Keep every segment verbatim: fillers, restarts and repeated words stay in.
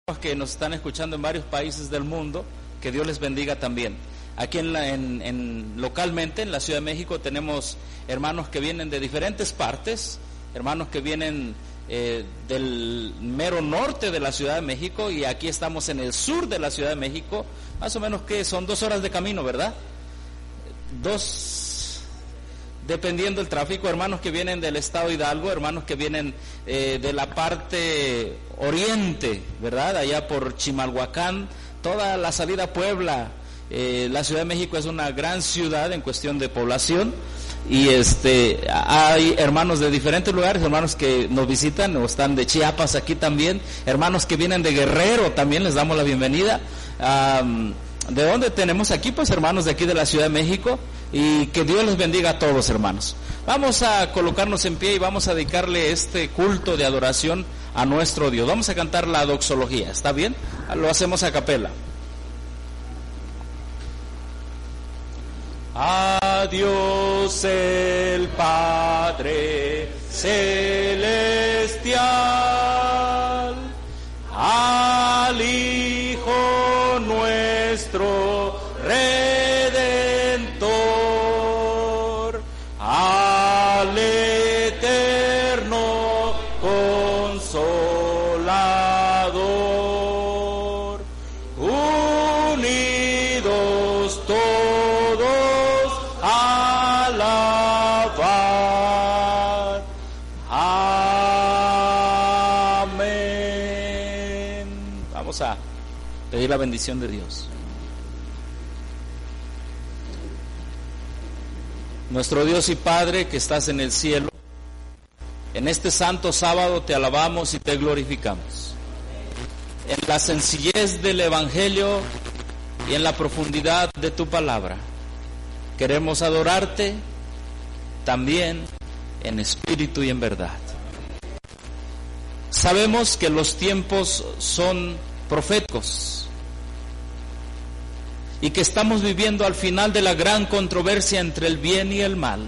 que nos están escuchando en varios países del mundo, que Dios les bendiga también. Aquí en, la, en, en localmente en la Ciudad de México tenemos hermanos que vienen de diferentes partes, hermanos que vienen eh, del mero norte de la Ciudad de México, y aquí estamos en el sur de la Ciudad de México, más o menos que son dos horas de camino, ¿verdad? Dos, dependiendo del tráfico, hermanos que vienen del estado Hidalgo, hermanos que vienen eh, de la parte oriente, ¿verdad? Allá por Chimalhuacán, toda la salida a Puebla. Eh, la Ciudad de México es una gran ciudad en cuestión de población, y este hay hermanos de diferentes lugares, hermanos que nos visitan o están de Chiapas aquí también, hermanos que vienen de Guerrero, también les damos la bienvenida. Um, ¿De dónde tenemos aquí? Pues hermanos de aquí de la Ciudad de México, y que Dios les bendiga a todos, hermanos. Vamos a colocarnos en pie y vamos a dedicarle este culto de adoración a nuestro Dios. Vamos a cantar la doxología, ¿está bien? Lo hacemos a capela. A Dios el Padre celestial, al Hijo nuestro Redentor, al eterno Consolador, unidos todos a alabar. Amén. Vamos a pedir la bendición de Dios. Nuestro Dios y Padre que estás en el cielo, en este santo sábado te alabamos y te glorificamos. En la sencillez del Evangelio y en la profundidad de tu palabra, queremos adorarte también en espíritu y en verdad. Sabemos que los tiempos son proféticos y que estamos viviendo al final de la gran controversia entre el bien y el mal.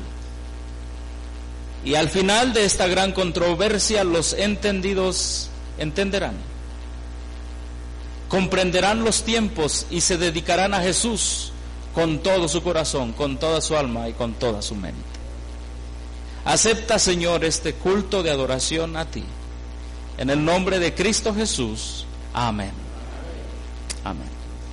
Y al final de esta gran controversia los entendidos entenderán, comprenderán los tiempos y se dedicarán a Jesús con todo su corazón, con toda su alma y con toda su mente. Acepta, Señor, este culto de adoración a ti. En el nombre de Cristo Jesús. Amén. Amén.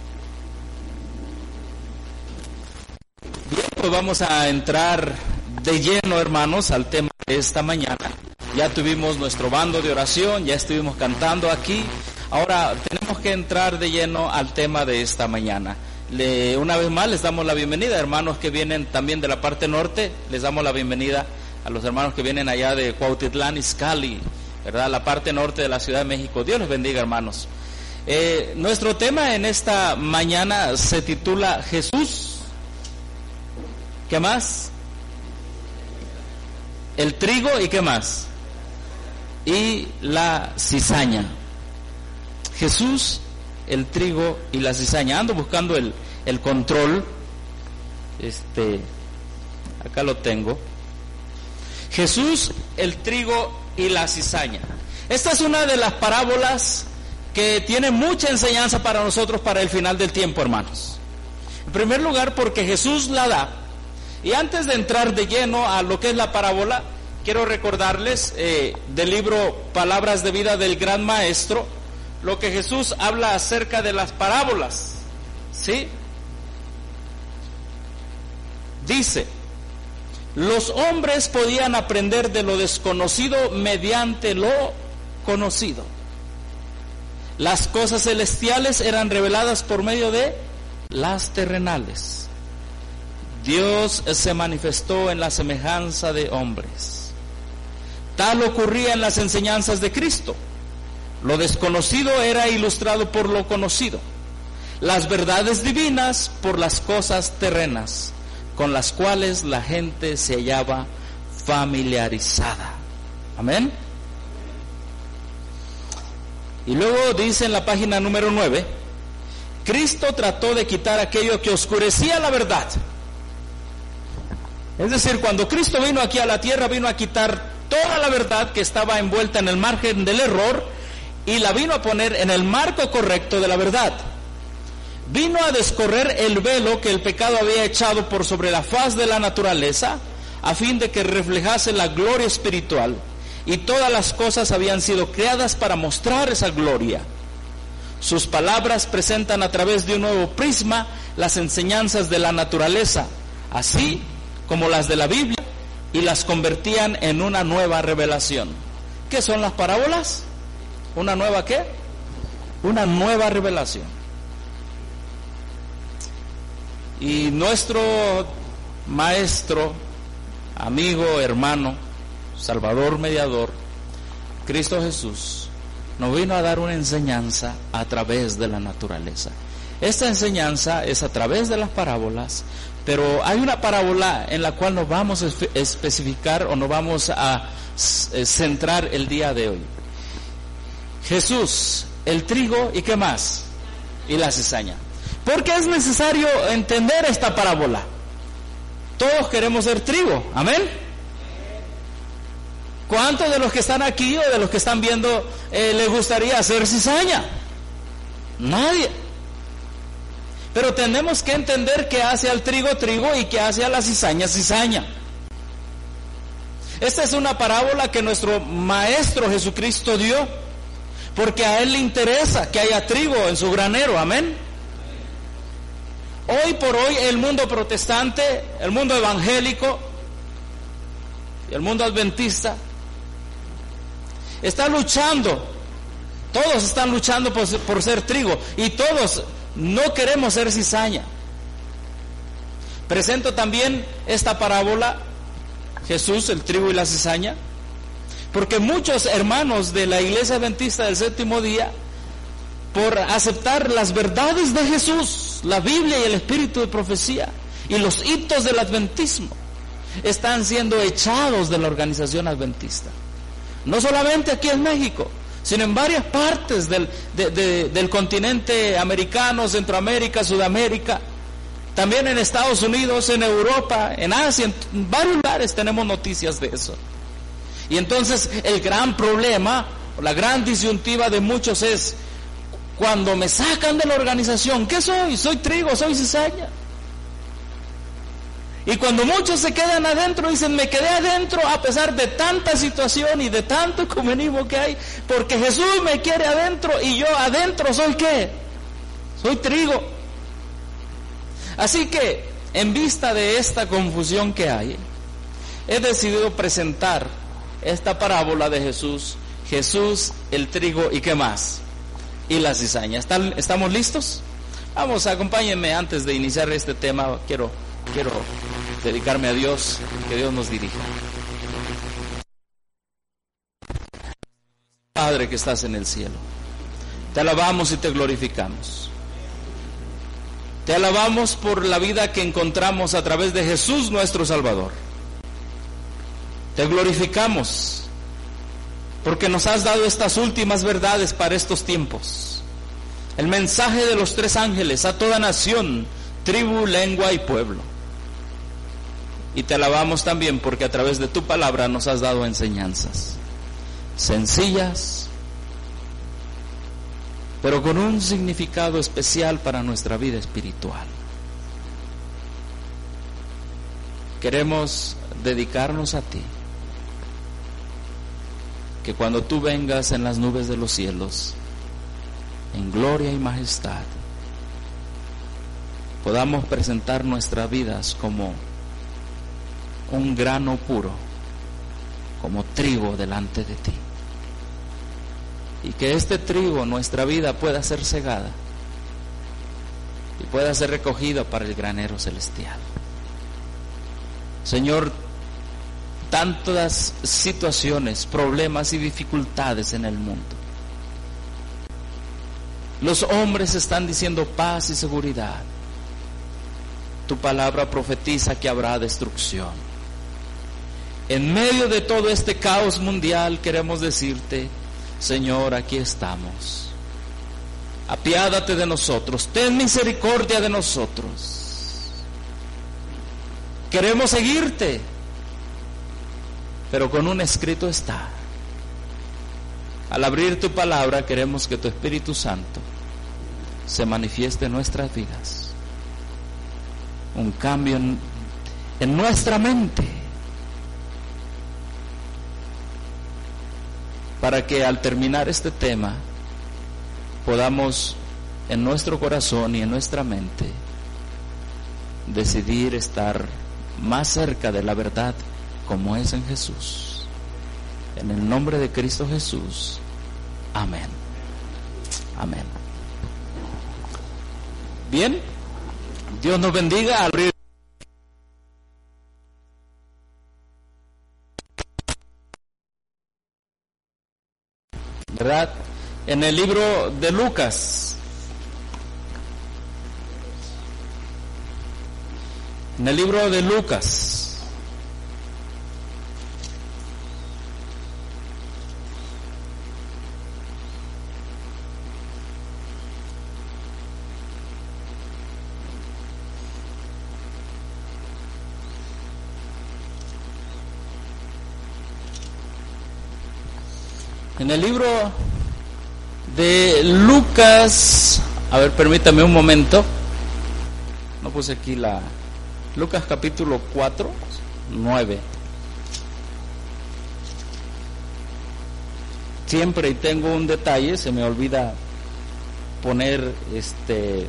Bien, pues vamos a entrar de lleno, hermanos, al tema de esta mañana. Ya tuvimos nuestro bando de oración, ya estuvimos cantando aquí. Ahora tenemos que entrar de lleno al tema de esta mañana. Le, una vez más les damos la bienvenida, hermanos que vienen también de la parte norte. Les damos la bienvenida a los hermanos que vienen allá de Cuautitlán, Izcalli, ¿verdad? La parte norte de la Ciudad de México. Dios les bendiga, hermanos. Eh, nuestro tema en esta mañana se titula Jesús. ¿Qué más? El trigo y ¿qué más? Y la cizaña. Jesús, el trigo y la cizaña. Ando buscando el, el control. Este, acá lo tengo. Jesús, el trigo y la cizaña. Esta es una de las parábolas que tiene mucha enseñanza para nosotros para el final del tiempo, hermanos. En primer lugar, porque Jesús la da. Y antes de entrar de lleno a lo que es la parábola, quiero recordarles eh, del libro Palabras de Vida del Gran Maestro, lo que Jesús habla acerca de las parábolas, ¿sí? Dice: los hombres podían aprender de lo desconocido mediante lo conocido. Las cosas celestiales eran reveladas por medio de las terrenales. Dios se manifestó en la semejanza de hombres. Tal ocurría en las enseñanzas de Cristo. Lo desconocido era ilustrado por lo conocido, las verdades divinas por las cosas terrenas, con las cuales la gente se hallaba familiarizada. Amén. Y luego dice en la página número nueve, Cristo trató de quitar aquello que oscurecía la verdad. Es decir, cuando Cristo vino aquí a la tierra, vino a quitar toda la verdad que estaba envuelta en el margen del error y la vino a poner en el marco correcto de la verdad. Vino a descorrer el velo que el pecado había echado por sobre la faz de la naturaleza, a fin de que reflejase la gloria espiritual, y todas las cosas habían sido creadas para mostrar esa gloria. Sus palabras presentan a través de un nuevo prisma las enseñanzas de la naturaleza, así como las de la Biblia, y las convertían en una nueva revelación. ¿Qué son las parábolas? ¿Una nueva qué? Una nueva revelación. Y nuestro maestro, amigo, hermano, Salvador, mediador, Cristo Jesús, nos vino a dar una enseñanza a través de la naturaleza. Esta enseñanza es a través de las parábolas, pero hay una parábola en la cual nos vamos a especificar o nos vamos a centrar el día de hoy. Jesús, el trigo y qué más, y la cizaña. ¿Por qué es necesario entender esta parábola? Todos queremos ser trigo, amén. ¿Cuántos de los que están aquí o de los que están viendo eh, les gustaría ser cizaña? Nadie. Pero tenemos que entender qué hace al trigo trigo y qué hace a la cizaña cizaña. Esta es una parábola que nuestro Maestro Jesucristo dio, porque a Él le interesa que haya trigo en su granero, amén. Hoy por hoy el mundo protestante, el mundo evangélico y el mundo adventista está luchando, todos están luchando por, por ser trigo, y todos no queremos ser cizaña. Presento también esta parábola, Jesús, el trigo y la cizaña, porque muchos hermanos de la iglesia adventista del séptimo día, por aceptar las verdades de Jesús, la Biblia y el espíritu de profecía y los hitos del adventismo, están siendo echados de la organización adventista. No solamente aquí en México, sino en varias partes del, de, de, del continente americano, Centroamérica, Sudamérica, también en Estados Unidos, en Europa, en Asia, en varios lugares tenemos noticias de eso. Y entonces el gran problema, la gran disyuntiva de muchos es: cuando me sacan de la organización, ¿qué soy? Soy trigo, soy cizaña. Y cuando muchos se quedan adentro, dicen, me quedé adentro a pesar de tanta situación y de tanto ecumenismo que hay, porque Jesús me quiere adentro y yo adentro soy ¿qué? Soy trigo. Así que, en vista de esta confusión que hay, he decidido presentar esta parábola de Jesús, Jesús, el trigo y qué más, y la cizaña. ¿Están, ¿Estamos listos? Vamos, acompáñenme antes de iniciar este tema. Quiero, quiero dedicarme a Dios, que Dios nos dirija. Padre que estás en el cielo, te alabamos y te glorificamos. Te alabamos por la vida que encontramos a través de Jesús nuestro Salvador. Te glorificamos porque nos has dado estas últimas verdades para estos tiempos. El mensaje de los tres ángeles a toda nación, tribu, lengua y pueblo. Y te alabamos también porque a través de tu palabra nos has dado enseñanzas sencillas, pero con un significado especial para nuestra vida espiritual. Queremos dedicarnos a ti, que cuando tú vengas en las nubes de los cielos, en gloria y majestad, podamos presentar nuestras vidas como un grano puro, como trigo delante de ti. Y que este trigo, nuestra vida, pueda ser segada y pueda ser recogida para el granero celestial. Señor, tantas situaciones, problemas y dificultades en el mundo. Los hombres están diciendo paz y seguridad. Tu palabra profetiza que habrá destrucción. En medio de todo este caos mundial queremos decirte, Señor, aquí estamos. Apiádate de nosotros, ten misericordia de nosotros. Queremos seguirte, pero con un escrito está Al abrir tu palabra, queremos que tu Espíritu Santo se manifieste en nuestras vidas. Un cambio en, en nuestra mente, para que al terminar este tema podamos en nuestro corazón y en nuestra mente decidir estar más cerca de la verdad como es en Jesús. En el nombre de Cristo Jesús. Amén. Amén. Bien. Dios nos bendiga. Al abrir ¿verdad? En el libro de Lucas. En el libro de Lucas. En el libro de Lucas, a ver, permítame un momento. No puse aquí la... Lucas capítulo cuatro, nueve. Siempre tengo un detalle, se me olvida poner este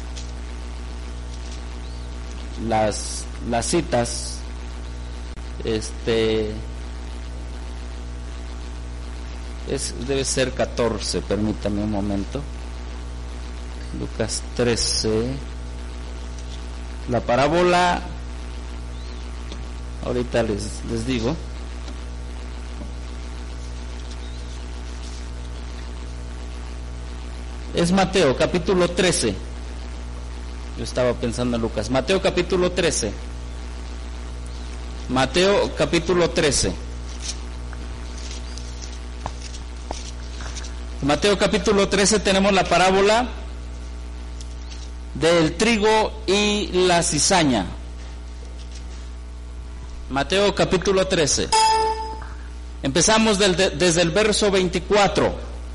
las las citas. Este es debe ser catorce, permítame un momento. Lucas trece. La parábola, ahorita les, les digo. Es Mateo capítulo trece. Yo estaba pensando en Lucas. Mateo capítulo trece. Mateo capítulo trece. Mateo capítulo trece tenemos la parábola del trigo y la cizaña. Mateo capítulo trece. Empezamos del, de, desde el verso veinticuatro.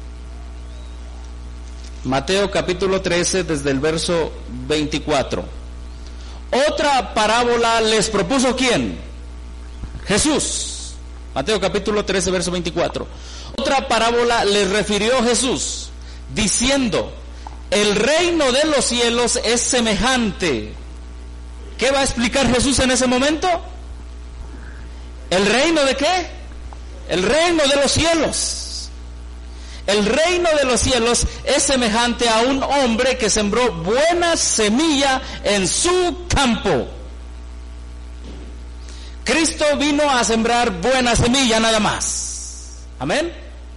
Mateo capítulo trece desde el verso veinticuatro. Otra parábola les propuso ¿quién? Jesús. Mateo capítulo trece verso veinticuatro. Otra parábola les refirió Jesús diciendo: el reino de los cielos es semejante. ¿Qué va a explicar Jesús en ese momento? ¿El reino de qué? El reino de los cielos. El reino de los cielos es semejante a un hombre que sembró buena semilla en su campo. Cristo vino a sembrar buena semilla nada más. Amén.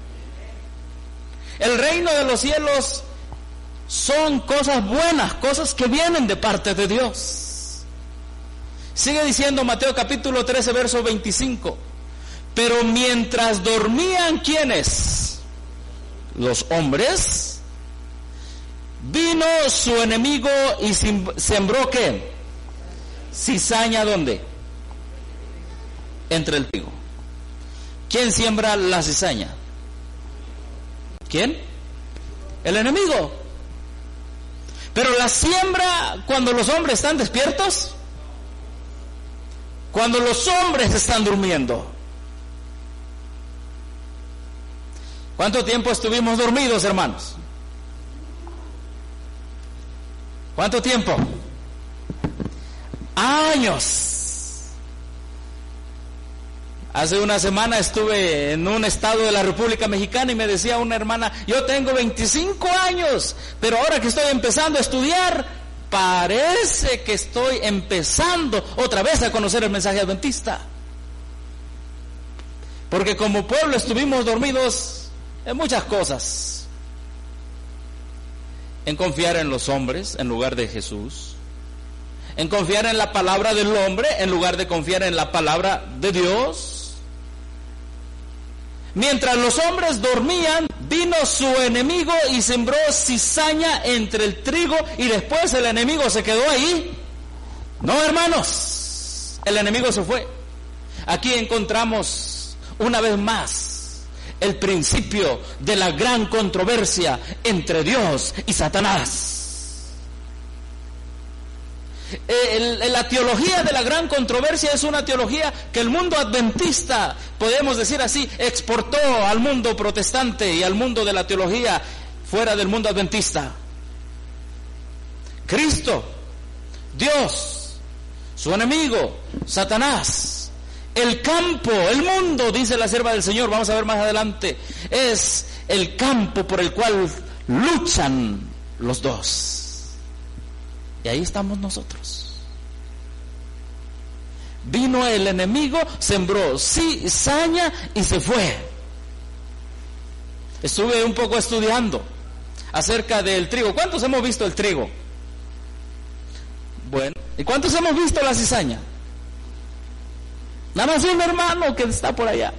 El reino de los cielos son cosas buenas, cosas que vienen de parte de Dios. Sigue diciendo Mateo capítulo trece verso veinticinco. Pero mientras dormían, ¿quiénes? Los hombres. Vino su enemigo y sembró ¿qué? Cizaña, ¿dónde? Entre el trigo. ¿Quién siembra la cizaña? ¿Quién? El enemigo. Pero la siembra cuando los hombres están despiertos, cuando los hombres están durmiendo. ¿Cuánto tiempo estuvimos dormidos, hermanos? ¿Cuánto tiempo? Años. Hace una semana estuve en un estado de la República Mexicana y me decía una hermana: yo tengo veinticinco años, pero ahora que estoy empezando a estudiar, parece que estoy empezando otra vez a conocer el mensaje adventista. Porque como pueblo estuvimos dormidos en muchas cosas. En confiar en los hombres en lugar de Jesús. En confiar en la palabra del hombre en lugar de confiar en la palabra de Dios. Mientras los hombres dormían, vino su enemigo y sembró cizaña entre el trigo, y después el enemigo se quedó ahí. No, hermanos, el enemigo se fue. Aquí encontramos una vez más el principio de la gran controversia entre Dios y Satanás. El, el, la teología de la gran controversia es una teología que el mundo adventista, podemos decir así, exportó al mundo protestante y al mundo de la teología fuera del mundo adventista. Cristo, Dios, su enemigo, Satanás, el campo, el mundo, dice la sierva del Señor, vamos a ver más adelante, es el campo por el cual luchan los dos. Y ahí estamos nosotros. Vino el enemigo, sembró cizaña y se fue. Estuve un poco estudiando acerca del trigo. ¿Cuántos hemos visto el trigo? Bueno, ¿y cuántos hemos visto la cizaña? Nada más un hermano que está por allá.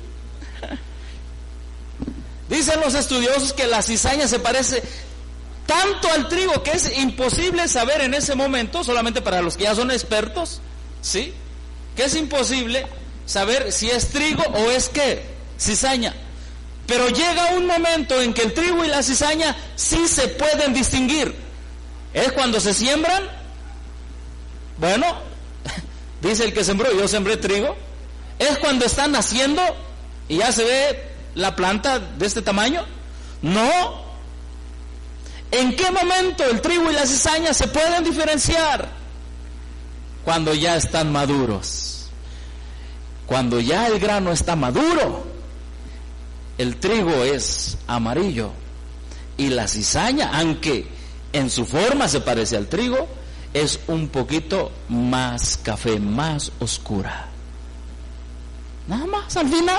Dicen los estudiosos que la cizaña se parece tanto al trigo que es imposible saber en ese momento, solamente para los que ya son expertos, ¿sí? Que es imposible saber si es trigo o es ¿qué? Cizaña. Pero llega un momento en que el trigo y la cizaña sí se pueden distinguir. Es cuando se siembran. Bueno, dice el que sembró, yo sembré trigo. Es cuando están naciendo y ya se ve la planta de este tamaño. No. ¿En qué momento el trigo y la cizaña se pueden diferenciar? Cuando ya están maduros. Cuando ya el grano está maduro, el trigo es amarillo y la cizaña, aunque en su forma se parece al trigo, es un poquito más café, más oscura. Nada más al final.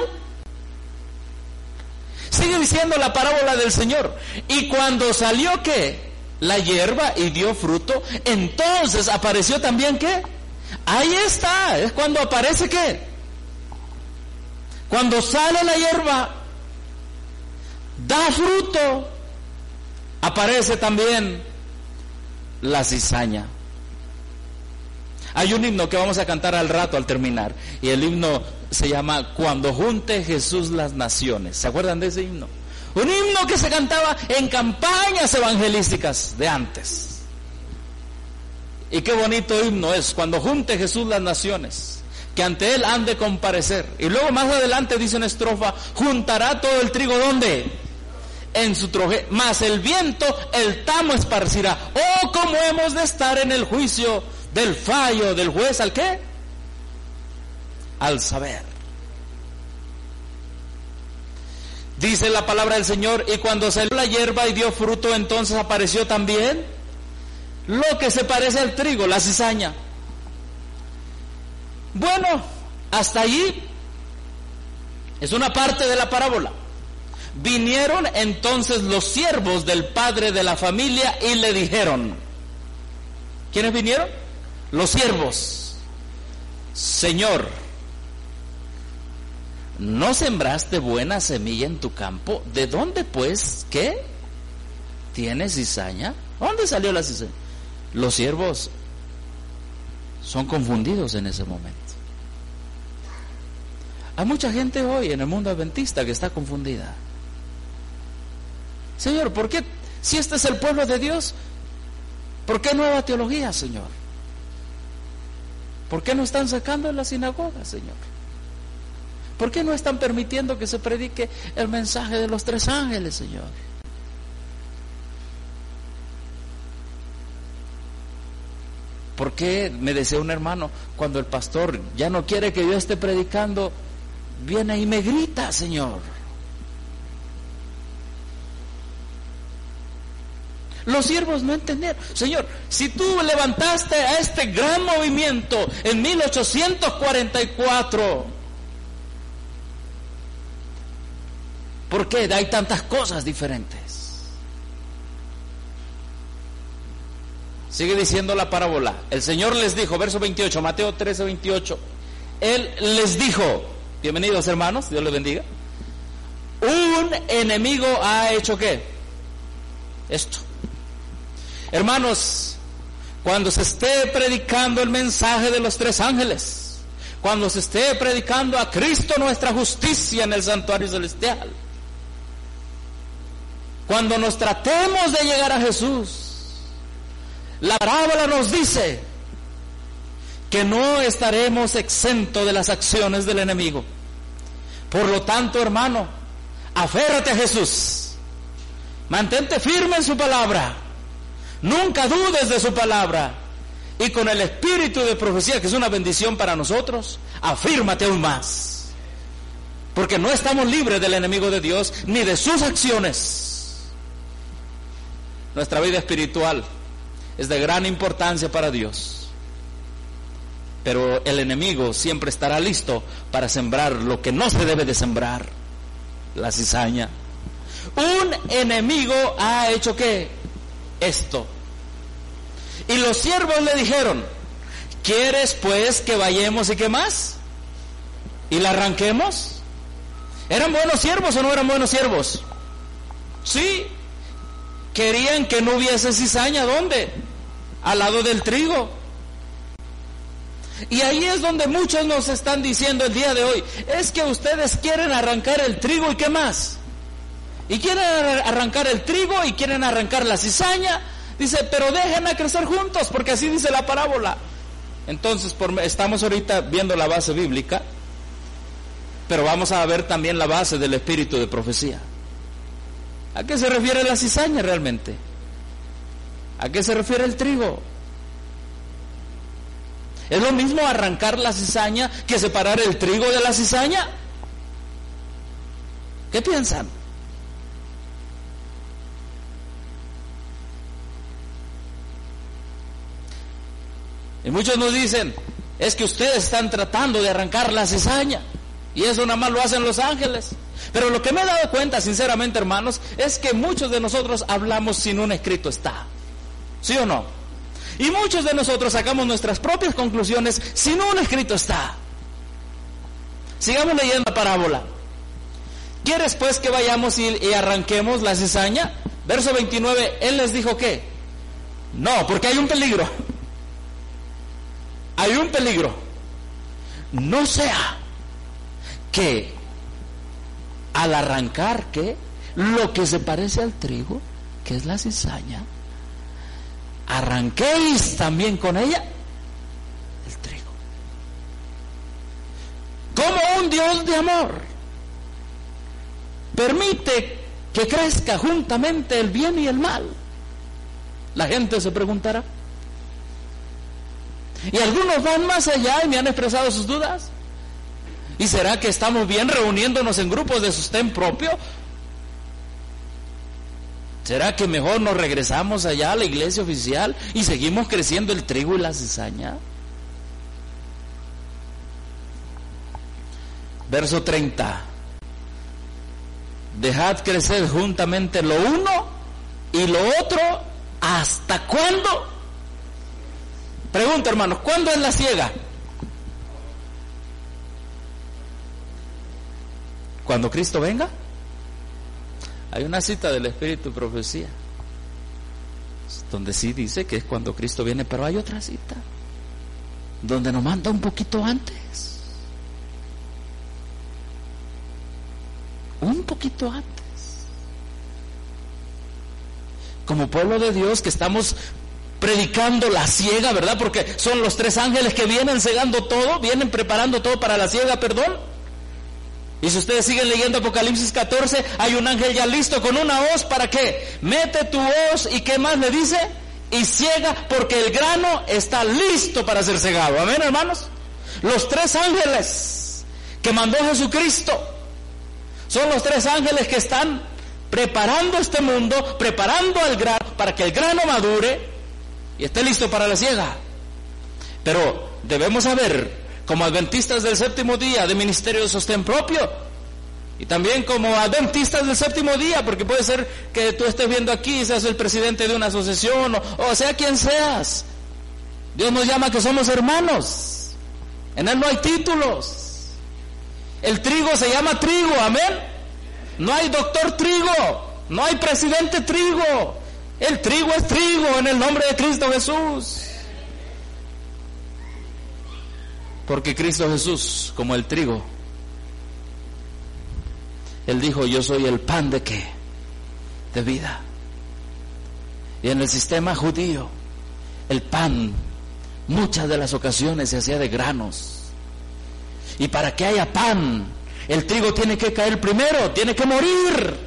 Sigue diciendo la parábola del Señor. Y cuando salió ¿qué? La hierba y dio fruto, entonces apareció también ¿qué? Ahí está, es cuando aparece ¿qué? Cuando sale la hierba, da fruto, aparece también la cizaña. Hay un himno que vamos a cantar al rato al terminar, y el himno se llama Cuando junte Jesús las naciones. ¿Se acuerdan de ese himno? Un himno que se cantaba en campañas evangelísticas de antes. Y qué bonito himno es, cuando junte Jesús las naciones, que ante él han de comparecer. Y luego más adelante dice una estrofa, juntará todo el trigo, ¿dónde? En su troje, mas el viento el tamo esparcirá. Oh, cómo hemos de estar en el juicio del fallo del juez, ¿al qué? Al saber. Dice la palabra del Señor, y cuando salió la hierba y dio fruto, entonces apareció también lo que se parece al trigo, la cizaña. Bueno, hasta allí es una parte de la parábola. Vinieron entonces los siervos del padre de la familia y le dijeron, ¿quiénes vinieron? Los siervos. Señor, ¿no sembraste buena semilla en tu campo? ¿De dónde pues? ¿Qué? ¿Tienes cizaña? ¿Dónde salió la cizaña? Los siervos son confundidos en ese momento. Hay mucha gente hoy en el mundo adventista que está confundida. Señor, ¿por qué? Si este es el pueblo de Dios, ¿por qué nueva teología, Señor? ¿Por qué no están sacando en la sinagoga, Señor? ¿Por qué no están permitiendo que se predique el mensaje de los tres ángeles, Señor? ¿Por qué, me decía un hermano, cuando el pastor ya no quiere que yo esté predicando, viene y me grita, Señor? Los siervos no entendieron. Señor, si tú levantaste a este gran movimiento en mil ochocientos cuarenta y cuatro, ¿por qué hay tantas cosas diferentes? Sigue diciendo la parábola. El Señor les dijo, verso veintiocho, Mateo trece, veintiocho. Él les dijo, bienvenidos hermanos, Dios les bendiga. Un enemigo ha hecho ¿qué? Esto. Hermanos, cuando se esté predicando el mensaje de los tres ángeles, cuando se esté predicando a Cristo nuestra justicia en el santuario celestial, cuando nos tratemos de llegar a Jesús, la parábola nos dice que no estaremos exentos de las acciones del enemigo. Por lo tanto, hermano, aférrate a Jesús, mantente firme en su palabra, nunca dudes de su palabra, y con el espíritu de profecía, que es una bendición para nosotros, afírmate aún más, porque no estamos libres del enemigo de Dios ni de sus acciones. Nuestra vida espiritual es de gran importancia para Dios, pero el enemigo siempre estará listo para sembrar lo que no se debe de sembrar, la cizaña. Un enemigo ha hecho ¿qué? Esto. Y los siervos le dijeron: ¿quieres pues que vayamos y qué más? ¿Y la arranquemos? ¿Eran buenos siervos o no eran buenos siervos? Sí. Querían que no hubiese cizaña. ¿Dónde? Al lado del trigo. Y ahí es donde muchos nos están diciendo el día de hoy: es que ustedes quieren arrancar el trigo y qué más. Y quieren arrancar el trigo y quieren arrancar la cizaña. Dice, pero déjenla crecer juntos, porque así dice la parábola. Entonces, por, estamos ahorita viendo la base bíblica, pero vamos a ver también la base del espíritu de profecía. ¿A qué se refiere la cizaña realmente? ¿A qué se refiere el trigo? ¿Es lo mismo arrancar la cizaña que separar el trigo de la cizaña? ¿Qué piensan? Y muchos nos dicen, es que ustedes están tratando de arrancar la cizaña, y eso nada más lo hacen los ángeles. Pero lo que me he dado cuenta, sinceramente, hermanos, es que muchos de nosotros hablamos sin un escrito está. ¿Sí o no? Y muchos de nosotros sacamos nuestras propias conclusiones sin un escrito está. Sigamos leyendo la parábola. ¿Quieres pues que vayamos y, y arranquemos la cizaña? Verso veintinueve, él les dijo ¿qué? No, porque hay un peligro. Hay un peligro. No sea que al arrancar ¿qué? Lo que se parece al trigo, que es la cizaña, arranquéis también con ella el trigo. Como un Dios de amor permite que crezca juntamente el bien y el mal, la gente se preguntará. Y algunos van más allá y me han expresado sus dudas. ¿Y será que estamos bien reuniéndonos en grupos de sostén propio? ¿Será que mejor nos regresamos allá a la iglesia oficial y seguimos creciendo el trigo y la cizaña? Verso treinta. Dejad crecer juntamente lo uno y lo otro, ¿hasta cuándo? Pregunta, hermanos, ¿cuándo es la siega? ¿Cuando Cristo venga? Hay una cita del Espíritu de Profecía donde sí dice que es cuando Cristo viene, pero hay otra cita donde nos manda un poquito antes. Un poquito antes. Como pueblo de Dios que estamos predicando la siega, ¿verdad? Porque son los tres ángeles que vienen cegando todo, vienen preparando todo para la siega, perdón. Y si ustedes siguen leyendo Apocalipsis catorce, hay un ángel ya listo con una hoz, ¿para qué? Mete tu hoz y ¿qué más le dice? Y ciega, porque el grano está listo para ser cegado. Amén, hermanos. Los tres ángeles que mandó Jesucristo son los tres ángeles que están preparando este mundo, preparando el grano para que el grano madure y esté listo para la siega. Pero debemos saber, como adventistas del séptimo día, de ministerio de sostén propio, y también como adventistas del séptimo día, porque puede ser que tú estés viendo aquí y seas el presidente de una asociación, o, o sea quien seas, Dios nos llama que somos hermanos. En Él no hay títulos. El trigo se llama trigo, amén. No hay doctor trigo, no hay presidente trigo. El trigo es trigo en el nombre de Cristo Jesús. Porque Cristo Jesús, como el trigo, Él dijo, yo soy el pan de qué, de vida. Y en el sistema judío, el pan, muchas de las ocasiones se hacía de granos. Y para que haya pan, el trigo tiene que caer primero, tiene que morir,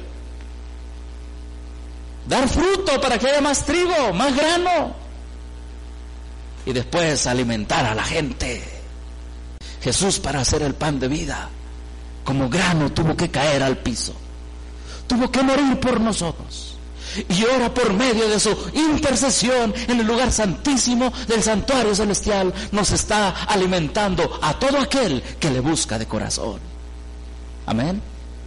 dar fruto para que haya más trigo, más grano, y después alimentar a la gente. Jesús, para hacer el pan de vida, como grano, tuvo que caer al piso, tuvo que morir por nosotros. Y ahora, por medio de su intercesión en el lugar santísimo del santuario celestial, nos está alimentando a todo aquel que le busca de corazón. Amén.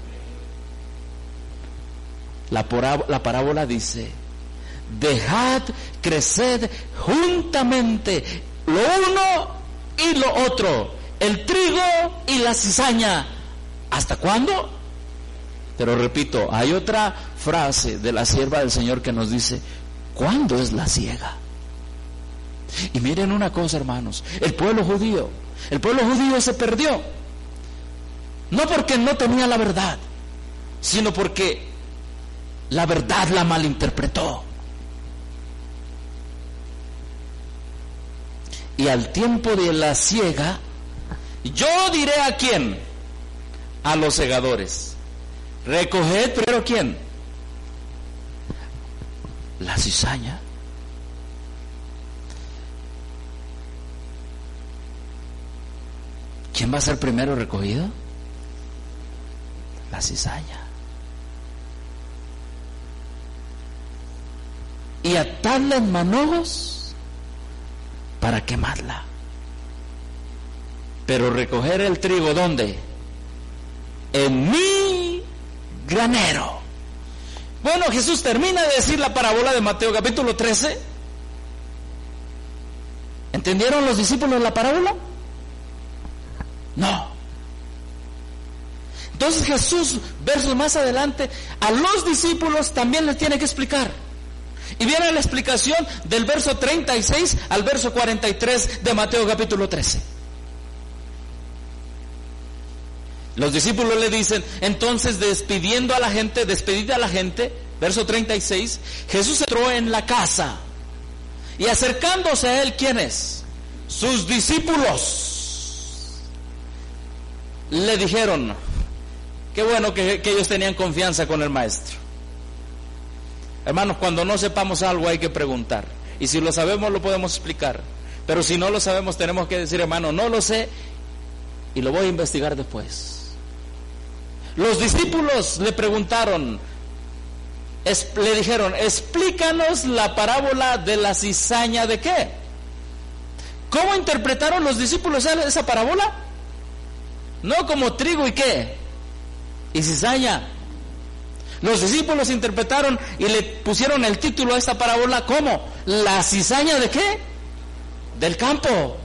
La, porá- la parábola dice, dejad crecer juntamente lo uno y lo otro, el trigo y la cizaña. ¿Hasta cuándo? Pero repito, hay otra frase de la sierva del Señor que nos dice, ¿cuándo es la siega? Y miren una cosa, hermanos, el pueblo judío, el pueblo judío se perdió, no porque no tenía la verdad, sino porque la verdad la malinterpretó. Y al tiempo de la siega, yo diré a quién, a los segadores, recoged primero quién, la cizaña. ¿Quién va a ser primero recogido? La cizaña. Y atadla en manojos para quemarla. Pero recoger el trigo, ¿dónde? En mi granero. Bueno, Jesús termina de decir la parábola de Mateo capítulo trece. ¿Entendieron los discípulos la parábola? No. Entonces Jesús, versos más adelante, a los discípulos también les tiene que explicar. Y viene la explicación del verso treinta y seis al verso cuarenta y tres de Mateo capítulo trece. Los discípulos le dicen, entonces despidiendo a la gente, despedida a la gente, verso treinta y seis, Jesús entró en la casa y acercándose a él, ¿quiénes? Sus discípulos. Le dijeron, qué bueno que, que ellos tenían confianza con el maestro. Hermanos, cuando no sepamos algo hay que preguntar, y si lo sabemos lo podemos explicar, pero si no lo sabemos tenemos que decir, hermano, no lo sé y lo voy a investigar después. Los discípulos le preguntaron, es, le dijeron, explícanos la parábola de la cizaña. ¿De qué? ¿Cómo interpretaron los discípulos esa parábola? No como trigo y qué, y cizaña. Los discípulos interpretaron y le pusieron el título a esta parábola como la cizaña de qué, del campo.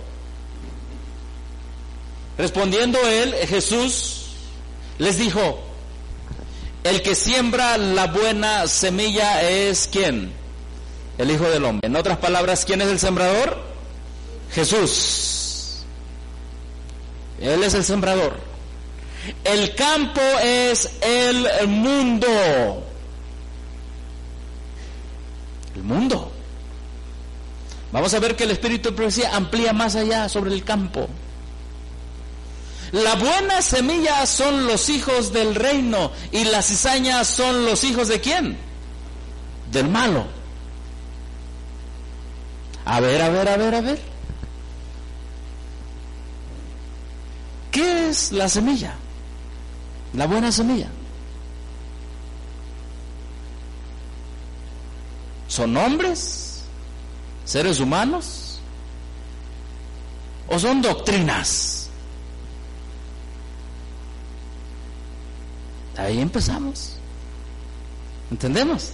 Respondiendo él, Jesús les dijo, el que siembra la buena semilla es ¿quién? El Hijo del Hombre. En otras palabras, ¿quién es el sembrador? Jesús. Él es el sembrador. El campo es el mundo. El mundo. Vamos a ver que el Espíritu de Profecía amplía más allá sobre el campo. La buena semilla son los hijos del reino y la cizaña son los hijos de ¿quién? Del malo. A ver, a ver, a ver, a ver. ¿Qué es la semilla? La buena semilla. ¿Son hombres? ¿Seres humanos? ¿O son doctrinas? Ahí empezamos. ¿Entendemos?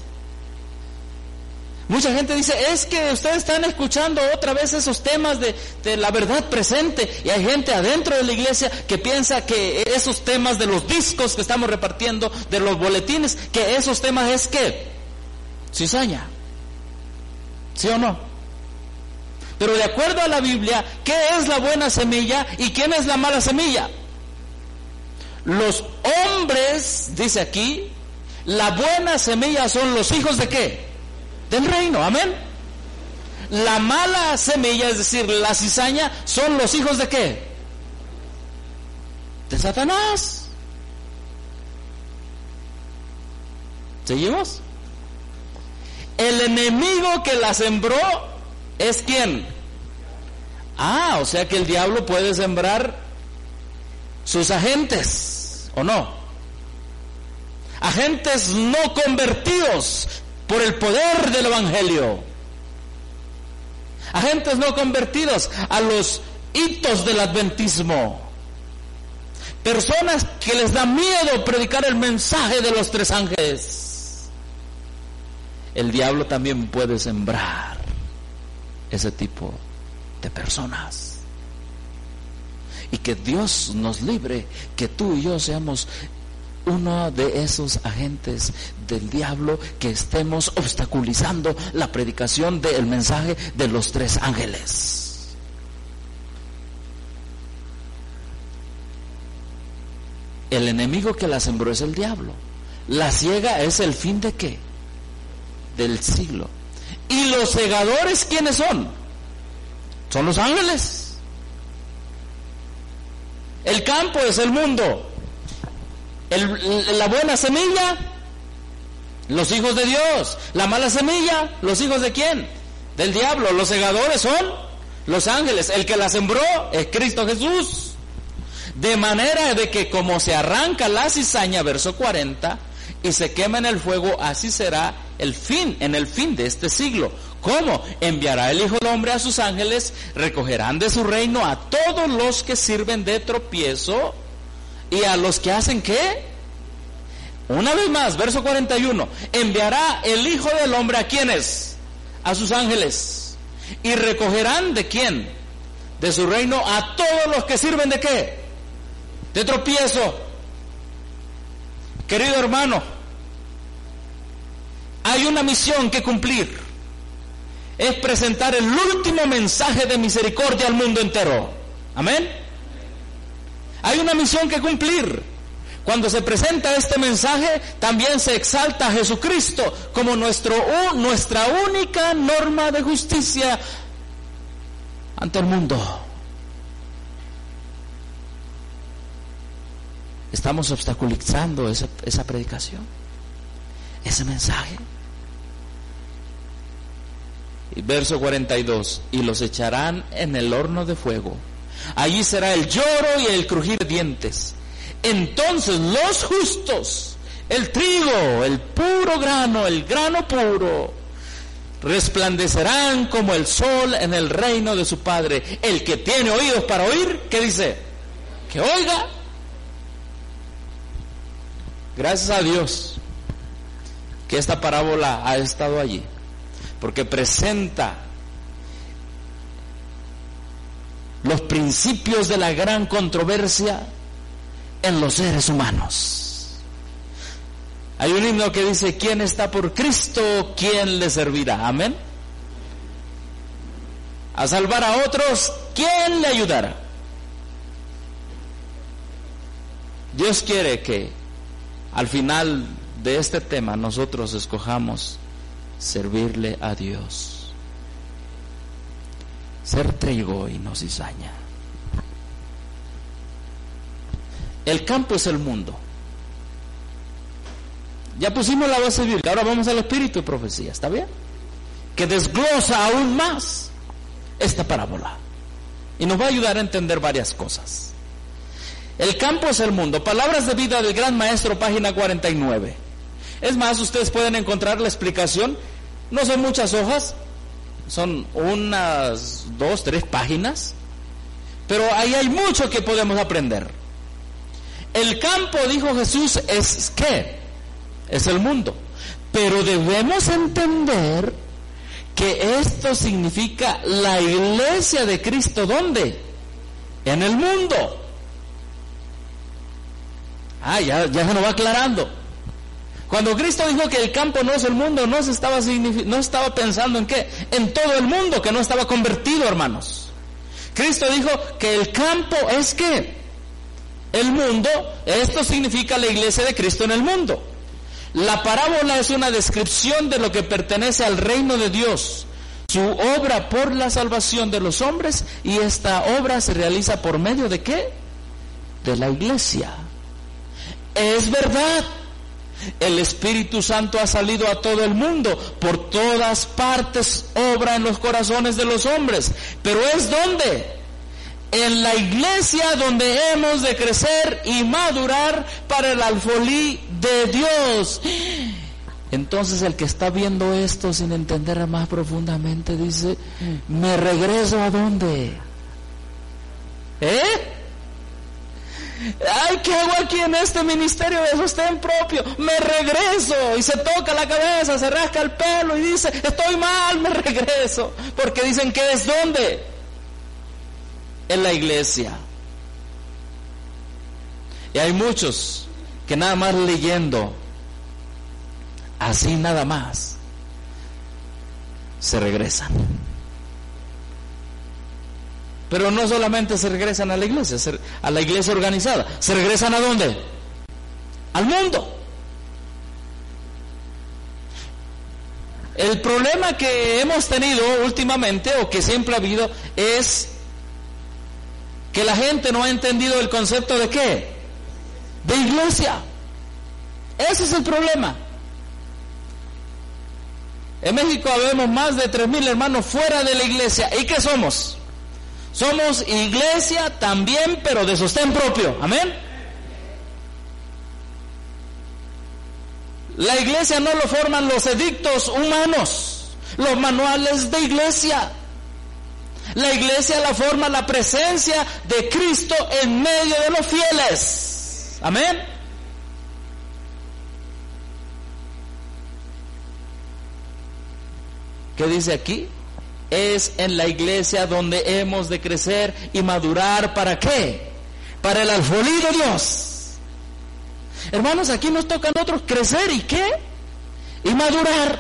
Mucha gente dice, es que ustedes están escuchando otra vez esos temas de, de la verdad presente, y hay gente adentro de la iglesia que piensa que esos temas de los discos que estamos repartiendo, de los boletines, que esos temas es ¿qué? Cizaña. ¿Sí o no? Pero de acuerdo a la Biblia, ¿qué es la buena semilla y quién es la mala semilla? Los hombres, dice aquí, la buena semilla son los hijos de ¿qué? Del reino, amén. La mala semilla, es decir, la cizaña, son los hijos de ¿qué? De Satanás. ¿Seguimos? El enemigo que la sembró es ¿quién? Ah, o sea que el diablo puede sembrar sus agentes, ¿o no? Agentes no convertidos por el poder del evangelio. Agentes no convertidos a los hitos del adventismo. Personas que les da miedo predicar el mensaje de los tres ángeles. El diablo también puede sembrar ese tipo de personas. Y que Dios nos libre, que tú y yo seamos uno de esos agentes del diablo que estemos obstaculizando la predicación del mensaje de los tres ángeles. El enemigo que la sembró es el diablo. La siega es el fin de ¿qué? Del siglo. ¿Y los segadores quiénes son? Son los ángeles. El campo es el mundo. El, la buena semilla, los hijos de Dios. La mala semilla, los hijos de ¿quién? Del diablo. Los segadores son los ángeles. El que la sembró es Cristo Jesús. De manera de que como se arranca la cizaña, verso cuarenta, y se quema en el fuego, así será el fin, en el fin de este siglo. ¿Cómo? Enviará el Hijo del Hombre a sus ángeles, recogerán de su reino a todos los que sirven de tropiezo y a los que hacen ¿qué? Una vez más, verso cuarenta y uno, enviará el Hijo del Hombre a ¿quiénes? A sus ángeles, y recogerán ¿de quién? De su reino a todos los que sirven de ¿qué? De tropiezo. Querido hermano, hay una misión que cumplir. Es presentar el último mensaje de misericordia al mundo entero. Amén. Hay una misión que cumplir. Cuando se presenta este mensaje, también se exalta a Jesucristo como nuestro, nuestra única norma de justicia ante el mundo. Estamos obstaculizando esa, esa predicación, ese mensaje. Y verso cuarenta y dos, y los echarán en el horno de fuego. Allí será el lloro y el crujir de dientes. Entonces los justos, el trigo, el puro grano, el grano puro, resplandecerán como el sol en el reino de su Padre. El que tiene oídos para oír, ¿qué dice? Que oiga. Gracias a Dios que esta parábola ha estado allí, porque presenta los principios de la gran controversia en los seres humanos. Hay un himno que dice: ¿quién está por Cristo? ¿Quién le servirá? Amén. A salvar a otros, ¿quién le ayudará? Dios quiere que al final de este tema nosotros escojamos servirle a Dios, ser trigo y no cizaña. El campo es el mundo. Ya pusimos la base bíblica, ahora vamos al espíritu de profecía, ¿está bien? Que desglosa aún más esta parábola y nos va a ayudar a entender varias cosas. El campo es el mundo. Palabras de vida del Gran Maestro, página cuarenta y nueve. Es más, ustedes pueden encontrar la explicación. No son muchas hojas, son unas dos, tres páginas, pero ahí hay mucho que podemos aprender. El campo, dijo Jesús, es ¿qué? Es el mundo. Pero debemos entender que esto significa la iglesia de Cristo. ¿Dónde? En el mundo. Ah, ya, ya se nos va aclarando. Cuando Cristo dijo que el campo no es el mundo, no se estaba signific- no estaba pensando en qué, en todo el mundo que no estaba convertido, hermanos. Cristo dijo que el campo es ¿qué? El mundo. Esto significa la iglesia de Cristo en el mundo. La parábola es una descripción de lo que pertenece al reino de Dios, su obra por la salvación de los hombres, y esta obra se realiza por medio de ¿qué? De la iglesia. Es verdad, el Espíritu Santo ha salido a todo el mundo, por todas partes obra en los corazones de los hombres, pero ¿es dónde? En la iglesia donde hemos de crecer y madurar para el alfolí de Dios. Entonces el que está viendo esto sin entender más profundamente dice, ¿me regreso a dónde? ¿Eh? Ay, ¿qué hago aquí en este ministerio de sostén propio? Me regreso, y se toca la cabeza, se rasca el pelo y dice, estoy mal, me regreso. Porque dicen que es ¿dónde? En la iglesia. Y hay muchos que nada más leyendo, así nada más, se regresan. Pero no solamente se regresan a la iglesia, a la iglesia organizada. ¿Se regresan a dónde? Al mundo. El problema que hemos tenido últimamente, o que siempre ha habido, es que la gente no ha entendido el concepto de ¿qué? De iglesia. Ese es el problema. En México habemos más de tres mil hermanos fuera de la iglesia. ¿Y qué somos? Somos iglesia también, pero de sostén propio. Amén. La iglesia no lo forman los edictos humanos, los manuales de iglesia. La iglesia la forma la presencia de Cristo en medio de los fieles. Amén. ¿Qué dice aquí? Es en la iglesia donde hemos de crecer y madurar. ¿Para qué? Para el alfolí de Dios. Hermanos, aquí nos toca a nosotros crecer y ¿qué? Y madurar.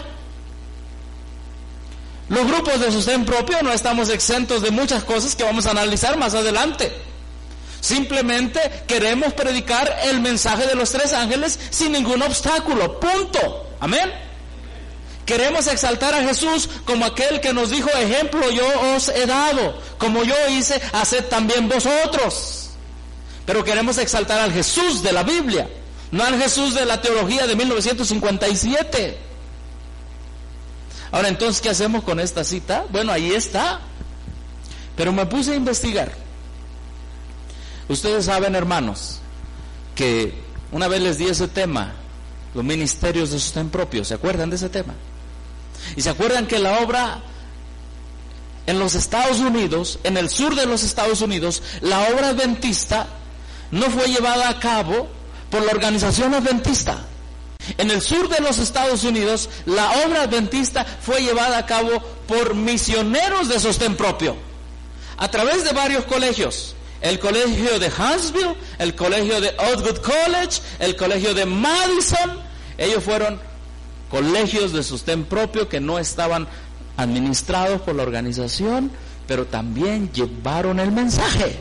Los grupos de sostén propio no estamos exentos de muchas cosas que vamos a analizar más adelante. Simplemente queremos predicar el mensaje de los tres ángeles sin ningún obstáculo. Punto. Amén. Queremos exaltar a Jesús como aquel que nos dijo, ejemplo yo os he dado, como yo hice, haced también vosotros. Pero queremos exaltar al Jesús de la Biblia, no al Jesús de la teología de mil novecientos cincuenta y siete. Ahora, entonces, ¿qué hacemos con esta cita? Bueno, ahí está. Pero me puse a investigar. Ustedes saben, hermanos, que una vez les di ese tema, los ministerios de sostén propio. ¿Se acuerdan de ese tema? Y se acuerdan que la obra en los Estados Unidos, en el sur de los Estados Unidos, la obra adventista no fue llevada a cabo por la organización adventista. En el sur de los Estados Unidos, la obra adventista fue llevada a cabo por misioneros de sostén propio, a través de varios colegios. El colegio de Huntsville, el colegio de Osgood College, el colegio de Madison. Ellos fueron colegios de sostén propio que no estaban administrados por la organización, pero también llevaron el mensaje.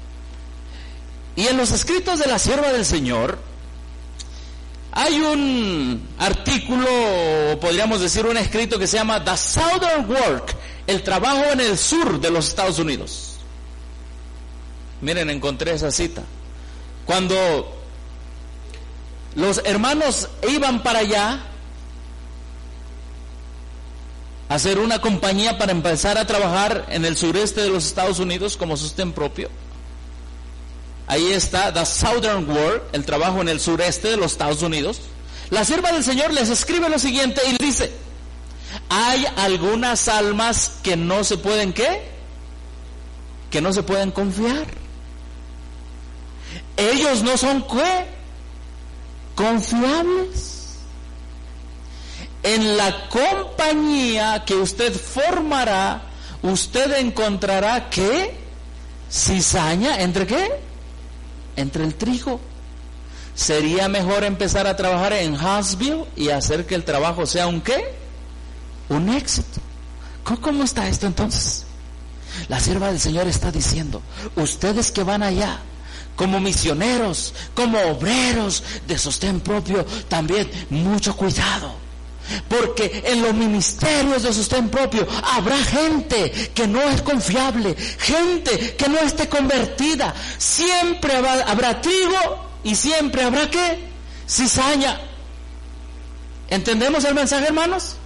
Y en los escritos de la sierva del Señor hay un artículo, o podríamos decir un escrito que se llama The Southern Work, el trabajo en el sur de los Estados Unidos. Miren, encontré esa cita. Cuando los hermanos iban para allá a hacer una compañía para empezar a trabajar en el sureste de los Estados Unidos como sostén propio, ahí está The Southern Work, el trabajo en el sureste de los Estados Unidos. La sierva del Señor les escribe lo siguiente y dice: hay algunas almas que no se pueden ¿qué? Que no se pueden confiar. Ellos no son ¿qué? Confiables. En la compañía que usted formará, usted encontrará ¿qué? Cizaña, ¿entre qué? Entre el trigo. sería mejor empezar a trabajar en Huntsville y hacer que el trabajo sea un ¿qué? Un éxito. ¿Cómo, cómo está esto entonces? La sierva del Señor está diciendo, ustedes que van allá, como misioneros, como obreros de sostén propio, también mucho cuidado, porque en los ministerios de sostén propio habrá gente que no es confiable, gente que no esté convertida. Siempre habrá, habrá trigo y siempre habrá ¿qué? Cizaña. ¿Entendemos el mensaje, hermanos?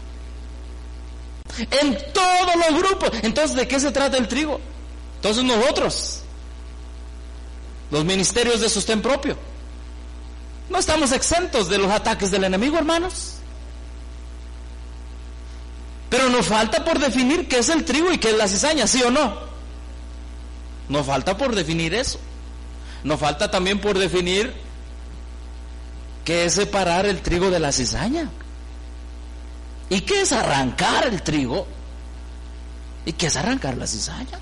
En todos los grupos. Entonces, ¿de qué se trata el trigo? Entonces nosotros, los ministerios de sostén propio, no estamos exentos de los ataques del enemigo, hermanos. Pero nos falta por definir qué es el trigo y qué es la cizaña, ¿sí o no? Nos falta por definir eso. Nos falta también por definir qué es separar el trigo de la cizaña. ¿Y qué es arrancar el trigo? ¿Y qué es arrancar la cizaña?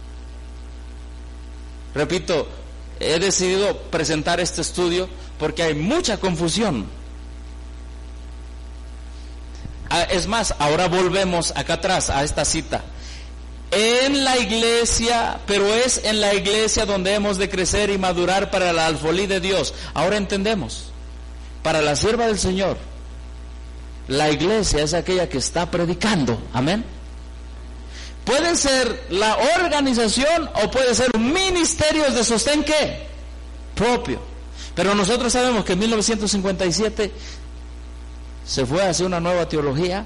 Repito, he decidido presentar este estudio porque hay mucha confusión. Es más, ahora volvemos acá atrás a esta cita. En la iglesia, pero es en la iglesia donde hemos de crecer y madurar para la alfolí de Dios. Ahora entendemos, para la sierva del Señor, la iglesia es aquella que está predicando, amén. Puede ser la organización o puede ser ministerios de sostén ¿qué? Propio. Pero nosotros sabemos que en mil novecientos cincuenta y siete se fue hacia una nueva teología.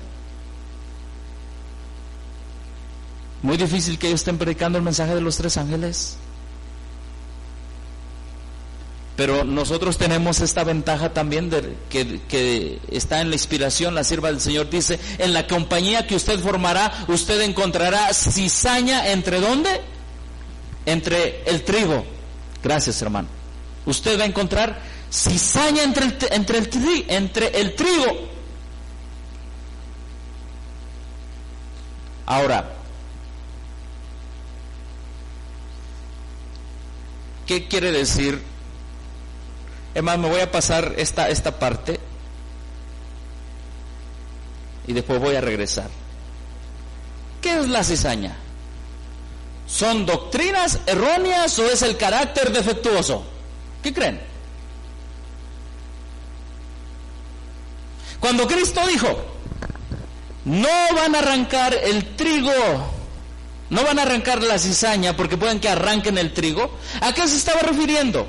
Muy difícil que ellos estén predicando el mensaje de los tres ángeles. Pero nosotros tenemos esta ventaja también de que, que está en la inspiración. La sierva del Señor dice, en la compañía que usted formará, usted encontrará cizaña. ¿Entre dónde? Entre el trigo. Gracias, hermano. Usted va a encontrar cizaña entre el, entre el, tri, entre el trigo. Ahora, ¿qué quiere decir? Hermano, me voy a pasar esta, esta parte y después voy a regresar. ¿Qué es la cizaña? ¿Son doctrinas erróneas o es el carácter defectuoso? ¿Qué creen? Cuando Cristo dijo, no van a arrancar el trigo, no van a arrancar la cizaña porque pueden que arranquen el trigo, ¿a qué se estaba refiriendo?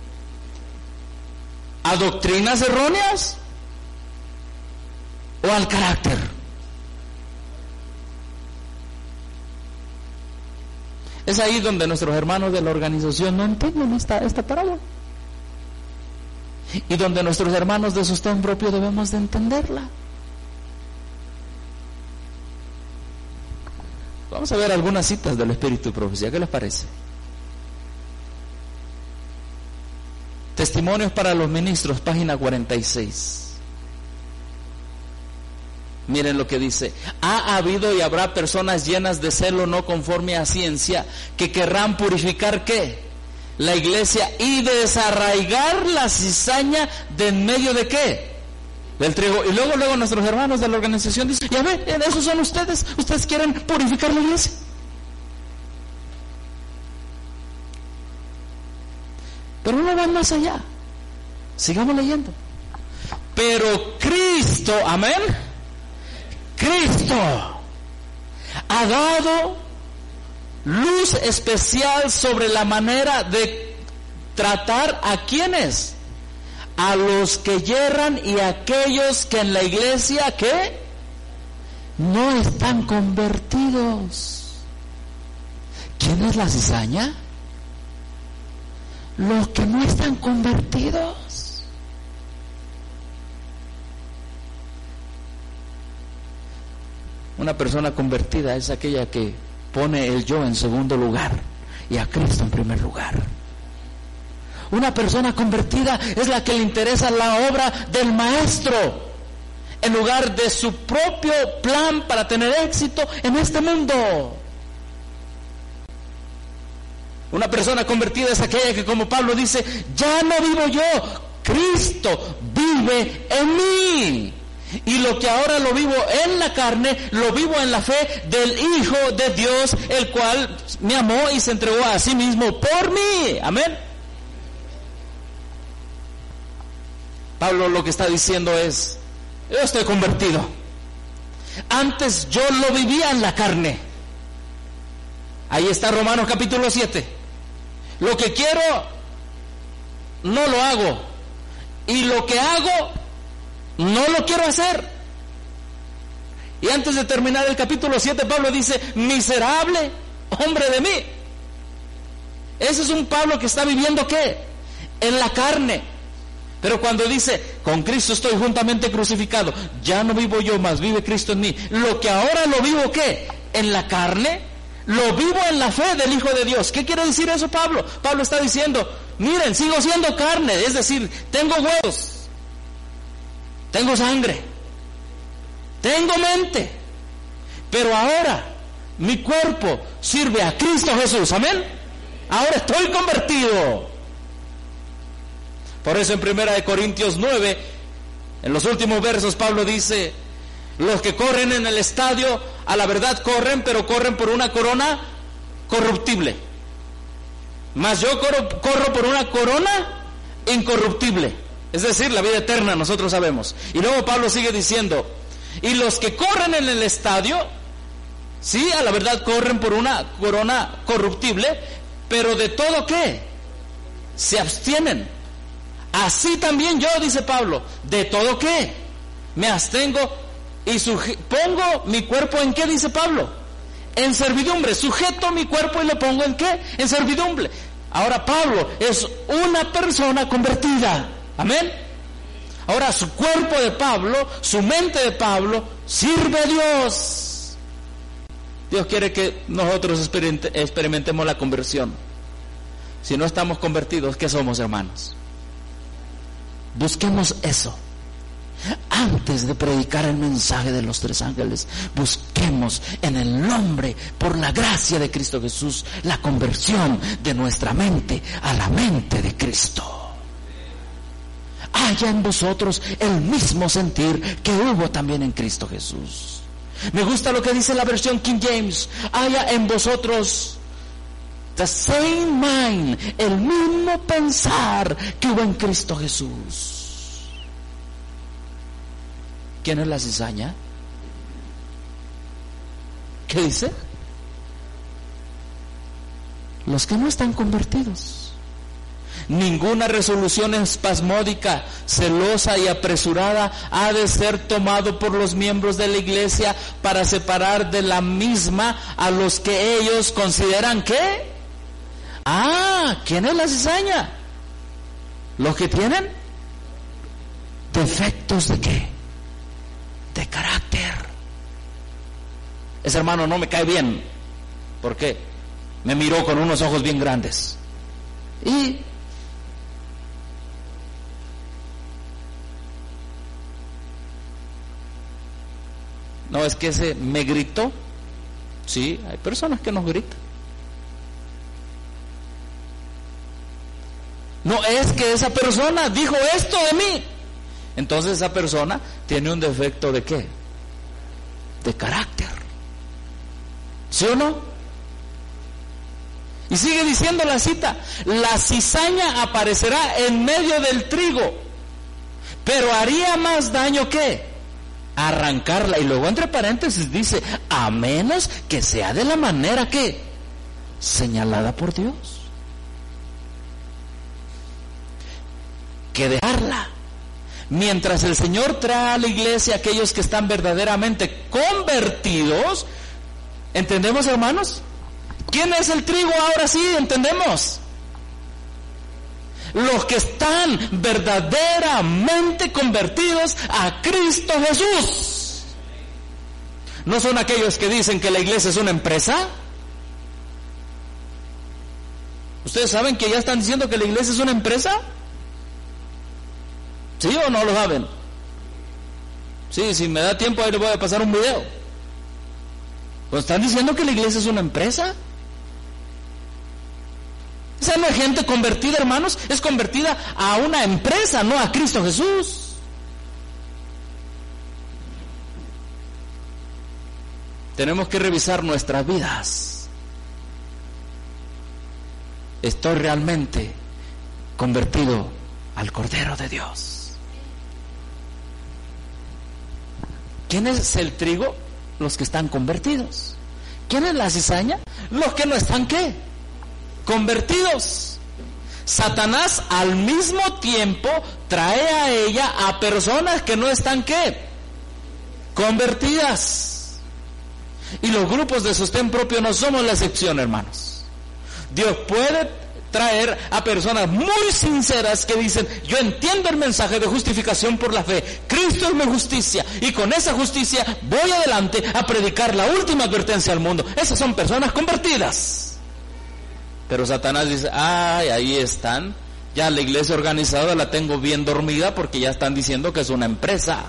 ¿A doctrinas erróneas o al carácter? Es ahí donde nuestros hermanos de la organización no entienden esta, esta parábola, y donde nuestros hermanos de sostén propio debemos de entenderla. Vamos a ver algunas citas del Espíritu de Profecía. ¿Qué les parece? Testimonios para los ministros, página cuarenta y seis. Miren lo que dice. Ha habido y habrá personas llenas de celo no conforme a ciencia, que querrán purificar ¿qué? La iglesia y desarraigar la cizaña de en medio de ¿qué? Del trigo. Y luego, luego nuestros hermanos de la organización dicen, ya ven, esos son ustedes, ustedes quieren purificar la iglesia. Pero no van más allá. Sigamos leyendo. Pero Cristo, amén, Cristo ha dado luz especial sobre la manera de tratar a quienes, a los que yerran y a aquellos que en la iglesia que no están convertidos. ¿Quién es la cizaña? Los que no están convertidos. Una persona convertida es aquella que pone el yo en segundo lugar y a Cristo en primer lugar. Una persona convertida es la que le interesa la obra del Maestro en lugar de su propio plan para tener éxito en este mundo. Una persona convertida es aquella que, como Pablo dice, ya no vivo yo, Cristo vive en mí. Y lo que ahora lo vivo en la carne, lo vivo en la fe del Hijo de Dios, el cual me amó y se entregó a sí mismo por mí. Amén. Pablo lo que está diciendo es: yo estoy convertido. Antes yo lo vivía en la carne. Ahí está Romanos capítulo siete. Lo que quiero, no lo hago. Y lo que hago, no lo quiero hacer. Y antes de terminar el capítulo siete, Pablo dice: miserable hombre de mí. Ese es un Pablo que está viviendo ¿qué? En la carne. Pero cuando dice: con Cristo estoy juntamente crucificado, ya no vivo yo más, vive Cristo en mí. Lo que ahora lo vivo ¿qué? En la carne, lo vivo en la fe del Hijo de Dios. ¿Qué quiere decir eso, Pablo? Pablo está diciendo: miren, sigo siendo carne, es decir, tengo huesos, tengo sangre, tengo mente, pero ahora mi cuerpo sirve a Cristo Jesús. Amén. Ahora estoy convertido. Por eso en primera de Corintios nueve, en los últimos versos, Pablo dice: los que corren en el estadio, a la verdad corren, pero corren por una corona corruptible. Mas yo corro, corro por una corona incorruptible, es decir, la vida eterna, nosotros sabemos. Y luego Pablo sigue diciendo: y los que corren en el estadio, sí, a la verdad corren por una corona corruptible, pero de todo ¿qué? Se abstienen. Así también yo, dice Pablo, de todo ¿qué? Me abstengo y suje- pongo mi cuerpo en ¿qué? Dice Pablo, en servidumbre. Sujeto mi cuerpo y lo pongo en ¿qué? En servidumbre. Ahora Pablo es una persona convertida. Amén. Ahora su cuerpo de Pablo, su mente de Pablo, sirve a Dios. Dios quiere que nosotros experimentemos la conversión. Si no estamos convertidos, ¿qué somos, hermanos? Busquemos eso. Antes de predicar el mensaje de los tres ángeles, busquemos en el nombre, por la gracia de Cristo Jesús, la conversión de nuestra mente a la mente de Cristo. Haya en vosotros el mismo sentir que hubo también en Cristo Jesús. Me gusta lo que dice la versión King James: haya en vosotros the same mind, el mismo pensar que hubo en Cristo Jesús. ¿Quién es la cizaña? ¿Qué dice? Los que no están convertidos. Ninguna resolución espasmódica, celosa y apresurada ha de ser tomado por los miembros de la iglesia para separar de la misma a los que ellos consideran ¿qué? Ah, ¿quién es la cizaña? Los que tienen defectos de ¿qué? De carácter. Ese hermano no me cae bien. ¿Por qué? Me miró con unos ojos bien grandes. Y no, es que ese me gritó. Sí, hay personas que nos gritan. No, es que esa persona dijo esto de mí. Entonces esa persona tiene un defecto de ¿qué? De carácter. ¿Sí o no? Y sigue diciendo la cita: la cizaña aparecerá en medio del trigo, pero haría más daño ¿qué? Arrancarla. Y luego entre paréntesis dice: a menos que sea de la manera ¿qué? Señalada por Dios. Que dejarla. Mientras el Señor trae a la iglesia a aquellos que están verdaderamente convertidos. ¿Entendemos, hermanos? ¿Quién es el trigo ahora sí? ¿Entendemos? Los que están verdaderamente convertidos a Cristo Jesús. ¿No son aquellos que dicen que la iglesia es una empresa? ¿Ustedes saben que ya están diciendo que la iglesia es una empresa? ¿Sí o no lo saben? Sí, si me da tiempo ahí les voy a pasar un video. Pues están diciendo que la iglesia es una empresa. Esa Esa no es gente convertida, hermanos, es convertida a una empresa, no a Cristo Jesús. Tenemos que revisar nuestras vidas. ¿Estoy realmente convertido al Cordero de Dios? ¿Quién es el trigo? Los que están convertidos. ¿Quién es la cizaña? Los que no están, ¿qué? Convertidos. Satanás al mismo tiempo trae a ella a personas que no están, ¿qué? Convertidas. Y los grupos de sostén propio no somos la excepción, hermanos. Dios puede traer a personas muy sinceras que dicen: yo entiendo el mensaje de justificación por la fe, Cristo es mi justicia, y con esa justicia voy adelante a predicar la última advertencia al mundo. Esas son personas convertidas. Pero Satanás dice: ay, ahí están, ya la iglesia organizada la tengo bien dormida porque ya están diciendo que es una empresa.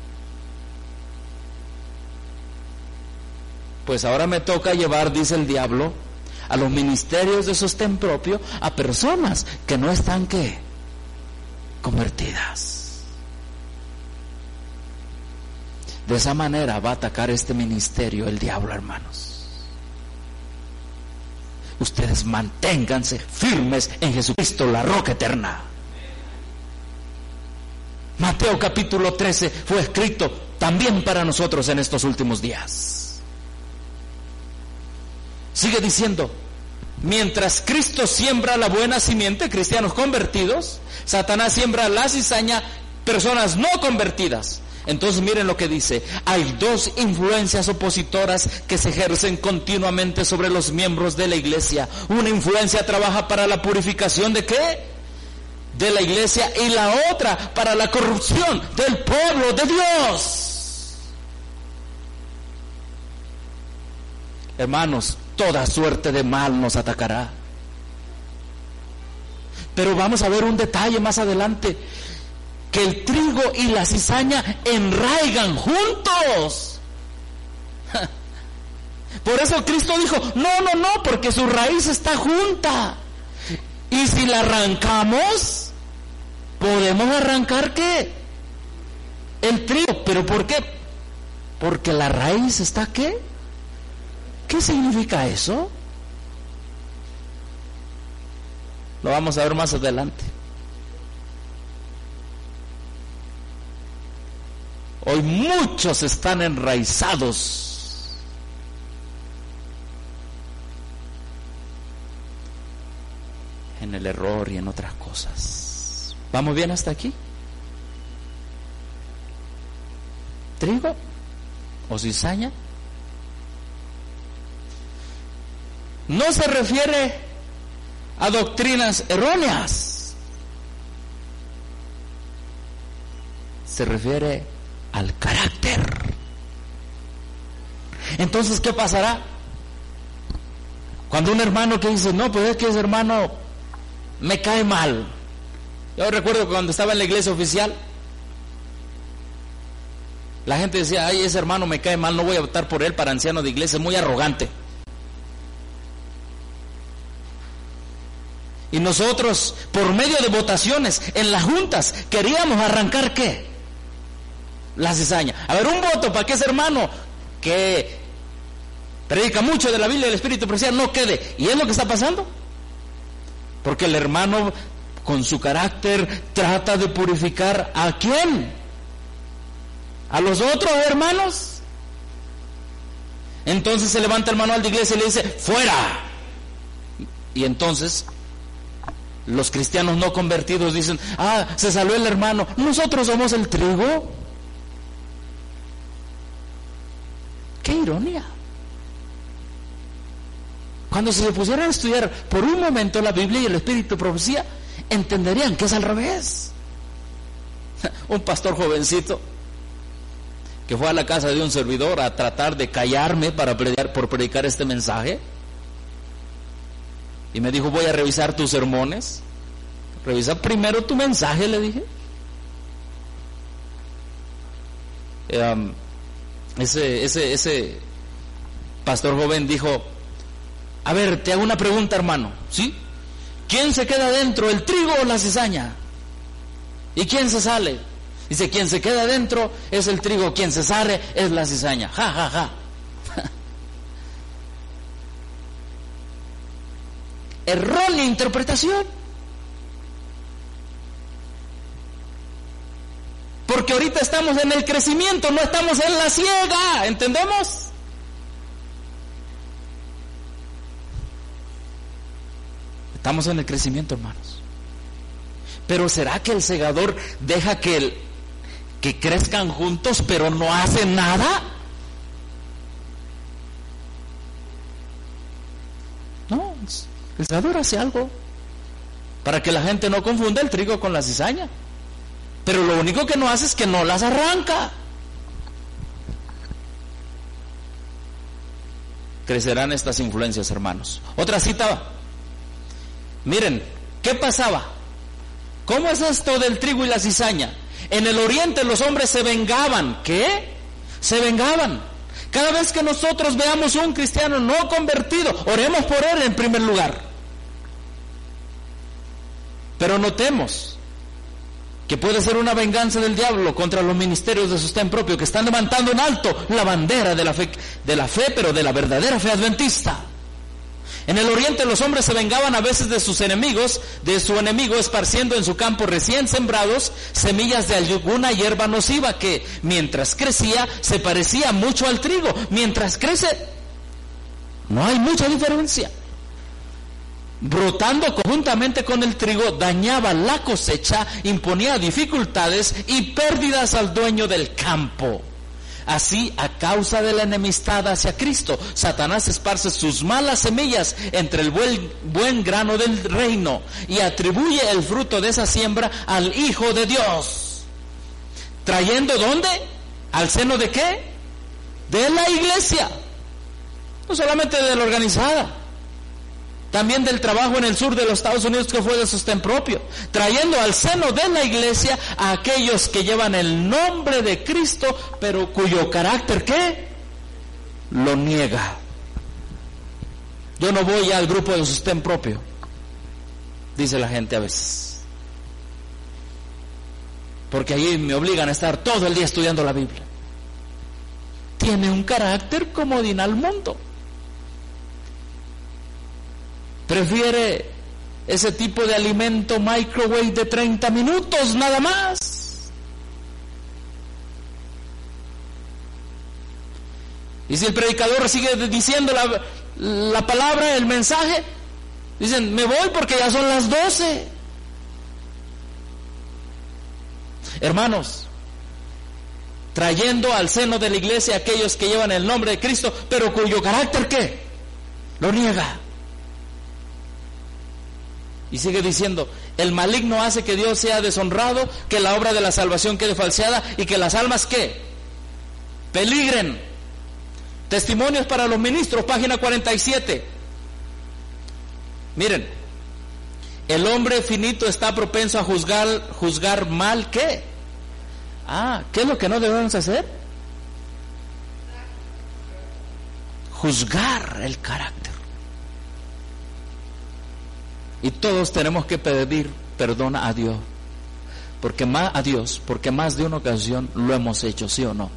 Pues ahora me toca llevar, dice el diablo, a los ministerios de sostén propio a personas que no están, ¿qué? Convertidas. De esa manera va a atacar este ministerio el diablo, hermanos. Ustedes manténganse firmes en Jesucristo, la roca eterna. Mateo capítulo trece fue escrito también para nosotros en estos últimos días. Sigue diciendo: mientras Cristo siembra la buena simiente, cristianos convertidos, Satanás siembra la cizaña, personas no convertidas. Entonces miren lo que dice: hay dos influencias opositoras que se ejercen continuamente sobre los miembros de la iglesia. Una influencia trabaja para la purificación ¿de qué? De la iglesia, y la otra para la corrupción del pueblo de Dios. Hermanos, toda suerte de mal nos atacará. Pero vamos a ver un detalle más adelante: que el trigo y la cizaña enraigan juntos. Por eso Cristo dijo: no, no, no, porque su raíz está junta. Y si la arrancamos, podemos arrancar ¿qué? El trigo. ¿Pero por qué? Porque la raíz está ¿qué? ¿Qué significa eso? Lo vamos a ver más adelante. Hoy muchos están enraizados en el error y en otras cosas. ¿Vamos bien hasta aquí? ¿Trigo o cizaña? No se refiere a doctrinas erróneas, se refiere al carácter. Entonces, ¿qué pasará? Cuando un hermano que dice: no, pues es que ese hermano me cae mal. Yo recuerdo que cuando estaba en la iglesia oficial, la gente decía: ay, ese hermano me cae mal, no voy a votar por él para anciano de iglesia, es muy arrogante. Y nosotros, por medio de votaciones en las juntas, queríamos arrancar ¿qué? La cizaña. A ver, un voto para que ese hermano que predica mucho de la Biblia y del Espíritu Profecía no quede. ¿Y es lo que está pasando? Porque el hermano, con su carácter, trata de purificar ¿a quién? ¿A los otros hermanos? Entonces se levanta el manual de iglesia y le dice: ¡fuera! Y entonces los cristianos no convertidos dicen: ah, se salió el hermano, nosotros somos el trigo. ¡Qué ironía! Cuando se pusieran a estudiar por un momento la Biblia y el Espíritu de Profecía, entenderían que es al revés. Un pastor jovencito que fue a la casa de un servidor a tratar de callarme para predicar, por predicar este mensaje, y me dijo: voy a revisar tus sermones. Revisa primero tu mensaje, le dije. Um, ese, ese, ese pastor joven dijo: a ver, te hago una pregunta, hermano, ¿sí? ¿quién se queda dentro, el trigo o la cizaña? ¿Y quién se sale? Dice, quien se queda dentro es el trigo, quien se sale es la cizaña. Ja, ja, ja. Errónea interpretación. Porque ahorita estamos en el crecimiento, no estamos en la siega, ¿entendemos? Estamos en el crecimiento, hermanos. Pero ¿será que el segador deja que, el, que crezcan juntos, pero no hace nada? No, el segador hace algo para que la gente no confunda el trigo con la cizaña. Pero lo único que no hace es que no las arranca. Crecerán estas influencias, hermanos. Otra cita. Miren, ¿qué pasaba? ¿Cómo es esto del trigo y la cizaña? En el oriente los hombres se vengaban. ¿Qué? Se vengaban. Cada vez que nosotros veamos un cristiano no convertido, oremos por él en primer lugar. Pero notemos que puede ser una venganza del diablo contra los ministerios de sostén propio que están levantando en alto la bandera de la fe, de la fe, pero de la verdadera fe adventista. En el oriente los hombres se vengaban a veces de sus enemigos, de su enemigo, esparciendo en su campo recién sembrados semillas de alguna hierba nociva que, mientras crecía, se parecía mucho al trigo. Mientras crece, no hay mucha diferencia. Brotando conjuntamente con el trigo, dañaba la cosecha, imponía dificultades y pérdidas al dueño del campo. Así, a causa de la enemistad hacia Cristo, Satanás esparce sus malas semillas entre el buen, buen grano del reino y atribuye el fruto de esa siembra al Hijo de Dios. ¿Trayendo dónde? ¿Al seno de qué? De la iglesia. No solamente de la organizada, también del trabajo en el sur de los Estados Unidos que fue de sostén propio, trayendo al seno de la iglesia a aquellos que llevan el nombre de Cristo, pero cuyo carácter, ¿qué? Lo niega. Yo no voy al grupo de sostén propio, dice la gente a veces, porque allí me obligan a estar todo el día estudiando la Biblia. Tiene un carácter comodín al mundo. Prefiere ese tipo de alimento microwave de treinta minutos nada más. Y si el predicador sigue diciendo la, la palabra, el mensaje, dicen, me voy porque ya son las doce. Hermanos, trayendo al seno de la iglesia a aquellos que llevan el nombre de Cristo, pero cuyo carácter, ¿qué? Lo niega. Y sigue diciendo, el maligno hace que Dios sea deshonrado, que la obra de la salvación quede falseada y que las almas, ¿qué? Peligren. Testimonios para los ministros, página cuarenta y siete. Miren, el hombre finito está propenso a juzgar, juzgar mal, ¿qué? Ah, ¿qué es lo que no debemos hacer? Juzgar el carácter. Y todos tenemos que pedir perdón a Dios, porque más a Dios, porque más de una ocasión lo hemos hecho, ¿sí o no?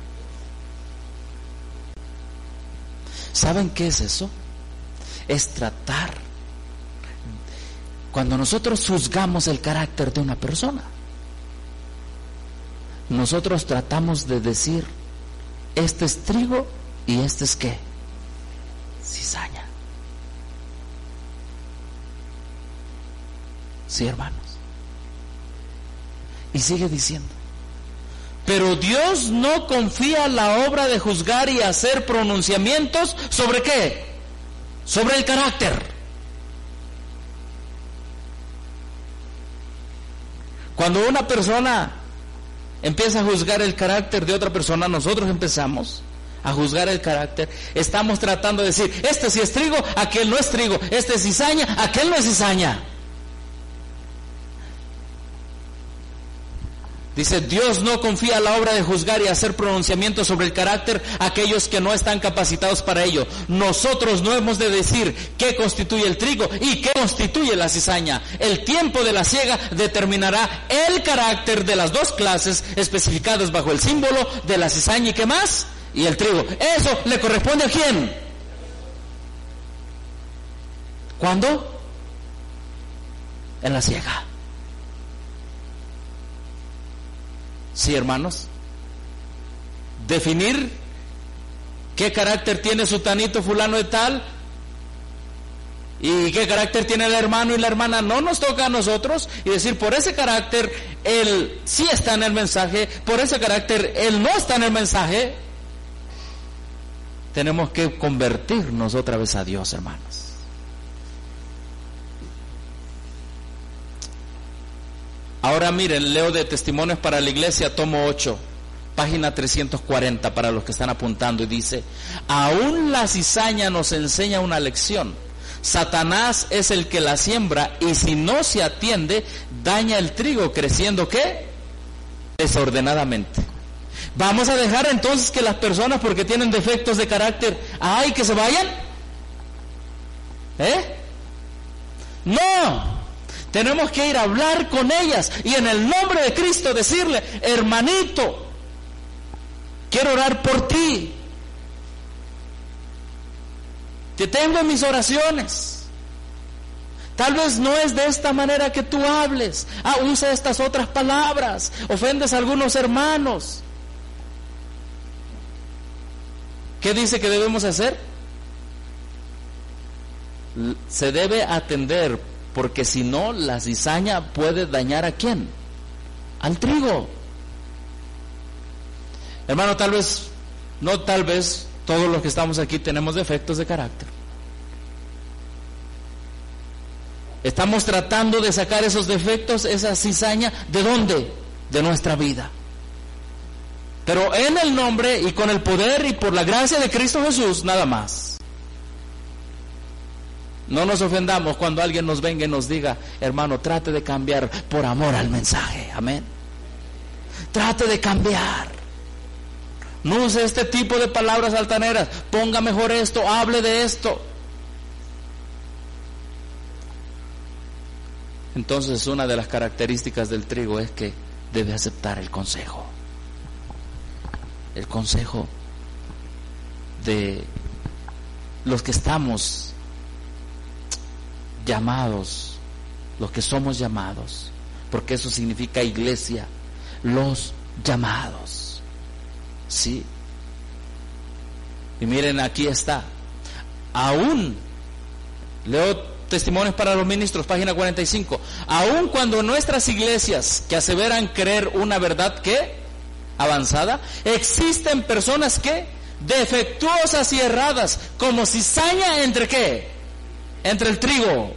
¿Saben qué es eso? Es tratar. Cuando nosotros juzgamos el carácter de una persona, nosotros tratamos de decir, este es trigo y este es ¿qué? Cizaña. Sí, hermanos. Y sigue diciendo, pero Dios no confía la obra de juzgar y hacer pronunciamientos ¿sobre qué? Sobre el carácter. Cuando una persona empieza a juzgar el carácter de otra persona, nosotros empezamos a juzgar el carácter. Estamos tratando de decir, este sí es trigo, aquel no es trigo, este es cizaña, aquel no es cizaña. Dice, Dios no confía la obra de juzgar y hacer pronunciamientos sobre el carácter a aquellos que no están capacitados para ello. Nosotros no hemos de decir qué constituye el trigo y qué constituye la cizaña. El tiempo de la siega determinará el carácter de las dos clases especificadas bajo el símbolo de la cizaña y qué más, y el trigo. Eso le corresponde a quién. ¿Cuándo? En la siega. Sí, hermanos. Definir qué carácter tiene sutanito fulano de tal y qué carácter tiene el hermano y la hermana no nos toca a nosotros, y decir por ese carácter él sí está en el mensaje, por ese carácter él no está en el mensaje. Tenemos que convertirnos otra vez a Dios, hermanos. Ahora miren, leo de Testimonios para la Iglesia, tomo ocho, página trescientos cuarenta, para los que están apuntando, y dice: aún la cizaña nos enseña una lección. Satanás es el que la siembra, y si no se atiende, daña el trigo, creciendo ¿qué? Desordenadamente. ¿Vamos a dejar entonces que las personas, porque tienen defectos de carácter, ay, que se vayan? ¿Eh? No. Tenemos que ir a hablar con ellas y en el nombre de Cristo decirle: hermanito, quiero orar por ti, te tengo en mis oraciones. Tal vez no es de esta manera que tú hables, ah, usa estas otras palabras, ofendes a algunos hermanos. ¿Qué dice que debemos hacer? Se debe atender, porque si no, la cizaña puede dañar ¿a quién? Al trigo. Hermano, tal vez, no tal vez, todos los que estamos aquí tenemos defectos de carácter. Estamos tratando de sacar esos defectos, esa cizaña, ¿de dónde? De nuestra vida. Pero en el nombre y con el poder y por la gracia de Cristo Jesús, nada más. No nos ofendamos cuando alguien nos venga y nos diga: hermano, trate de cambiar por amor al mensaje. Amén. Trate de cambiar. No use este tipo de palabras altaneras. Ponga mejor esto, hable de esto. Entonces, una de las características del trigo es que debe aceptar el consejo. El consejo de los que estamos llamados, los que somos llamados, porque eso significa iglesia, los llamados, ¿sí? Y miren, aquí está, aún, leo Testimonios para los Ministros, página cuarenta y cinco, aún cuando nuestras iglesias que aseveran creer una verdad que avanzada, existen personas que defectuosas y erradas, como cizaña entre qué, entre el trigo.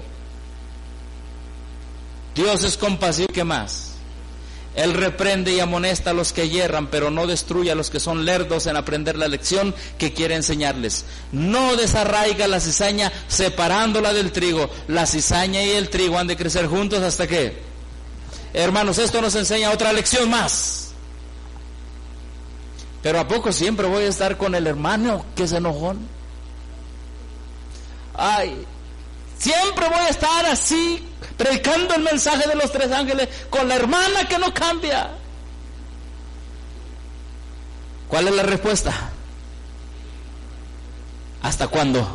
Dios es compasivo. ¿Qué más? Él reprende y amonesta a los que yerran, pero no destruye a los que son lerdos en aprender la lección que quiere enseñarles. No desarraiga la cizaña separándola del trigo. La cizaña y el trigo han de crecer juntos hasta que, hermanos, esto nos enseña otra lección más. Pero ¿a poco siempre voy a estar con el hermano que es enojón? Ay, siempre voy a estar así, predicando el mensaje de los tres ángeles, con la hermana que no cambia. ¿Cuál es la respuesta? ¿Hasta cuándo?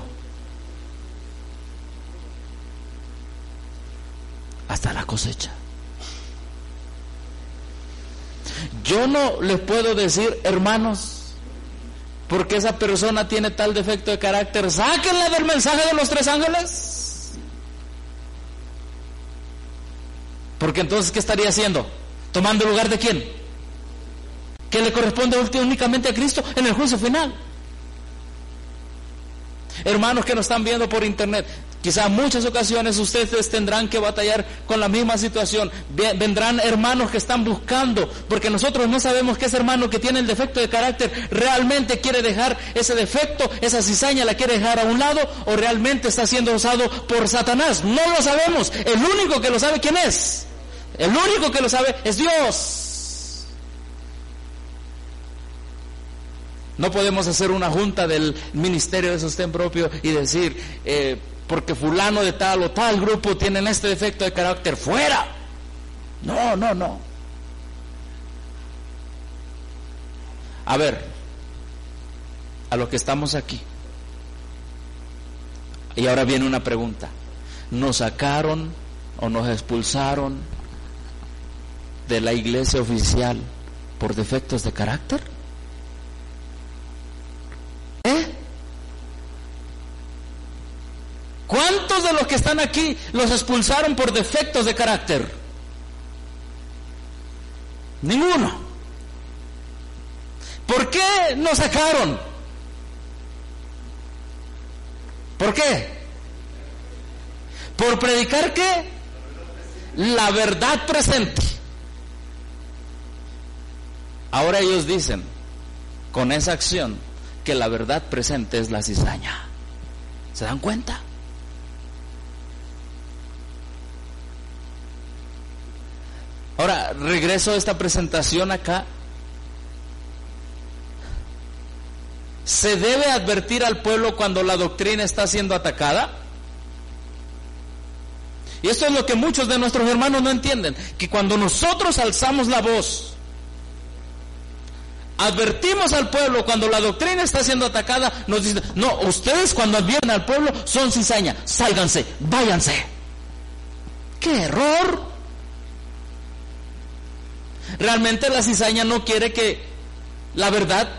Hasta la cosecha. Yo no les puedo decir, hermanos, porque esa persona tiene tal defecto de carácter, sáquenla del mensaje de los tres ángeles. Porque entonces, ¿qué estaría haciendo? ¿Tomando el lugar de quién? Que le corresponde únicamente a Cristo en el juicio final. Hermanos que nos están viendo por internet, quizá en muchas ocasiones ustedes tendrán que batallar con la misma situación. Vendrán hermanos que están buscando, porque nosotros no sabemos que ese hermano que tiene el defecto de carácter realmente quiere dejar ese defecto, esa cizaña la quiere dejar a un lado, o realmente está siendo usado por Satanás. No lo sabemos. El único que lo sabe, ¿quién es? El único que lo sabe es Dios. No podemos hacer una junta del Ministerio de Sostén Propio y decir, eh, porque fulano de tal o tal grupo tienen este defecto de carácter, ¡fuera! No, no, no. A ver, a los que estamos aquí. Y ahora viene una pregunta. ¿Nos sacaron o nos expulsaron de la iglesia oficial por defectos de carácter? ¿Eh? ¿Cuántos de los que están aquí los expulsaron por defectos de carácter? Ninguno. ¿Por qué nos sacaron? ¿Por qué? ¿Por predicar qué? La verdad presente. Ahora ellos dicen, con esa acción, que la verdad presente es la cizaña. ¿Se dan cuenta? Ahora, regreso a esta presentación acá. ¿Se debe advertir al pueblo cuando la doctrina está siendo atacada? Y esto es lo que muchos de nuestros hermanos no entienden, que cuando nosotros alzamos la voz, advertimos al pueblo cuando la doctrina está siendo atacada, nos dicen, no, ustedes cuando advierten al pueblo son cizaña, sálganse, váyanse. ¡Qué error! Realmente la cizaña no quiere que la verdad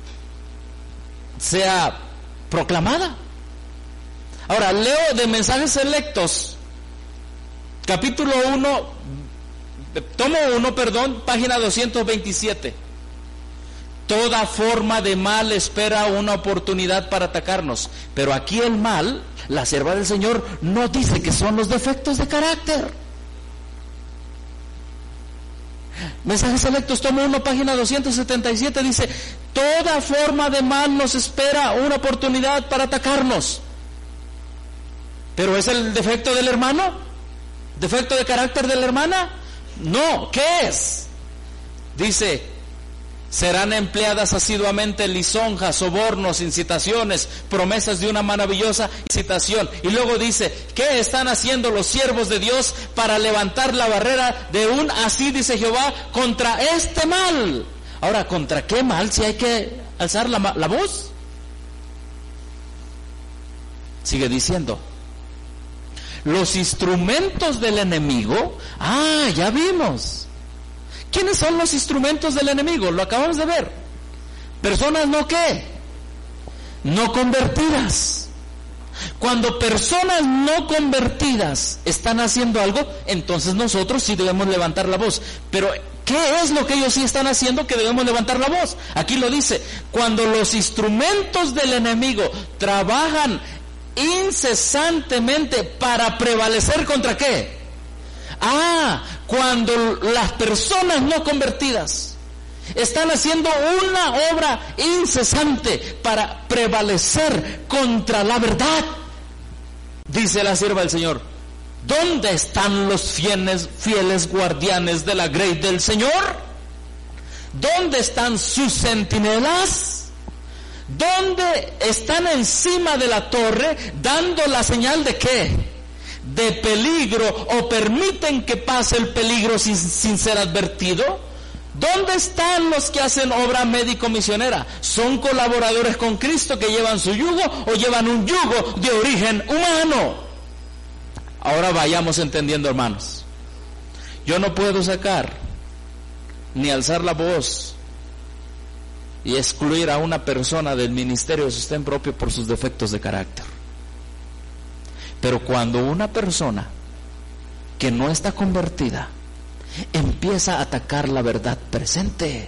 sea proclamada. Ahora, leo de Mensajes Selectos, capítulo uno, tomo uno, perdón, página doscientos veintisiete. Toda forma de mal espera una oportunidad para atacarnos, pero aquí el mal, la sierva del Señor, no dice que son los defectos de carácter. Mensajes Selectos, tomo uno, página doscientos setenta y siete, dice, toda forma de mal nos espera una oportunidad para atacarnos. ¿Pero es el defecto del hermano? ¿Defecto de carácter de la hermana? No, ¿qué es? Dice, serán empleadas asiduamente lisonjas, sobornos, incitaciones, promesas de una maravillosa incitación. Y luego dice, ¿qué están haciendo los siervos de Dios para levantar la barrera de un así dice Jehová contra este mal? Ahora, ¿contra qué mal si hay que alzar la, la voz? Sigue diciendo, los instrumentos del enemigo, ah, ya vimos. ¿Quiénes son los instrumentos del enemigo? Lo acabamos de ver. Personas no qué, no convertidas. Cuando personas no convertidas están haciendo algo, entonces nosotros sí debemos levantar la voz. Pero ¿qué es lo que ellos sí están haciendo que debemos levantar la voz? Aquí lo dice, cuando los instrumentos del enemigo trabajan incesantemente para prevalecer contra qué. Ah, cuando las personas no convertidas están haciendo una obra incesante para prevalecer contra la verdad, dice la sierva del Señor, ¿dónde están los fieles, fieles guardianes de la grey del Señor? ¿Dónde están sus centinelas? ¿Dónde están encima de la torre dando la señal de qué? De peligro, o permiten que pase el peligro sin, sin ser advertido. ¿Dónde están los que hacen obra médico-misionera? ¿Son colaboradores con Cristo que llevan su yugo o llevan un yugo de origen humano? Ahora vayamos entendiendo, hermanos. Yo no puedo sacar ni alzar la voz y excluir a una persona del ministerio de sostén propio por sus defectos de carácter. Pero cuando una persona que no está convertida empieza a atacar la verdad presente,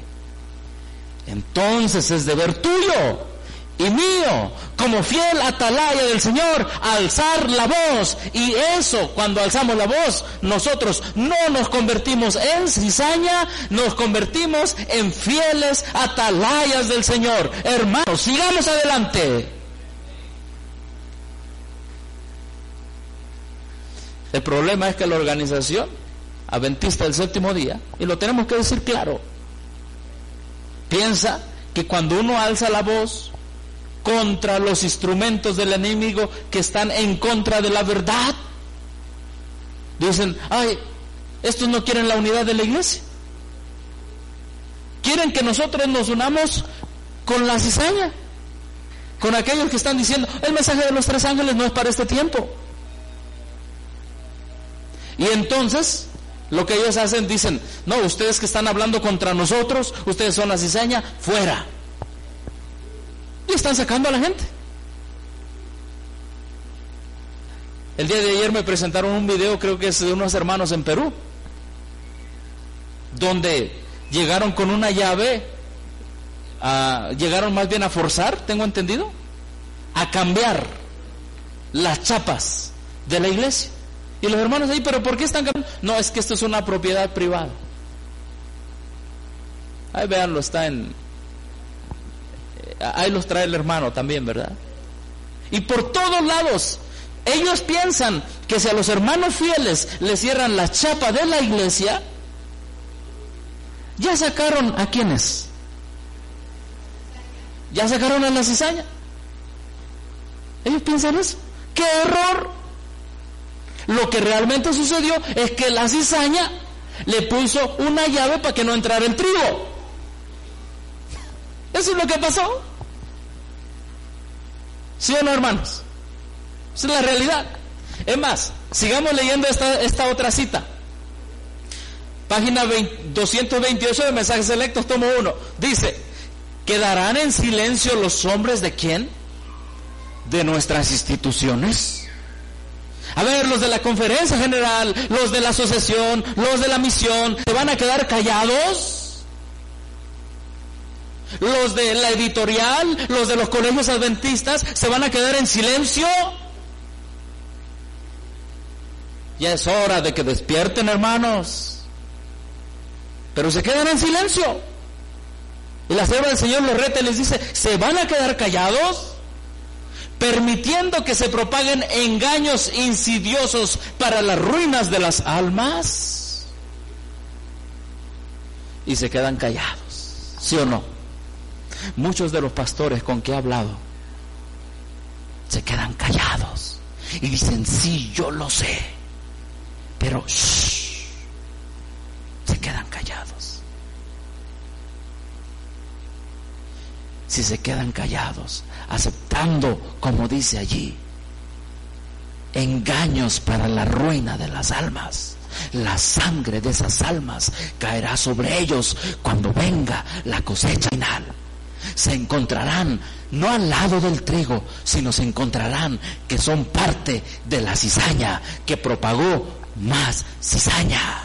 entonces es deber tuyo y mío, como fiel atalaya del Señor, alzar la voz. Y eso, cuando alzamos la voz, nosotros no nos convertimos en cizaña, nos convertimos en fieles atalayas del Señor. Hermanos, sigamos adelante. El problema es que la organización adventista del séptimo día, y lo tenemos que decir claro, piensa que cuando uno alza la voz contra los instrumentos del enemigo que están en contra de la verdad, dicen, ay, estos no quieren la unidad de la iglesia, quieren que nosotros nos unamos con la cizaña, con aquellos que están diciendo, el mensaje de los tres ángeles no es para este tiempo. Y entonces lo que ellos hacen, dicen, no, ustedes que están hablando contra nosotros, ustedes son la cizaña, fuera. Y están sacando a la gente. El día de ayer me presentaron un video, creo que es de unos hermanos en Perú, donde llegaron con una llave, a, llegaron más bien a forzar, tengo entendido, a cambiar las chapas de la iglesia. Y los hermanos ahí, ¿pero por qué están cambiando? No, es que esto es una propiedad privada. Ahí véanlo, está en... Ahí los trae el hermano también, ¿verdad? Y por todos lados, ellos piensan que si a los hermanos fieles les cierran la chapa de la iglesia, ya sacaron a quiénes, ya sacaron a la cizaña. Ellos piensan eso. ¡Qué error! Lo que realmente sucedió es que la cizaña le puso una llave para que no entrara el trigo. Eso es lo que pasó. ¿Sí o no, hermanos? Esa es la realidad. Es más, sigamos leyendo esta, esta otra cita. Página doscientos veintiocho de Mensajes Selectos, tomo uno. Dice, ¿quedarán en silencio los hombres de quién? De nuestras instituciones. A ver, los de la conferencia general, los de la asociación, los de la misión, ¿se van a quedar callados? Los de la editorial, los de los colegios adventistas, ¿se van a quedar en silencio? Ya es hora de que despierten, hermanos. Pero se quedan en silencio. Y la sierva del Señor los reta y les dice, ¿se van a quedar callados? Permitiendo que se propaguen engaños insidiosos para las ruinas de las almas. Y se quedan callados, ¿sí o no? Muchos de los pastores con que he hablado se quedan callados y dicen, sí, yo lo sé, pero shh, se quedan callados. Si se quedan callados, aceptando, como dice allí, engaños para la ruina de las almas, la sangre de esas almas caerá sobre ellos cuando venga la cosecha final. Se encontrarán no al lado del trigo, sino se encontrarán que son parte de la cizaña que propagó más cizaña.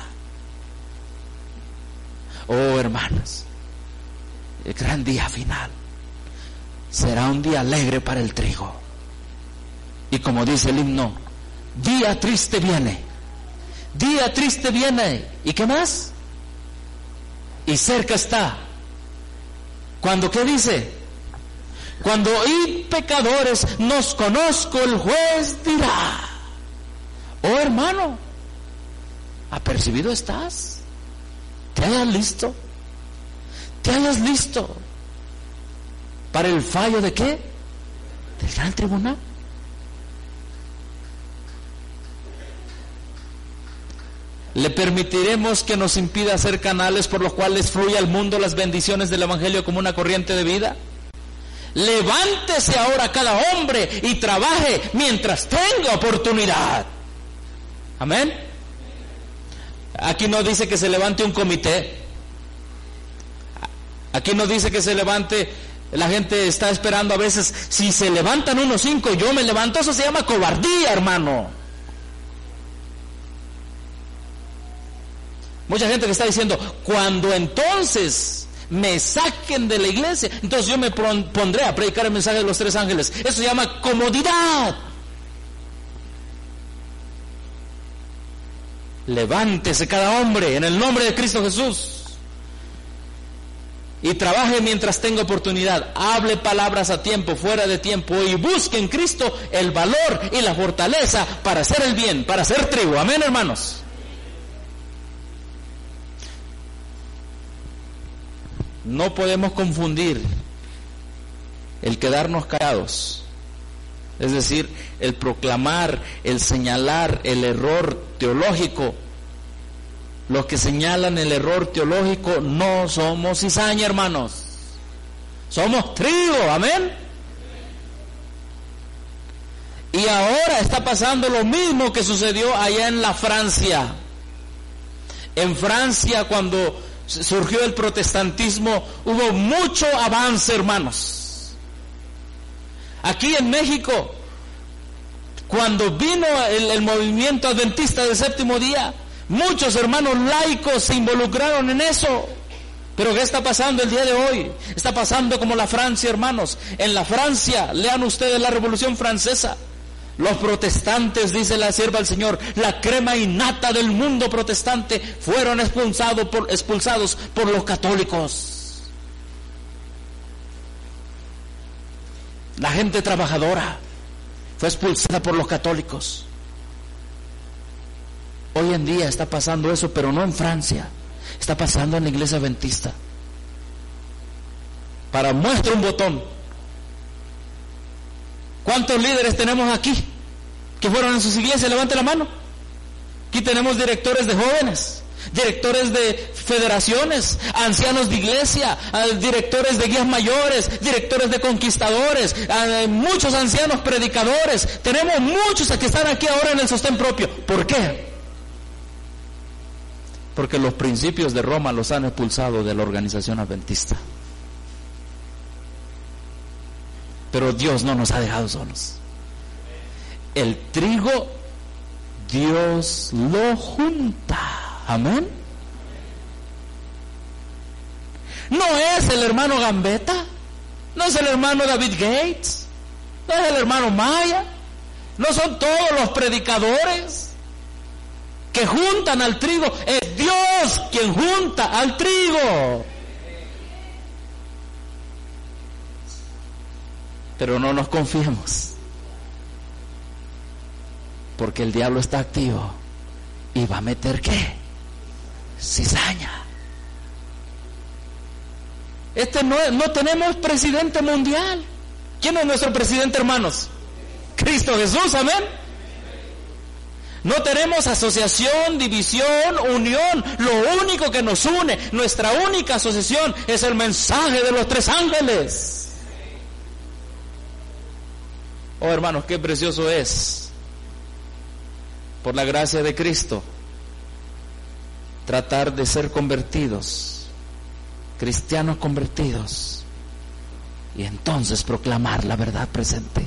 Oh, hermanos, el gran día final será un día alegre para el trigo. Y como dice el himno, día triste viene, día triste viene. ¿Y qué más? Y cerca está. Cuando, ¿qué dice? Cuando oíd pecadores, nos conozco, el juez dirá. Oh, hermano, ¿apercibido estás? ¿Te hayas listo? ¿Te hayas listo para el fallo de qué? Del gran tribunal. ¿Le permitiremos que nos impida hacer canales por los cuales fluya al mundo las bendiciones del Evangelio como una corriente de vida? Levántese ahora cada hombre y trabaje mientras tenga oportunidad. Amén. Aquí no dice que se levante un comité. Aquí no dice que se levante. La gente está esperando a veces, si se levantan unos cinco, yo me levanto. Eso se llama cobardía, hermano. Mucha gente que está diciendo, cuando entonces me saquen de la iglesia, entonces yo me pondré a predicar el mensaje de los tres ángeles. Eso se llama comodidad. Levántese cada hombre en el nombre de Cristo Jesús y trabaje mientras tenga oportunidad. Hable palabras a tiempo, fuera de tiempo, y busque en Cristo el valor y la fortaleza para hacer el bien, para hacer trigo. Amén, hermanos. no podemos confundir el quedarnos callados, es decir, el proclamar, el señalar el error teológico. Los que señalan el error teológico no somos cizaña, hermanos. Somos trigo, amén. Y ahora está pasando lo mismo que sucedió allá en la Francia. En Francia, cuando surgió el protestantismo, hubo mucho avance, hermanos. Aquí en México, cuando vino el, el movimiento adventista del séptimo día, muchos hermanos laicos se involucraron en eso. Pero ¿qué está pasando el día de hoy? Está pasando como la Francia, hermanos. En la Francia, lean ustedes la Revolución Francesa. Los protestantes, dice la sierva del Señor, la crema innata del mundo protestante, fueron expulsados por, expulsados por los católicos. La gente trabajadora fue expulsada por los católicos. Hoy en día está pasando eso, pero no en Francia. Está pasando en la iglesia adventista. Para muestra un botón. ¿Cuántos líderes tenemos aquí que fueron en sus iglesias? Levante la mano. Aquí tenemos directores de jóvenes, directores de federaciones, ancianos de iglesia, directores de guías mayores, directores de conquistadores, muchos ancianos predicadores. Tenemos muchos que están aquí ahora en el sostén propio. ¿Por qué? Porque los principios de Roma los han expulsado de la organización adventista. Pero Dios no nos ha dejado solos. El trigo, Dios lo junta. Amén. No es el hermano Gambetta, no es el hermano David Gates, no es el hermano Maya, no son todos los predicadores que juntan al trigo. Es Dios quien junta al trigo. Pero no nos confiemos, porque el diablo está activo y va a meter ¿qué? Cizaña. Este no, no tenemos presidente mundial. ¿Quién es nuestro presidente, hermanos? Cristo Jesús, amén. No tenemos asociación, división, unión. Lo único que nos une, nuestra única asociación, es el mensaje de los tres ángeles. Oh, hermanos, qué precioso es, por la gracia de Cristo, tratar de ser convertidos, cristianos convertidos, y entonces proclamar la verdad presente.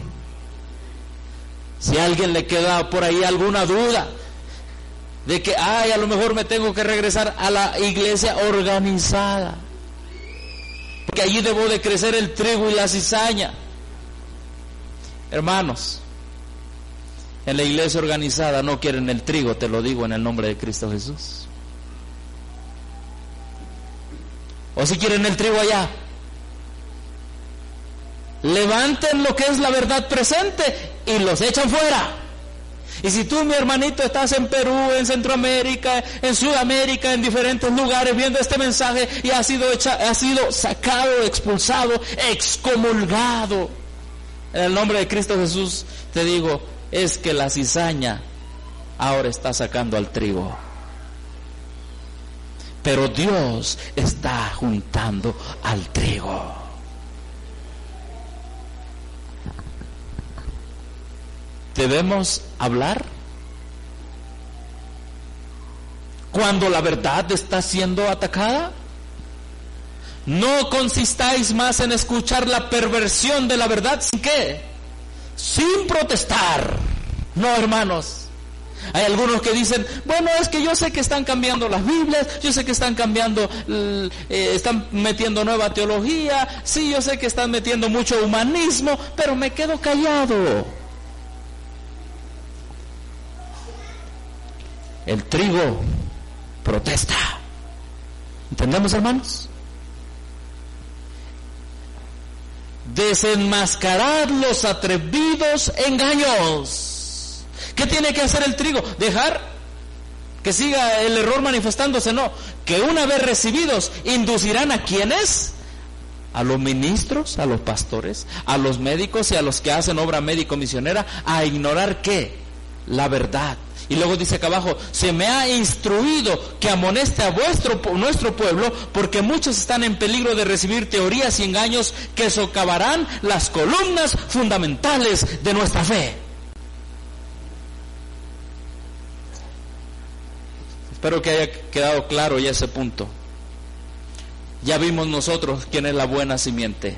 Si a alguien le queda por ahí alguna duda de que, ay, a lo mejor me tengo que regresar a la iglesia organizada, porque allí debo de crecer el trigo y la cizaña. Hermanos, en la iglesia organizada no quieren el trigo, te lo digo en el nombre de Cristo Jesús. O si quieren el trigo allá, levanten lo que es la verdad presente y los echan fuera. Y si tú, mi hermanito, estás en Perú, en Centroamérica, en Sudamérica, en diferentes lugares viendo este mensaje y has sido, hecha, has sido sacado, expulsado, excomulgado, en el nombre de Cristo Jesús, te digo, es que la cizaña ahora está sacando al trigo. Pero Dios está juntando al trigo. Debemos hablar cuando la verdad está siendo atacada. No consistáis más en escuchar la perversión de la verdad. ¿Sin qué? Sin protestar. No, hermanos. Hay algunos que dicen, bueno, es que yo sé que están cambiando las Biblias, yo sé que están cambiando, eh, están metiendo nueva teología, sí, yo sé que están metiendo mucho humanismo, pero me quedo callado. El trigo protesta. ¿Entendemos, hermanos? Desenmascarar los atrevidos engaños. ¿Qué tiene que hacer el trigo? Dejar que siga el error manifestándose, no, que una vez recibidos inducirán a quienes, a los ministros, a los pastores, a los médicos y a los que hacen obra médico misionera a ignorar ¿qué? La verdad. Y luego dice acá abajo, se me ha instruido que amoneste a vuestro, nuestro pueblo, porque muchos están en peligro de recibir teorías y engaños que socavarán las columnas fundamentales de nuestra fe. Espero que haya quedado claro ya ese punto. Ya vimos nosotros quién es la buena simiente.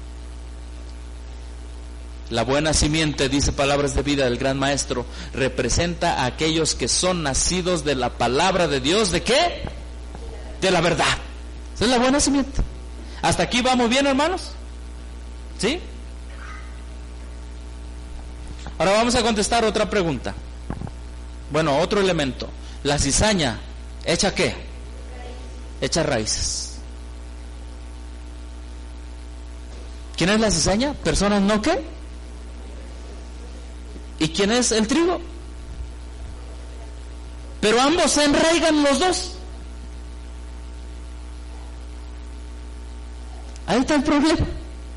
La buena simiente, dice Palabras de Vida del Gran Maestro, representa a aquellos que son nacidos de la palabra de Dios. ¿De qué? De la verdad. Esa es la buena simiente. ¿Hasta aquí vamos bien, hermanos? ¿Sí? Ahora vamos a contestar otra pregunta. Bueno, otro elemento. La cizaña, ¿echa qué? Echa raíces. ¿Quién es la cizaña? Personas no qué. ¿Y quién es el trigo? Pero ambos se enraigan los dos. Ahí está el problema.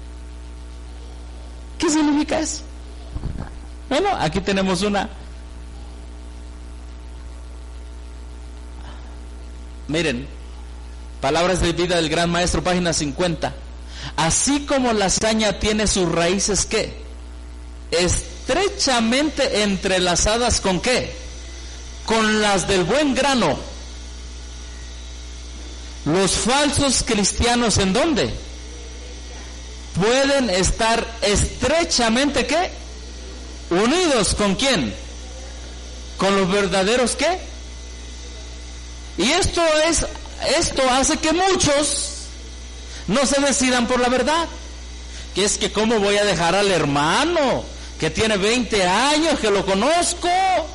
¿Qué significa eso? Bueno, aquí tenemos una. Miren, Palabras de Vida del Gran Maestro, página cincuenta. Así como la cizaña tiene sus raíces, ¿qué? Estrechamente entrelazadas ¿con qué? Con las del buen grano. Los falsos cristianos, ¿en dónde? Pueden estar estrechamente ¿qué? Unidos ¿con quién? Con los verdaderos ¿qué? Y esto es, esto hace que muchos no se decidan por la verdad. Que es que cómo voy a dejar al hermano que tiene veinte años, que lo conozco,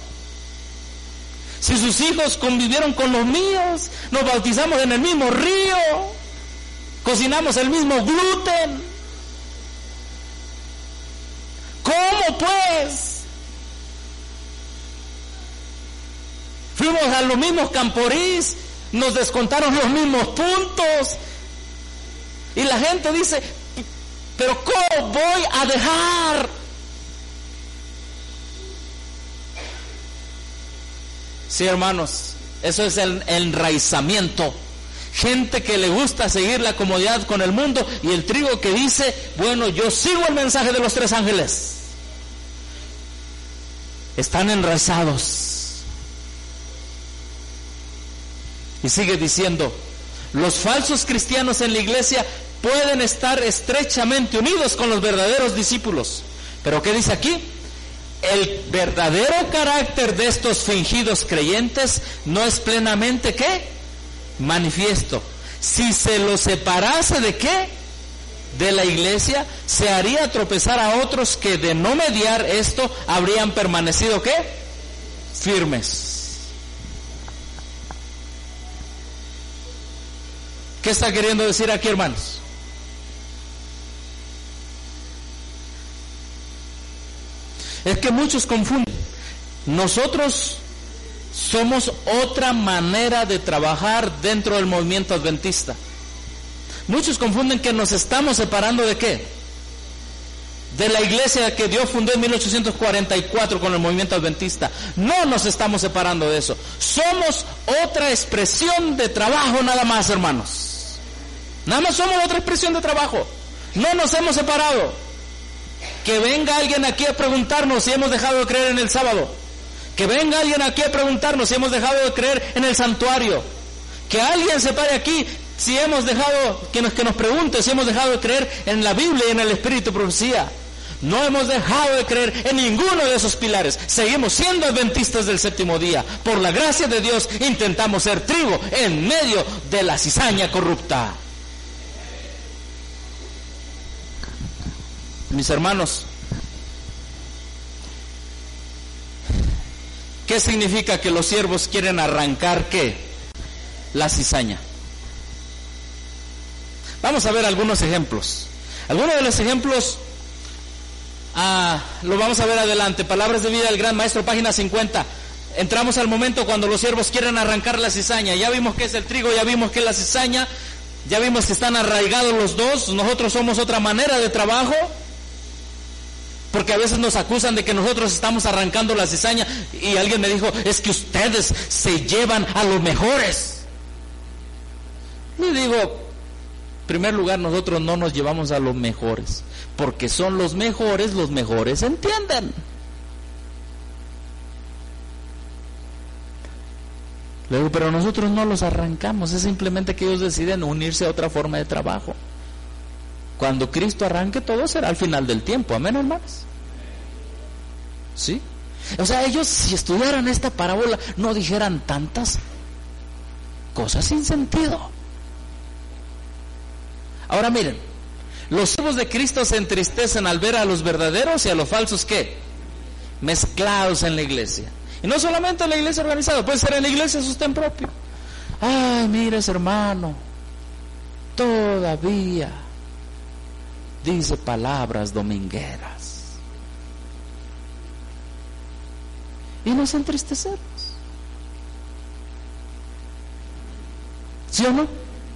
si sus hijos convivieron con los míos, nos bautizamos en el mismo río, cocinamos el mismo gluten. ¿Cómo pues? Fuimos a los mismos camporís, nos descontaron los mismos puntos. Y la gente dice, pero ¿cómo voy a dejar? Sí, hermanos, eso es el enraizamiento. Gente que le gusta seguir la comodidad con el mundo, y el trigo que dice, bueno, yo sigo el mensaje de los tres ángeles. Están enraizados. Y sigue diciendo, los falsos cristianos en la iglesia pueden estar estrechamente unidos con los verdaderos discípulos. Pero ¿qué dice aquí? El verdadero carácter de estos fingidos creyentes no es plenamente ¿qué? Manifiesto. Si se los separase de ¿qué? De la iglesia, se haría tropezar a otros que de no mediar esto habrían permanecido ¿qué? Firmes. ¿Qué está queriendo decir aquí, hermanos? Es que muchos confunden. Nosotros somos otra manera de trabajar dentro del movimiento adventista. Muchos confunden que nos estamos separando ¿de qué? De la iglesia que Dios fundó en mil ochocientos cuarenta y cuatro con el movimiento adventista. No nos estamos separando de eso. Somos otra expresión de trabajo nada más, hermanos. Nada más somos otra expresión de trabajo. No nos hemos separado. Que venga alguien aquí a preguntarnos si hemos dejado de creer en el sábado. Que venga alguien aquí a preguntarnos si hemos dejado de creer en el santuario. Que alguien se pare aquí si hemos dejado, que nos, que nos pregunte si hemos dejado de creer en la Biblia y en el Espíritu de Profecía. No hemos dejado de creer en ninguno de esos pilares. Seguimos siendo adventistas del séptimo día. Por la gracia de Dios intentamos ser trigo en medio de la cizaña corrupta. Mis hermanos, ¿qué significa que los siervos quieren arrancar qué? La cizaña. Vamos a ver algunos ejemplos. Algunos de los ejemplos ah, lo vamos a ver adelante. Palabras de Vida del Gran Maestro, página cincuenta. entramos al momento cuando los siervos quieren arrancar la cizaña. Ya vimos que es el trigo, ya vimos que es la cizaña, ya vimos que están arraigados los dos. Nosotros somos otra manera de trabajo, porque a veces nos acusan de que nosotros estamos arrancando la cizaña, y alguien me dijo, es que ustedes se llevan a los mejores. Y digo, en primer lugar, nosotros no nos llevamos a los mejores, porque son los mejores, los mejores entienden. Le digo, pero nosotros no los arrancamos, es simplemente que ellos deciden unirse a otra forma de trabajo. Cuando Cristo arranque, todo será al final del tiempo, amén, hermanos. ¿Sí? O sea, ellos, si estudiaran esta parábola, no dijeran tantas cosas sin sentido. Ahora miren, los siervos de Cristo se entristecen al ver a los verdaderos y a los falsos, ¿qué? Mezclados en la iglesia. Y no solamente en la iglesia organizada, puede ser en la iglesia de sostén propio. Ay, mires, hermano, todavía dice palabras domingueras. Y nos entristecemos. ¿Sí o no?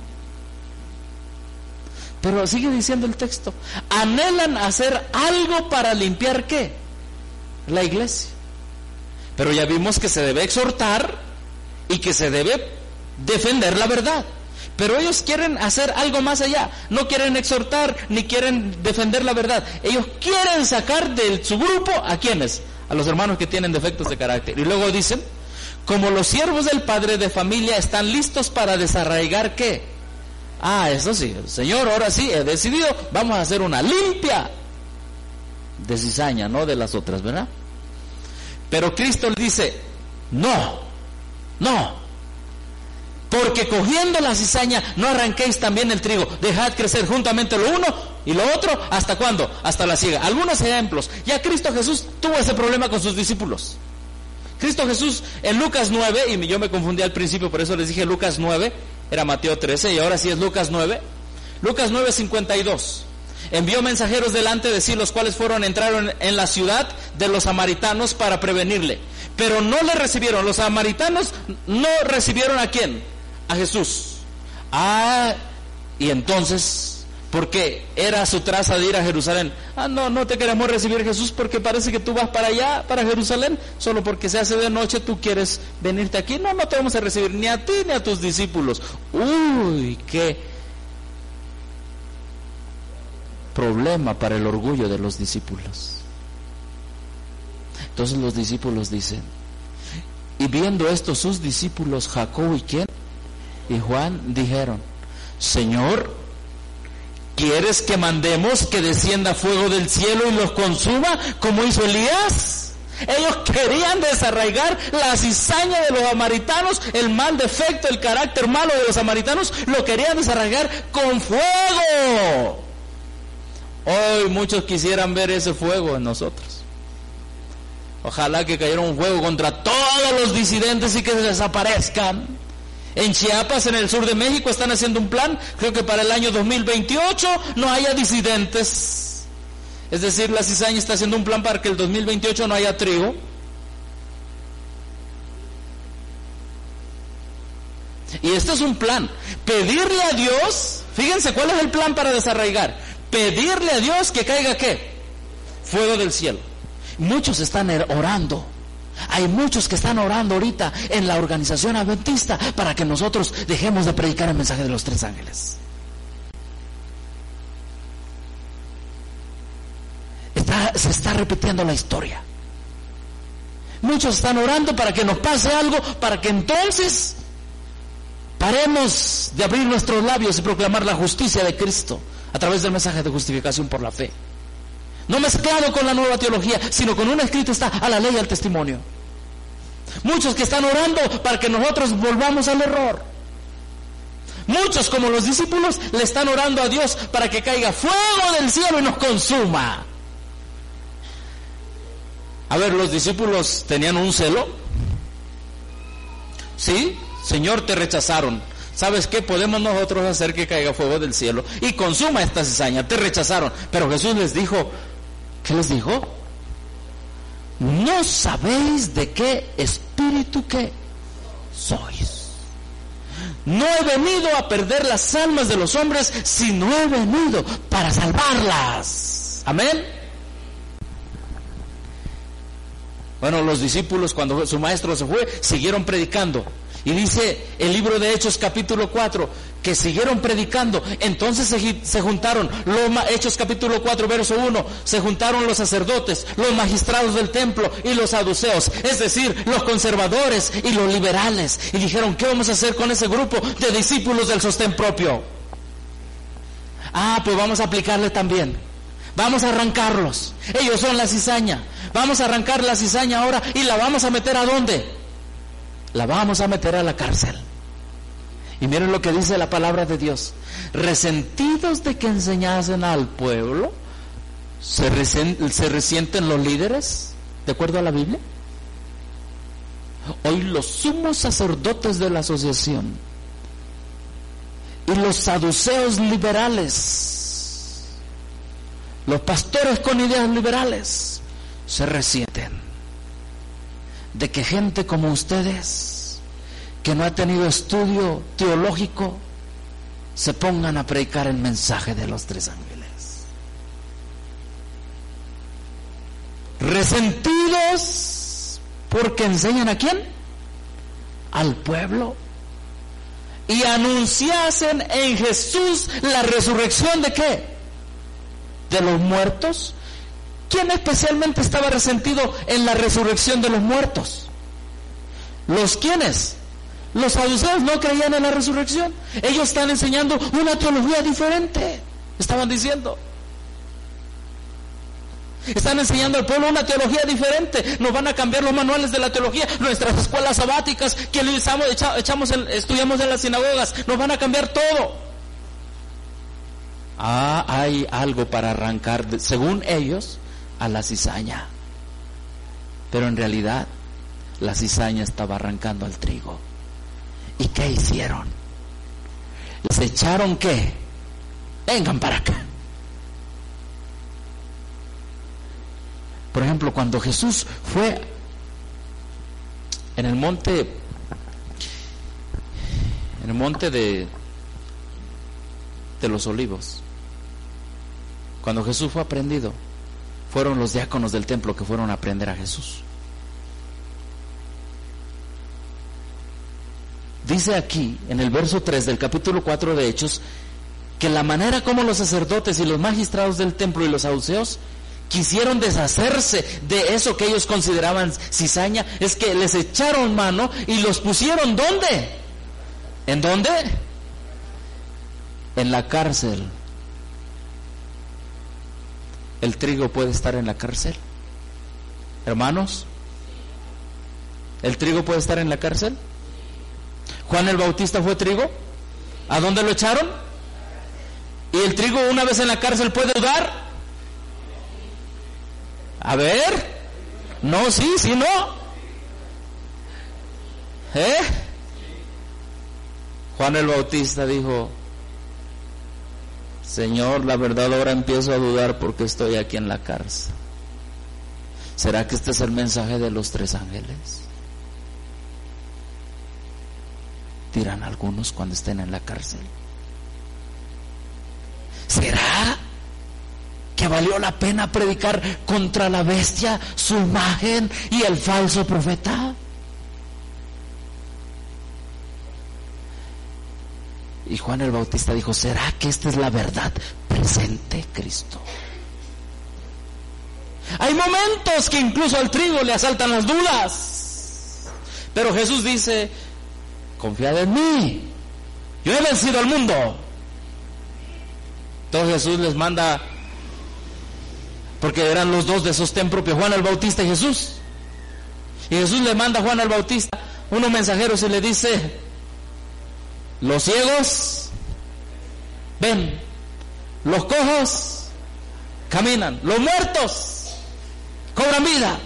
Pero sigue diciendo el texto, anhelan hacer algo para limpiar ¿qué? La iglesia. Pero ya vimos que se debe exhortar y que se debe defender la verdad. Pero ellos quieren hacer algo más allá. No quieren exhortar ni quieren defender la verdad. Ellos quieren sacar de su grupo ¿a quiénes? A los hermanos que tienen defectos de carácter. Y luego dicen, como los siervos del padre de familia están listos para desarraigar ¿qué? Ah, eso sí, Señor, ahora sí he decidido, vamos a hacer una limpia de cizaña, no de las otras, ¿verdad? Pero Cristo le dice, no, no, porque cogiendo la cizaña no arranquéis también el trigo, dejad crecer juntamente lo uno y lo otro, ¿hasta cuándo? Hasta la siega. Algunos ejemplos, ya Cristo Jesús tuvo ese problema con sus discípulos. Cristo Jesús en Lucas nueve, y yo me confundí al principio, por eso les dije Lucas nueve, era Mateo trece, y ahora sí es Lucas nueve. Lucas nueve, cincuenta y dos. Envió mensajeros delante de sí, los cuales fueron, entraron en la ciudad de los samaritanos para prevenirle. Pero no le recibieron, los samaritanos no recibieron ¿a quién? A Jesús. Ah, y entonces, ¿por qué era su traza de ir a Jerusalén? Ah, no, no te queremos recibir, Jesús, porque parece que tú vas para allá, para Jerusalén, solo porque se hace de noche tú quieres venirte aquí. No, no te vamos a recibir ni a ti ni a tus discípulos. Uy, qué problema para el orgullo de los discípulos. Entonces los discípulos dicen, y viendo esto sus discípulos, Jacobo y quién, y Juan, dijeron, Señor, ¿quieres que mandemos que descienda fuego del cielo y los consuma como hizo Elías? Ellos querían desarraigar la cizaña de los samaritanos, el mal defecto, el carácter malo de los samaritanos, lo querían desarraigar con fuego. Hoy muchos quisieran ver ese fuego en nosotros. Ojalá que cayera un fuego contra todos los disidentes y que desaparezcan. En Chiapas, en el sur de México, están haciendo un plan, creo que para el año dos mil veintiocho no haya disidentes. Es decir, la cizaña está haciendo un plan para que el dos mil veintiocho no haya trigo. Y este es un plan. Pedirle a Dios, fíjense cuál es el plan para desarraigar. Pedirle a Dios que caiga ¿qué? Fuego del cielo. Muchos están orando. Hay muchos que están orando ahorita en la organización adventista para que nosotros dejemos de predicar el mensaje de los tres ángeles. Está, se está repitiendo la historia. Muchos están orando para que nos pase algo, para que entonces paremos de abrir nuestros labios y proclamar la justicia de Cristo a través del mensaje de justificación por la fe. No mezclado con la nueva teología, sino con un escrito está a la ley y al testimonio. Muchos que están orando para que nosotros volvamos al error. Muchos, como los discípulos, le están orando a Dios para que caiga fuego del cielo y nos consuma. A ver, los discípulos tenían un celo. Sí, Señor, te rechazaron. ¿Sabes qué? Podemos nosotros hacer que caiga fuego del cielo y consuma esta cizaña. Te rechazaron. Pero Jesús les dijo, ¿qué les dijo? No sabéis de qué espíritu espíritu que sois. No he venido a perder las almas de los hombres, sino he venido para salvarlas. Amén. Bueno, los discípulos, cuando su maestro se fue, siguieron predicando. Y dice el libro de Hechos capítulo cuatro, que siguieron predicando. Entonces se, se juntaron, los, Hechos capítulo cuatro, verso uno, se juntaron los sacerdotes, los magistrados del templo y los saduceos, es decir, los conservadores y los liberales. Y dijeron, ¿qué vamos a hacer con ese grupo de discípulos del sostén propio? Ah, pues vamos a aplicarle también. Vamos a arrancarlos. Ellos son la cizaña. Vamos a arrancar la cizaña ahora y la vamos a meter ¿a dónde? La vamos a meter a la cárcel. Y miren lo que dice la palabra de Dios. Resentidos de que enseñasen al pueblo, ¿se, resien, se resienten los líderes? ¿De acuerdo a la Biblia? Hoy los sumos sacerdotes de la asociación y los saduceos liberales, los pastores con ideas liberales, se resienten de que gente como ustedes, que no ha tenido estudio teológico, se pongan a predicar el mensaje de los tres ángeles. Resentidos porque enseñan ¿a quién? Al pueblo. Y anunciasen en Jesús la resurrección ¿de qué? De los muertos. ¿Quién especialmente estaba resentido en la resurrección de los muertos? ¿Los quiénes? Los saduceos no creían en la resurrección. Ellos están enseñando una teología diferente. Estaban diciendo. Están enseñando al pueblo una teología diferente. Nos van a cambiar los manuales de la teología. Nuestras escuelas sabáticas que echamos, echamos en, estudiamos en las sinagogas, nos van a cambiar todo. Ah, hay algo para arrancar, según ellos, a la cizaña. Pero en realidad la cizaña estaba arrancando al trigo. ¿Y qué hicieron? ¿Les echaron qué? Vengan para acá. Por ejemplo, cuando Jesús fue en el monte, en el monte de, de los Olivos, cuando Jesús fue aprendido, fueron los diáconos del templo que fueron a aprender a Jesús. Dice aquí, en el verso tres del capítulo cuatro de Hechos, que la manera como los sacerdotes y los magistrados del templo y los saduceos quisieron deshacerse de eso que ellos consideraban cizaña, es que les echaron mano y los pusieron ¿dónde? ¿En dónde? En la cárcel. ¿El trigo puede estar en la cárcel? Hermanos, ¿el trigo puede estar en la cárcel? ¿Juan el Bautista fue trigo? ¿A dónde lo echaron? ¿Y el trigo una vez en la cárcel puede dudar? A ver, no, sí, sí, no. ¿Eh? Juan el Bautista dijo, Señor, la verdad ahora empiezo a dudar porque estoy aquí en la cárcel. ¿Será que este es el mensaje de los tres ángeles? Dirán algunos cuando estén en la cárcel. ¿Será que valió la pena predicar contra la bestia, su imagen y el falso profeta? Y Juan el Bautista dijo, ¿será que esta es la verdad presente, Cristo? Hay momentos que incluso al trigo le asaltan las dudas, pero Jesús dice, confiad en mí, yo he vencido al mundo. Entonces Jesús les manda, porque eran los dos de sostén propio, Juan el Bautista y Jesús, y Jesús le manda a Juan el Bautista unos mensajeros y le dice, los ciegos ven, los cojos caminan, los muertos cobran vida.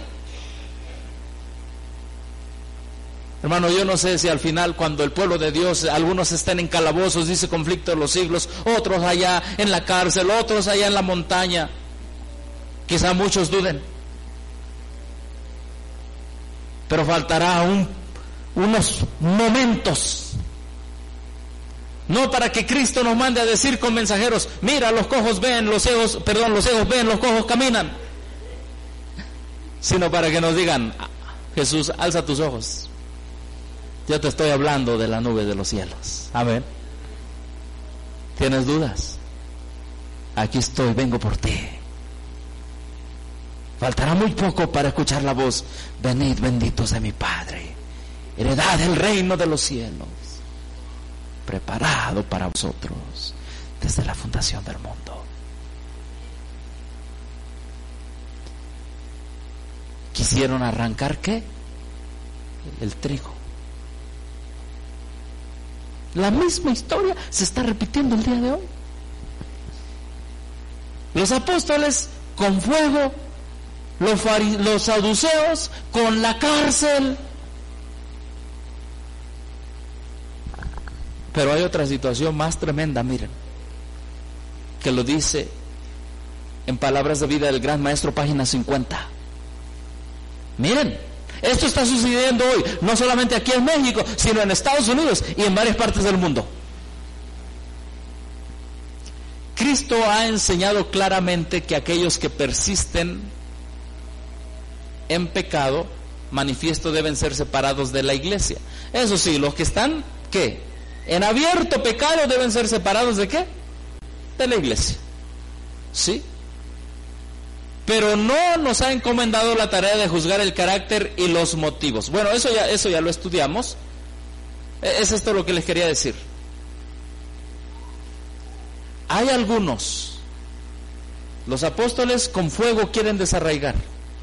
Hermano, yo no sé si al final, cuando el pueblo de Dios, algunos estén en calabozos, dice conflicto de los siglos, otros allá en la cárcel, otros allá en la montaña, quizá muchos duden. pero faltará un, unos momentos. No para que Cristo nos mande a decir con mensajeros: mira, los cojos ven, los ciegos, perdón, los ciegos ven, los cojos caminan. Sino para que nos digan: Jesús, alza tus ojos. Yo te estoy hablando de la nube de los cielos. Amén. ¿Tienes dudas? Aquí estoy, vengo por ti. Faltará muy poco para escuchar la voz: venid benditos de mi Padre, heredad del reino de los cielos, preparado para vosotros desde la fundación del mundo. Quisieron arrancar ¿qué? El trigo. La misma historia se está repitiendo el día de hoy. Los apóstoles con fuego, los, fari- los saduceos con la cárcel. Pero hay otra situación más tremenda, miren, que lo dice en Palabras de Vida del Gran Maestro, página cincuenta. Miren, esto está sucediendo hoy, no solamente aquí en México, sino en Estados Unidos y en varias partes del mundo. Cristo ha enseñado claramente que aquellos que persisten en pecado manifiesto deben ser separados de la iglesia. Eso sí, los que están, ¿qué? En abierto pecado deben ser separados ¿de qué? De la iglesia. ¿Sí? Pero no nos ha encomendado la tarea de juzgar el carácter y los motivos. Bueno, eso ya, eso ya lo estudiamos. Es esto lo que les quería decir. Hay algunos, los apóstoles con fuego quieren desarraigar.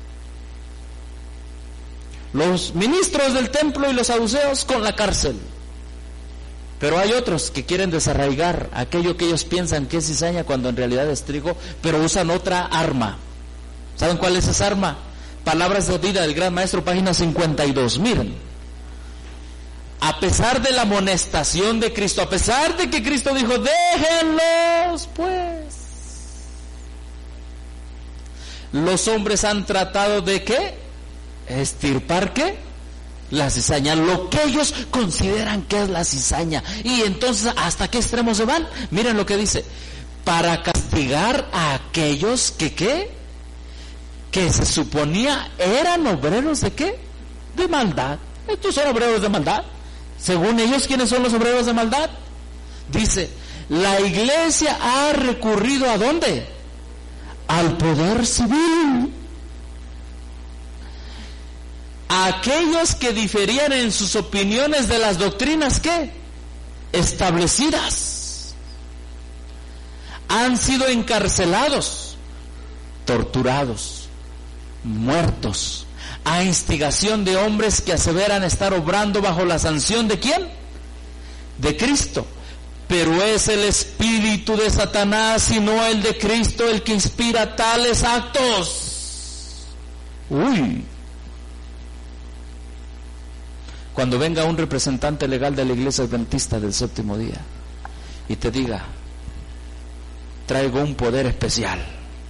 Los ministros del templo y los saduceos con la cárcel. Pero hay otros que quieren desarraigar aquello que ellos piensan que es cizaña cuando en realidad es trigo, pero usan otra arma. ¿Saben cuál es esa arma? Palabras de Vida del Gran Maestro, página cincuenta y dos. Miren, a pesar de la amonestación de Cristo, a pesar de que Cristo dijo: déjenlos pues, los hombres han tratado de ¿qué? Estirpar ¿qué? La cizaña, lo que ellos consideran que es la cizaña. Y entonces, ¿hasta qué extremo se van? Miren lo que dice: para castigar a aquellos que ¿qué? Que se suponía eran obreros de ¿qué? De maldad. Estos son obreros de maldad. Según ellos, ¿quiénes son los obreros de maldad? Dice: la iglesia ha recurrido ¿a dónde? Al poder civil. Aquellos que diferían en sus opiniones de las doctrinas ¿qué? Establecidas, han sido encarcelados, torturados, muertos, a instigación de hombres que aseveran estar obrando bajo la sanción ¿de quién? De Cristo. Pero es el espíritu de Satanás y no el de Cristo el que inspira tales actos. Uy. Cuando venga un representante legal de la Iglesia Adventista del Séptimo Día y te diga: traigo un poder especial,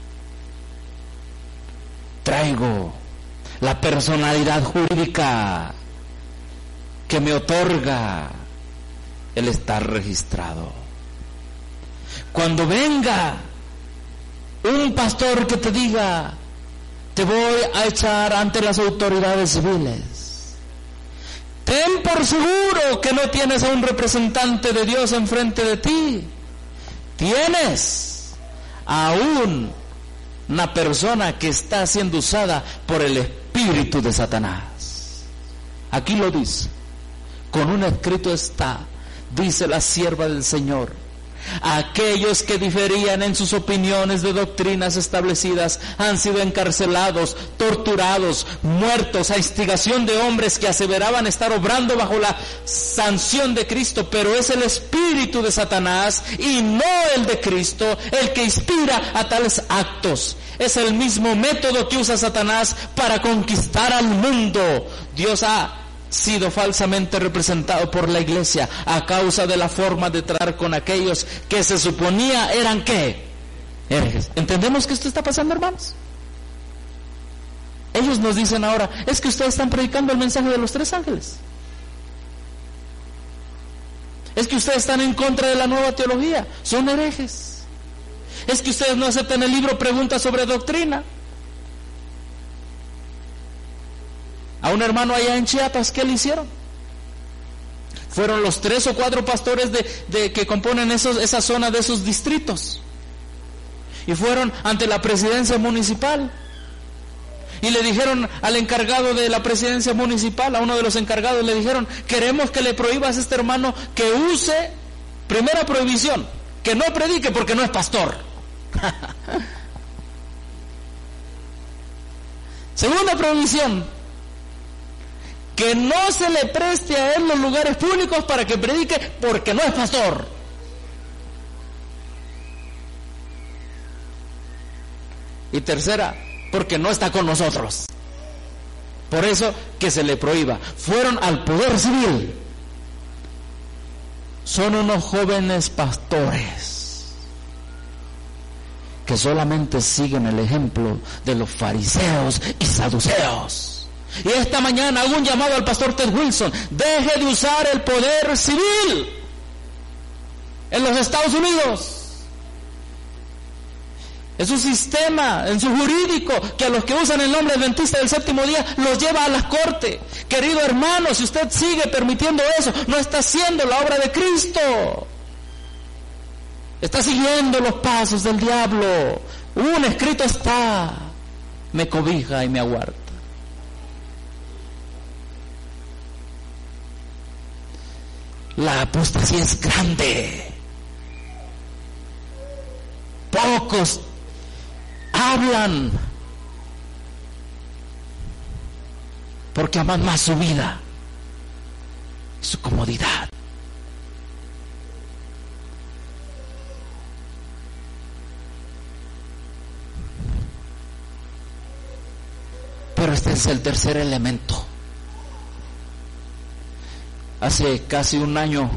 traigo la personalidad jurídica que me otorga el estar registrado. Cuando venga un pastor que te diga: te voy a echar ante las autoridades civiles, ten por seguro que no tienes a un representante de Dios enfrente de ti. Tienes a un, una persona que está siendo usada por el espíritu de Satanás. Aquí lo dice. Con un escrito está, dice la sierva del Señor: aquellos que diferían en sus opiniones de doctrinas establecidas han sido encarcelados, torturados, muertos a instigación de hombres que aseveraban estar obrando bajo la sanción de Cristo. Pero es el espíritu de Satanás y no el de Cristo el que inspira a tales actos. Es el mismo método que usa Satanás para conquistar al mundo. Dios ha sido falsamente representado por la iglesia a causa de la forma de tratar con aquellos que se suponía eran ¿qué? Herejes. ¿Entendemos que esto está pasando, hermanos? Ellos nos dicen ahora, es que ustedes están predicando el mensaje de los tres ángeles. Es que ustedes están en contra de la nueva teología, son herejes. Es que ustedes no aceptan el libro Preguntas sobre Doctrina. A un hermano allá en Chiapas, ¿qué le hicieron? Fueron los tres o cuatro pastores de, de que componen esos, esa zona de esos distritos. Y fueron ante la presidencia municipal. Y le dijeron al encargado de la presidencia municipal, a uno de los encargados, le dijeron, queremos que le prohíbas a este hermano que use, primera prohibición, que no predique porque no es pastor. Segunda prohibición, que no se le preste a él los lugares públicos para que predique porque no es pastor. Y tercera, porque no está con nosotros. Por eso que se le prohíba. Fueron al poder civil. Son unos jóvenes pastores que solamente siguen el ejemplo de los fariseos y saduceos. Y esta mañana hago un llamado al pastor Ted Wilson: deje de usar el poder civil en los Estados Unidos. Es un sistema en su jurídico que a los que usan el nombre adventista del séptimo día los lleva a la corte. Querido hermano, si usted sigue permitiendo eso, no está haciendo la obra de Cristo. Está siguiendo los pasos del diablo. Un escrito está, me cobija y me aguarda. La apostasía es grande. Pocos hablan porque aman más su vida, su comodidad. Pero este es el tercer elemento. Hace casi un año,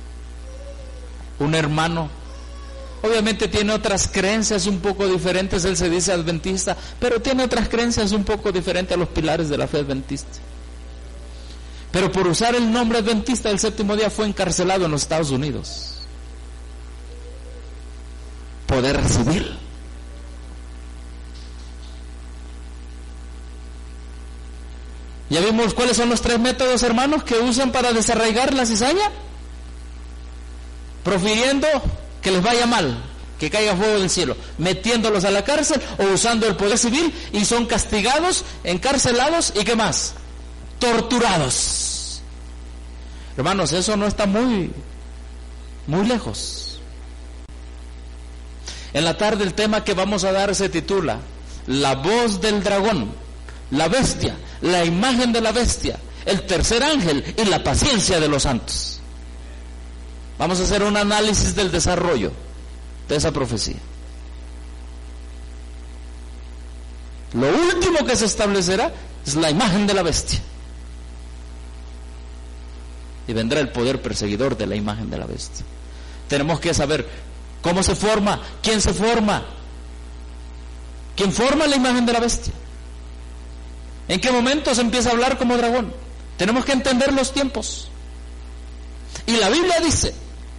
un hermano, obviamente tiene otras creencias un poco diferentes, él se dice adventista, pero tiene otras creencias un poco diferentes a los pilares de la fe adventista. Pero por usar el nombre adventista del séptimo día fue encarcelado en los Estados Unidos. Poder civil. ¿Ya vimos cuáles son los tres métodos, hermanos, que usan para desarraigar la cizaña? Profiriendo que les vaya mal, que caiga fuego del cielo, metiéndolos a la cárcel o usando el poder civil, y son castigados, encarcelados y ¿qué más? Torturados. Hermanos, eso no está muy, muy lejos. En la tarde el tema que vamos a dar se titula La voz del dragón, la bestia, la imagen de la bestia, el tercer ángel y la paciencia de los santos. Vamos a hacer un análisis del desarrollo de esa profecía. Lo último que se establecerá es la imagen de la bestia. Y vendrá el poder perseguidor de la imagen de la bestia. Tenemos que saber cómo se forma, quién se forma, quién forma la imagen de la bestia. ¿En qué momento se empieza a hablar como dragón? Tenemos que entender los tiempos. Y la Biblia dice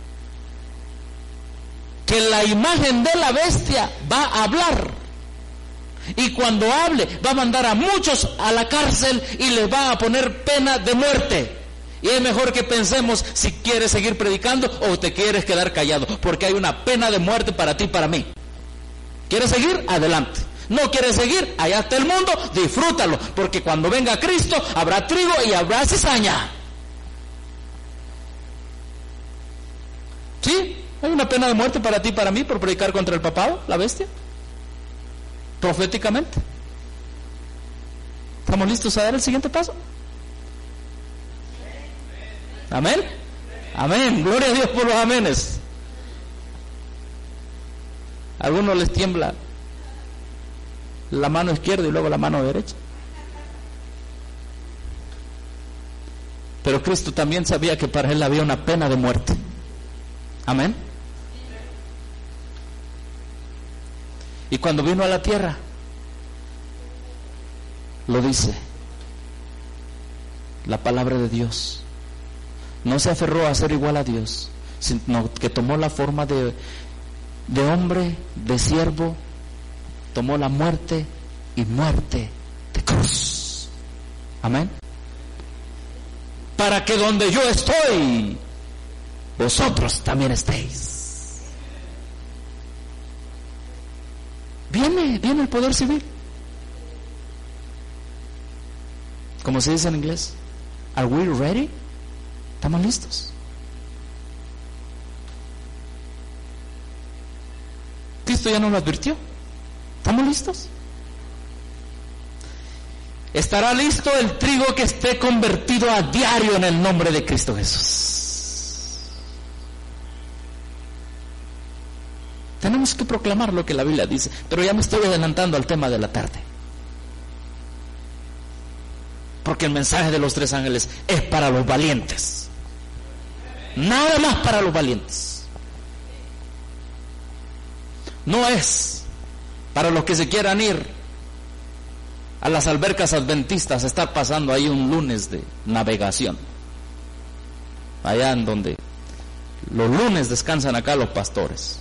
que la imagen de la bestia va a hablar. Y cuando hable, va a mandar a muchos a la cárcel y les va a poner pena de muerte. Y es mejor que pensemos si quieres seguir predicando o te quieres quedar callado, porque hay una pena de muerte para ti y para mí. ¿Quieres seguir? Adelante. No quieres seguir, allá está el mundo, disfrútalo, porque cuando venga Cristo habrá trigo y habrá cizaña. ¿Sí? Hay una pena de muerte para ti y para mí por predicar contra el papado, la bestia, proféticamente. ¿Estamos listos a dar el siguiente paso? Amén. Amén. Gloria a Dios por los amenes. A algunos les tiembla la mano izquierda y luego la mano derecha. Pero Cristo también sabía que para él había una pena de muerte. Amén. Y cuando vino a la tierra, Lo dice la palabra de Dios. No se aferró a ser igual a Dios, sino que tomó la forma de, de hombre, de siervo, tomó la muerte y muerte de cruz. Amén. Para que donde yo estoy, vosotros también estéis. Viene, viene el poder civil. Como se dice en inglés, ¿are we ready? ¿Estamos listos? Cristo ya nos lo advirtió. ¿Estamos listos? Estará listo el trigo que esté convertido a diario en el nombre de Cristo Jesús. Tenemos que proclamar lo que la Biblia dice, pero ya me estoy adelantando al tema de la tarde. Porque el mensaje de los tres ángeles es para los valientes. Nada más para los valientes. No es para los que se quieran ir a las albercas adventistas a estar pasando ahí un lunes de navegación, allá en donde los lunes descansan acá los pastores.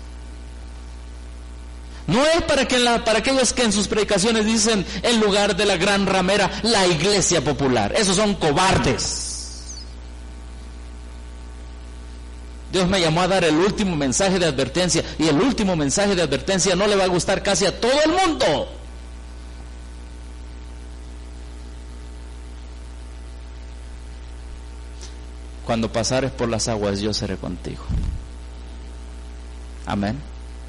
No es para, que la, para aquellos que en sus predicaciones dicen en lugar de la gran ramera, la iglesia popular. Esos son cobardes. Dios me llamó a dar el último mensaje de advertencia, y el último mensaje de advertencia no le va a gustar casi a todo el mundo. Cuando pasares por las aguas, yo seré contigo. Amén.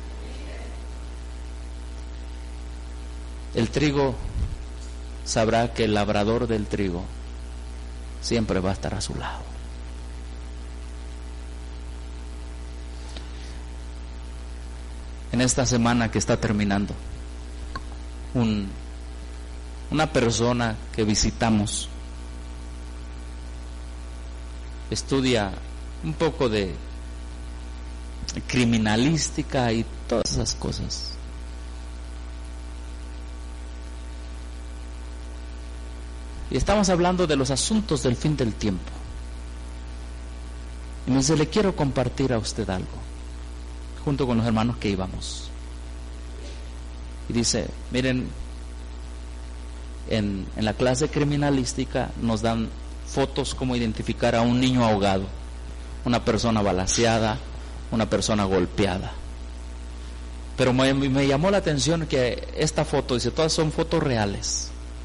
El trigo sabrá que el labrador del trigo siempre va a estar a su lado. En esta semana que está terminando, un, una persona que visitamos estudia un poco de criminalística y todas esas cosas. Y estamos hablando de los asuntos del fin del tiempo. Y me dice, le quiero compartir a usted algo, junto con los hermanos que íbamos. Y dice, miren, en, en la clase criminalística nos dan fotos como identificar a un niño ahogado, una persona balaceada, una persona golpeada. Pero me, me llamó la atención que esta foto, dice, todas son fotos reales.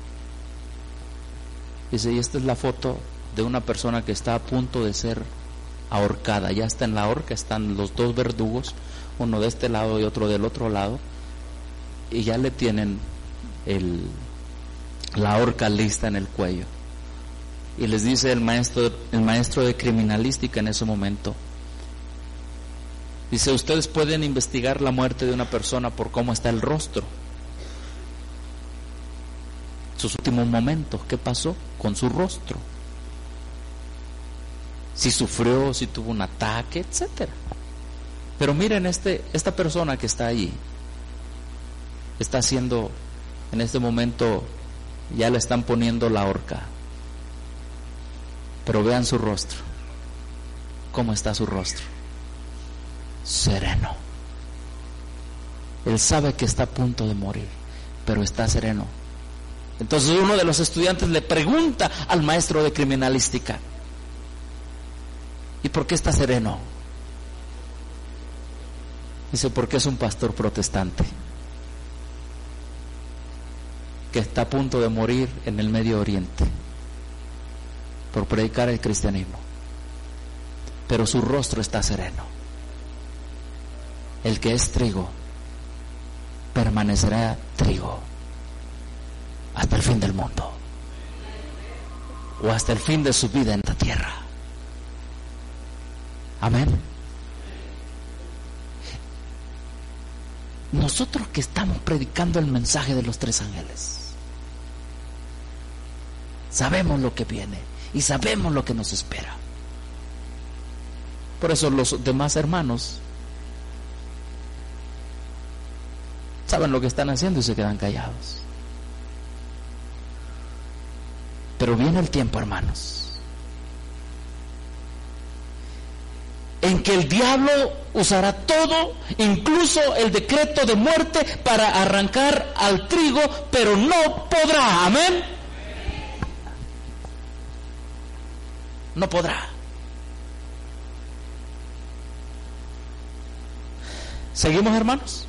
Dice, y esta es la foto de una persona que está a punto de ser ahorcada. Ya está en la horca, están los dos verdugos, uno de este lado y otro del otro lado, y ya le tienen el, la horca lista en el cuello. Y les dice el maestro, el maestro de criminalística en ese momento, dice, ustedes pueden investigar la muerte de una persona por cómo está el rostro, sus últimos momentos, qué pasó con su rostro, si sufrió, si tuvo un ataque, etcétera. Pero miren, este, esta persona que está allí está haciendo, en este momento ya le están poniendo la horca, pero vean su rostro. ¿Cómo está su rostro? Sereno. Él sabe que está a punto de morir, pero está sereno. Entonces uno de los estudiantes le pregunta al maestro de criminalística, ¿y por qué está sereno? Dice, porque es un pastor protestante que está a punto de morir en el Medio Oriente por predicar el cristianismo, pero su rostro está sereno. El que es trigo permanecerá trigo hasta el fin del mundo, o hasta el fin de su vida en la tierra. Amén. Nosotros que estamos predicando el mensaje de los tres ángeles, sabemos lo que viene y sabemos lo que nos espera. Por eso los demás hermanos saben lo que están haciendo y se quedan callados. Pero viene el tiempo, hermanos, en que el diablo usará todo, incluso el decreto de muerte, para arrancar al trigo, pero no podrá. Amén. No podrá. ¿Seguimos, hermanos?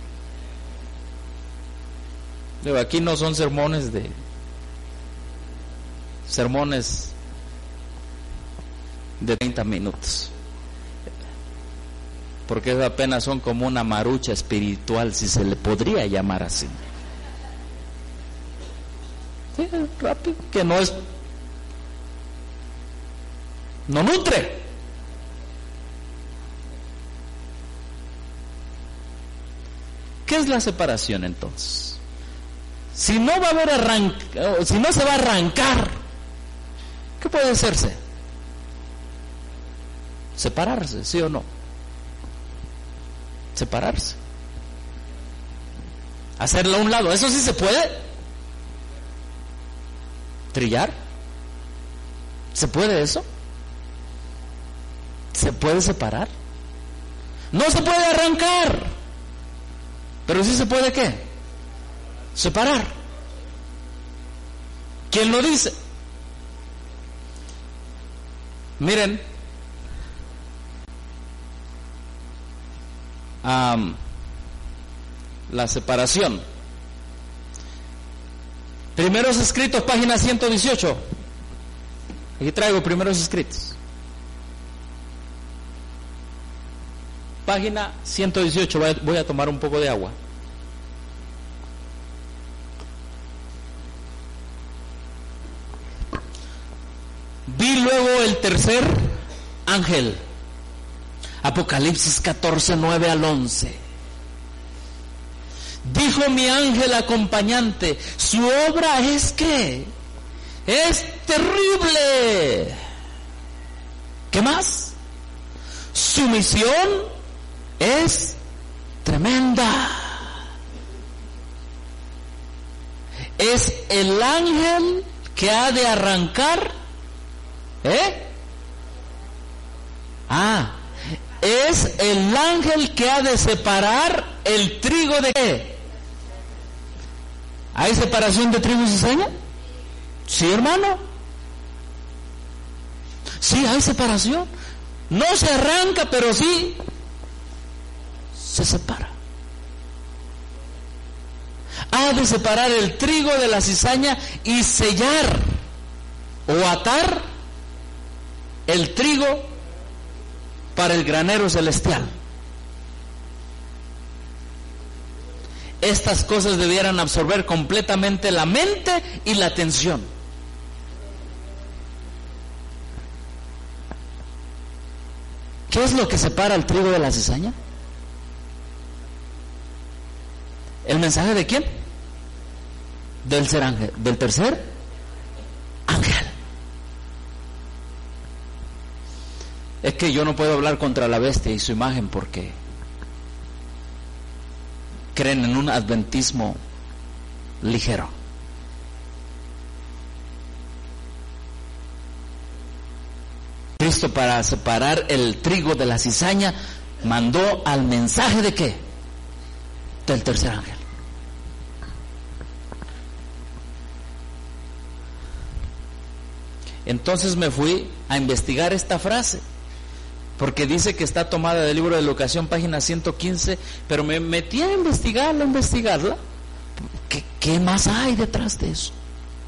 Digo, aquí no son sermones de sermones de treinta minutos, porque apenas son como una marucha espiritual, si se le podría llamar así. Sí, rápido, que no es, no nutre. ¿Qué es la separación entonces? Si no va a haber arranca, si no se va a arrancar, ¿qué puede hacerse? Separarse, ¿sí o no? Separarse, hacerlo a un lado. ¿Eso sí se puede? ¿Trillar? ¿Se puede eso? ¿Se puede separar? No se puede arrancar, pero sí se puede, ¿qué? Separar. ¿Quién lo dice? Miren, um, la separación. Primeros Escritos, página ciento dieciocho. Aquí traigo Primeros Escritos, página ciento dieciocho. Voy a tomar un poco de agua. Vi luego el tercer ángel. Apocalipsis catorce, nueve al once. Dijo mi ángel acompañante: su obra es que es terrible. ¿Qué más? Su misión es tremenda. Es el ángel que ha de arrancar. ¿Eh? Ah, es el ángel que ha de separar el trigo de qué. ¿Hay separación de trigo y cizaña? Sí, hermano. Sí, hay separación. No se arranca, pero sí se separa. Ha de separar el trigo de la cizaña y sellar o atar el trigo para el granero celestial. Estas cosas debieran absorber completamente la mente y la atención. ¿Qué es lo que separa el trigo de la cizaña? ¿El mensaje de quién? Del tercer ángel, del tercer ángel. Es que yo no puedo hablar contra la bestia y su imagen porque creen en un adventismo ligero. Cristo, para separar el trigo de la cizaña, mandó al mensaje de ¿qué? Del tercer ángel. Entonces me fui a investigar esta frase, porque dice que está tomada del libro de Educación, página ciento quince, pero me metí a investigarla, a investigarla. ¿Qué, qué más hay detrás de eso?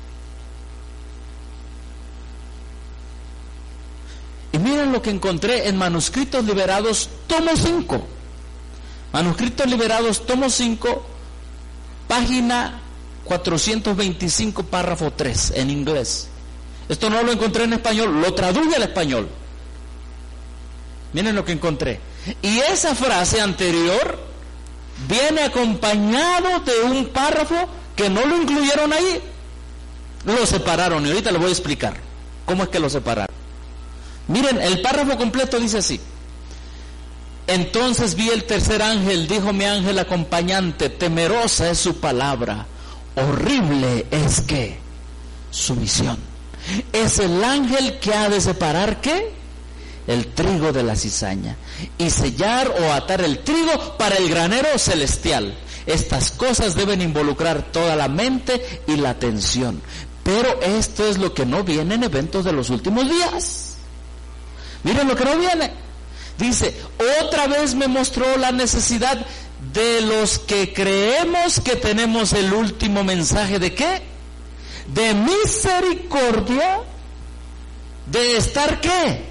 Y miren lo que encontré en Manuscritos Liberados, tomo cinco. Manuscritos Liberados, tomo cinco, página cuatrocientos veinticinco, párrafo tres, en inglés. Esto no lo encontré en español, lo traduje al español. Miren lo que encontré. Y esa frase anterior viene acompañado de un párrafo que no lo incluyeron ahí. Lo separaron, y ahorita les voy a explicar cómo es que lo separaron. Miren, el párrafo completo dice así: entonces vi el tercer ángel, dijo mi ángel acompañante, temerosa es su palabra, horrible es que su misión. Es el ángel que ha de separar, ¿qué? El trigo de la cizaña, y sellar o atar el trigo para el granero celestial. Estas cosas deben involucrar toda la mente y la atención. Pero esto es lo que no viene en eventos de los últimos días. Miren lo que no viene. Dice, otra vez me mostró la necesidad de los que creemos que tenemos el último mensaje de ¿qué? De misericordia, de estar ¿qué?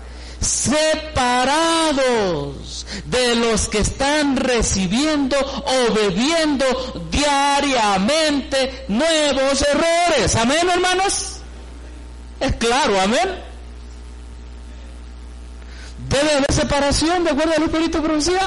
Separados de los que están recibiendo o bebiendo diariamente nuevos errores. Amén, hermanos. Es claro, amén. Debe haber separación de acuerdo al Espíritu de profecía.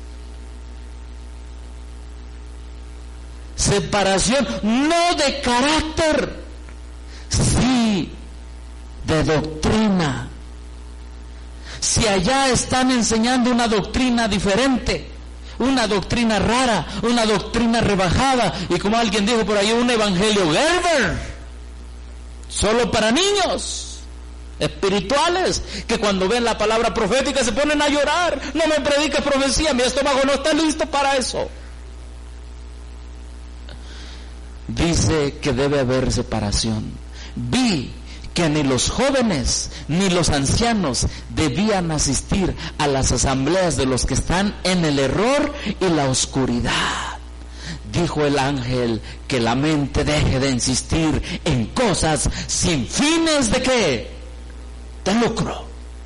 Separación no de carácter, sí de doctrina. Si allá están enseñando una doctrina diferente, una doctrina rara, una doctrina rebajada, y como alguien dijo por ahí, un evangelio Gerber, solo para niños espirituales, que cuando ven la palabra profética se ponen a llorar. No me prediques profecía, mi estómago no está listo para eso. Dice que debe haber separación. Vi que ni los jóvenes ni los ancianos debían asistir a las asambleas de los que están en el error y la oscuridad. Dijo el ángel que la mente deje de insistir en cosas sin fines de qué, de lucro.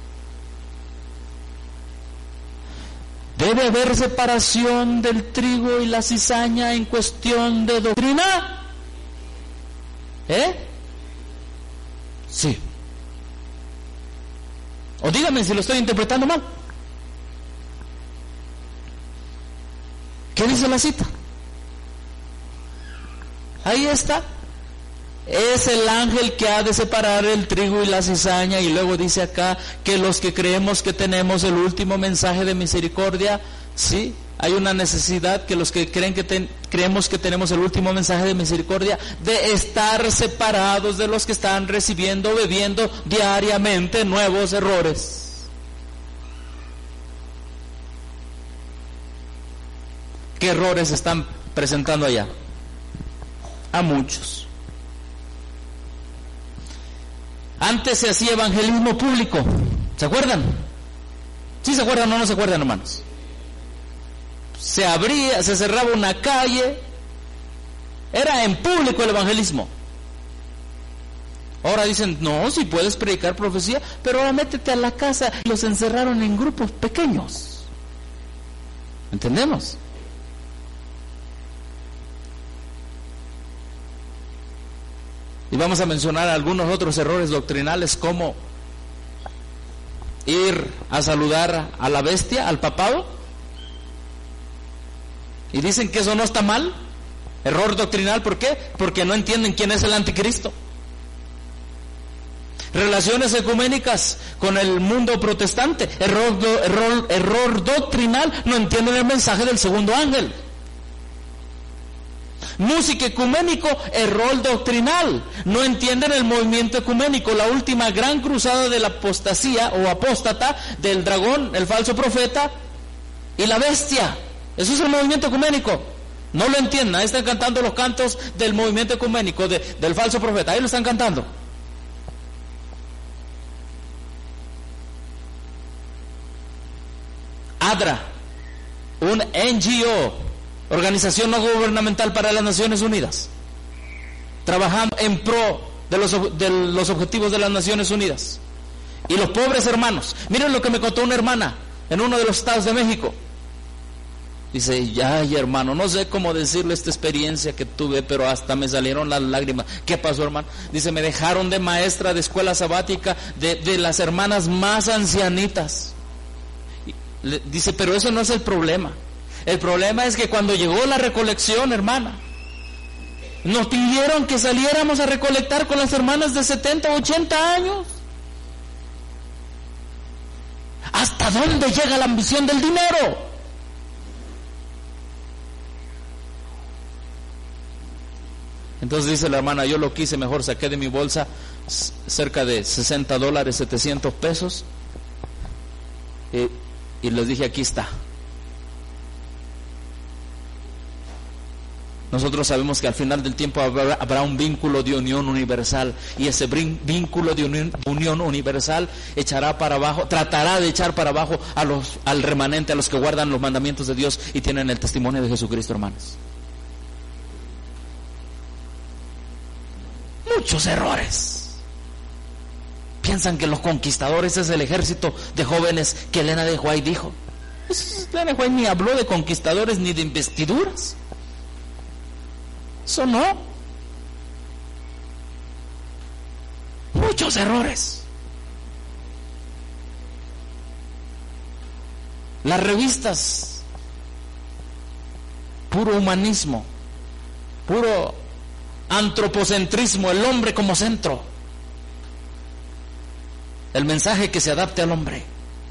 Debe haber separación del trigo y la cizaña en cuestión de doctrina. ¿Eh? Sí. O dígame si lo estoy interpretando mal. ¿Qué dice la cita? Ahí está. Es el ángel que ha de separar el trigo y la cizaña, y luego dice acá que los que creemos que tenemos el último mensaje de misericordia, sí, hay una necesidad que los que creen que ten, creemos que tenemos el último mensaje de misericordia, de estar separados de los que están recibiendo, bebiendo diariamente nuevos errores. ¿Qué errores están presentando allá? A muchos. Antes se hacía evangelismo público, ¿se acuerdan? ¿Sí se acuerdan o no se acuerdan, hermanos? Se abría, se cerraba una calle, era en público el evangelismo. Ahora dicen, no, si puedes predicar profecía, pero ahora métete a la casa. Los encerraron en grupos pequeños. ¿Entendemos? Y vamos a mencionar algunos otros errores doctrinales, como ir a saludar a la bestia, al papado, y dicen que eso no está mal. Error doctrinal, ¿por qué? Porque no entienden quién es el anticristo. Relaciones ecuménicas con el mundo protestante, error, do, error, error doctrinal, no entienden el mensaje del segundo ángel. Música ecuménico, error doctrinal, no entienden el movimiento ecuménico, la última gran cruzada de la apostasía o apóstata, del dragón, el falso profeta y la bestia. Eso es el movimiento ecuménico. No lo entiendan, ahí están cantando los cantos del movimiento ecuménico, de, del falso profeta, ahí lo están cantando. ADRA, un N G O, Organización No Gubernamental para las Naciones Unidas, trabajando en pro de los, de los objetivos de las Naciones Unidas. Y los pobres hermanos, miren lo que me contó una hermana en uno de los estados de México. Dice, ay hermano, no sé cómo decirle esta experiencia que tuve, pero hasta me salieron las lágrimas. ¿Qué pasó, hermano? Dice, me dejaron de maestra de escuela sabática de, de las hermanas más ancianitas. Le, dice, pero eso no es el problema. El problema es que cuando llegó la recolección, hermana, nos pidieron que saliéramos a recolectar con las hermanas de setenta, ochenta años. ¿Hasta dónde llega la ambición del dinero? Entonces dice la hermana, yo lo quise, mejor saqué de mi bolsa cerca de sesenta dólares, setecientos pesos, y, y les dije, aquí está. Nosotros sabemos que al final del tiempo habrá, habrá un vínculo de unión universal, y ese vínculo de unión, unión universal echará para abajo, tratará de echar para abajo a los, al remanente, a los que guardan los mandamientos de Dios y tienen el testimonio de Jesucristo, hermanos. Muchos errores. Piensan que los conquistadores es el ejército de jóvenes que Elena de White dijo. Pues Elena de White ni habló de conquistadores ni de investiduras. Eso no. Muchos errores. Las revistas, puro humanismo, puro antropocentrismo, el hombre como centro. El mensaje que se adapte al hombre.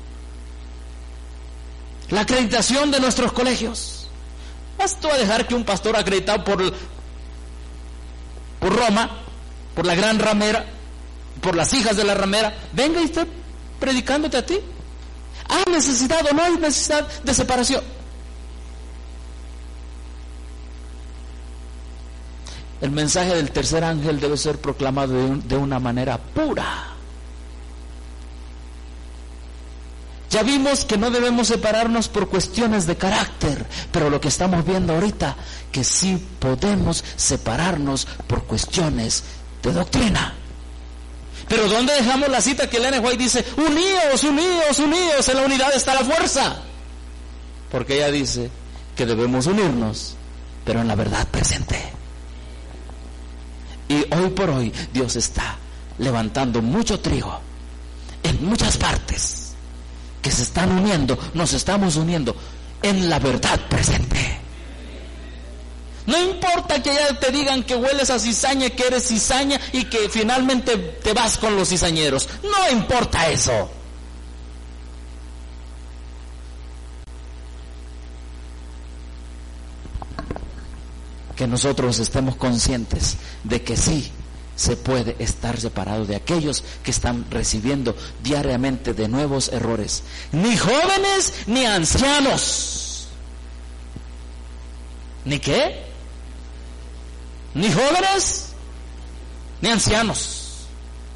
La acreditación de nuestros colegios. ¿Vas tú a dejar que un pastor acreditado por por Roma, por la gran ramera, por las hijas de la ramera, venga y esté predicándote a ti? ¿Hay necesidad o no hay necesidad de separación? El mensaje del tercer ángel debe ser proclamado de, un, de una manera pura. Ya vimos que no debemos separarnos por cuestiones de carácter, pero lo que estamos viendo ahorita, que sí podemos separarnos por cuestiones de doctrina. Pero ¿dónde dejamos la cita que Elena White dice, uníos, uníos, uníos, en la unidad está la fuerza? Porque ella dice que debemos unirnos, pero en la verdad presente. Y hoy por hoy Dios está levantando mucho trigo en muchas partes, que se están uniendo, nos estamos uniendo en la verdad presente. No importa que ya te digan que hueles a cizaña, que eres cizaña y que finalmente te vas con los cizañeros. No importa eso. Que nosotros estemos conscientes de que sí se puede estar separado de aquellos que están recibiendo diariamente de nuevos errores. Ni jóvenes ni ancianos. ¿Ni qué? Ni jóvenes ni ancianos.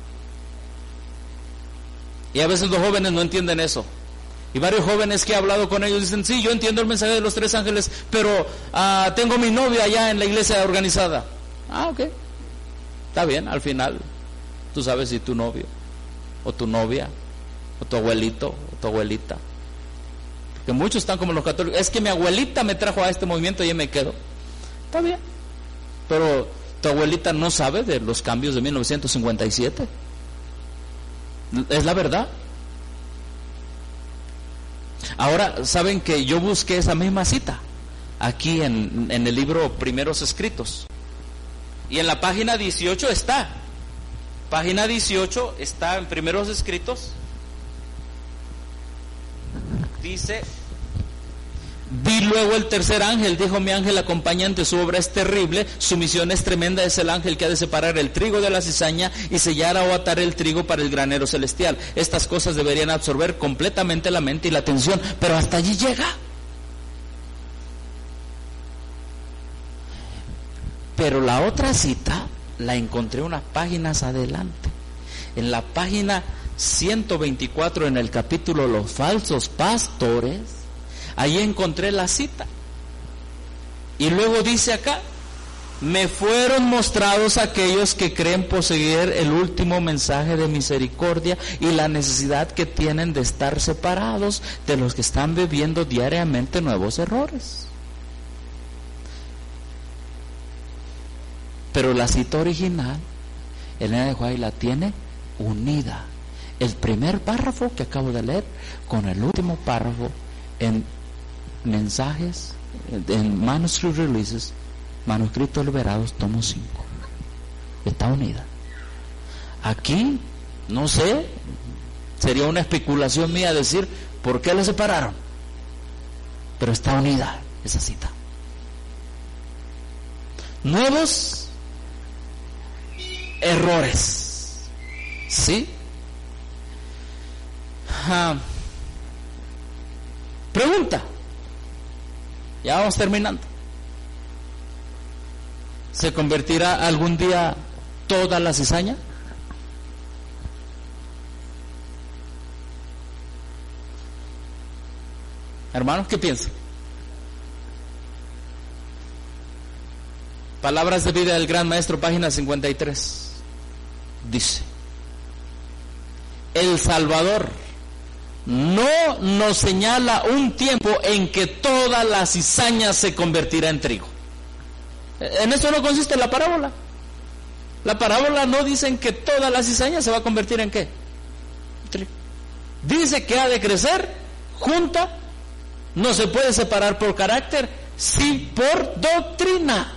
Y a veces los jóvenes no entienden eso. Y varios jóvenes que he hablado con ellos dicen, sí, yo entiendo el mensaje de los tres ángeles, pero uh, tengo mi novia allá en la iglesia organizada. Ah, ok. Está bien, al final tú sabes si tu novio o tu novia o tu abuelito o tu abuelita, porque muchos están como los católicos, es que mi abuelita me trajo a este movimiento y yo me quedo. Está bien, pero tu abuelita no sabe de los cambios de mil novecientos cincuenta y siete. Es la verdad. Ahora, saben que yo busqué esa misma cita aquí en, en el libro Primeros Escritos. Y en la página dieciocho está. Página dieciocho está en Primeros Escritos. Dice: vi luego el tercer ángel, dijo mi ángel acompañante, su obra es terrible, su misión es tremenda, es el ángel que ha de separar el trigo de la cizaña y sellar o atar el trigo para el granero celestial. Estas cosas deberían absorber completamente la mente y la atención, pero hasta allí llega. Pero la otra cita la encontré unas páginas adelante. En la página ciento veinticuatro, en el capítulo Los falsos pastores, ahí encontré la cita. Y luego dice acá: me fueron mostrados aquellos que creen poseer el último mensaje de misericordia y la necesidad que tienen de estar separados de los que están viviendo diariamente nuevos errores. Pero la cita original, Elena de White la tiene unida. El primer párrafo que acabo de leer con el último párrafo en mensajes, en Manuscript Releases, manuscritos liberados, tomo cinco. Está unida. Aquí, no sé, sería una especulación mía decir por qué la separaron, pero está unida esa cita. Nuevos errores. ¿Sí? Ah, pregunta. Ya vamos terminando. ¿Se convertirá algún día toda la cizaña? Hermanos, ¿qué piensan? Palabras de vida del Gran Maestro, página cincuenta y tres. Dice: el Salvador no nos señala un tiempo en que toda la cizaña se convertirá en trigo. En eso no consiste la parábola. La parábola no dice que toda la cizaña se va a convertir en ¿qué? Trigo. Dice que ha de crecer junta, no se puede separar por carácter, sí por doctrina.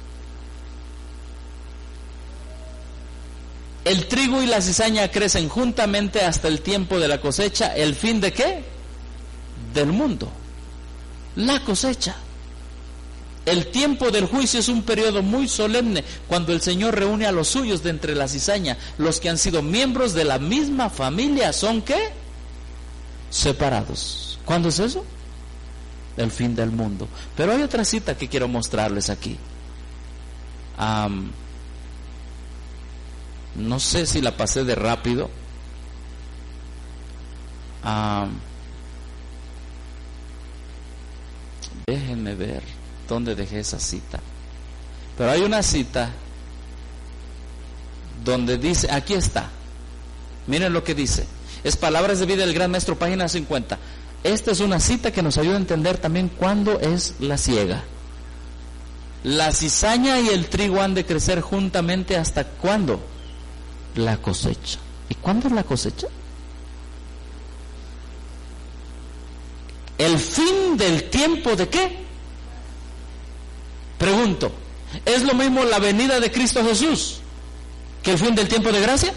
El trigo y la cizaña crecen juntamente hasta el tiempo de la cosecha. ¿El fin de qué? Del mundo. La cosecha. El tiempo del juicio es un periodo muy solemne, cuando el Señor reúne a los suyos de entre la cizaña. Los que han sido miembros de la misma familia son ¿qué? Separados. ¿Cuándo es eso? El fin del mundo. Pero hay otra cita que quiero mostrarles aquí. Um, no sé si la pasé de rápido. Um, déjenme ver dónde dejé esa cita. Pero hay una cita donde dice, aquí está, miren lo que dice, es Palabras de Vida del Gran Maestro, página cincuenta. Esta es una cita que nos ayuda a entender también cuándo es la siega. La cizaña y el trigo han de crecer juntamente hasta ¿cuándo? La cosecha. ¿Y cuándo es la cosecha? El fin del tiempo de ¿qué? Pregunto, ¿es lo mismo la venida de Cristo Jesús que el fin del tiempo de gracia?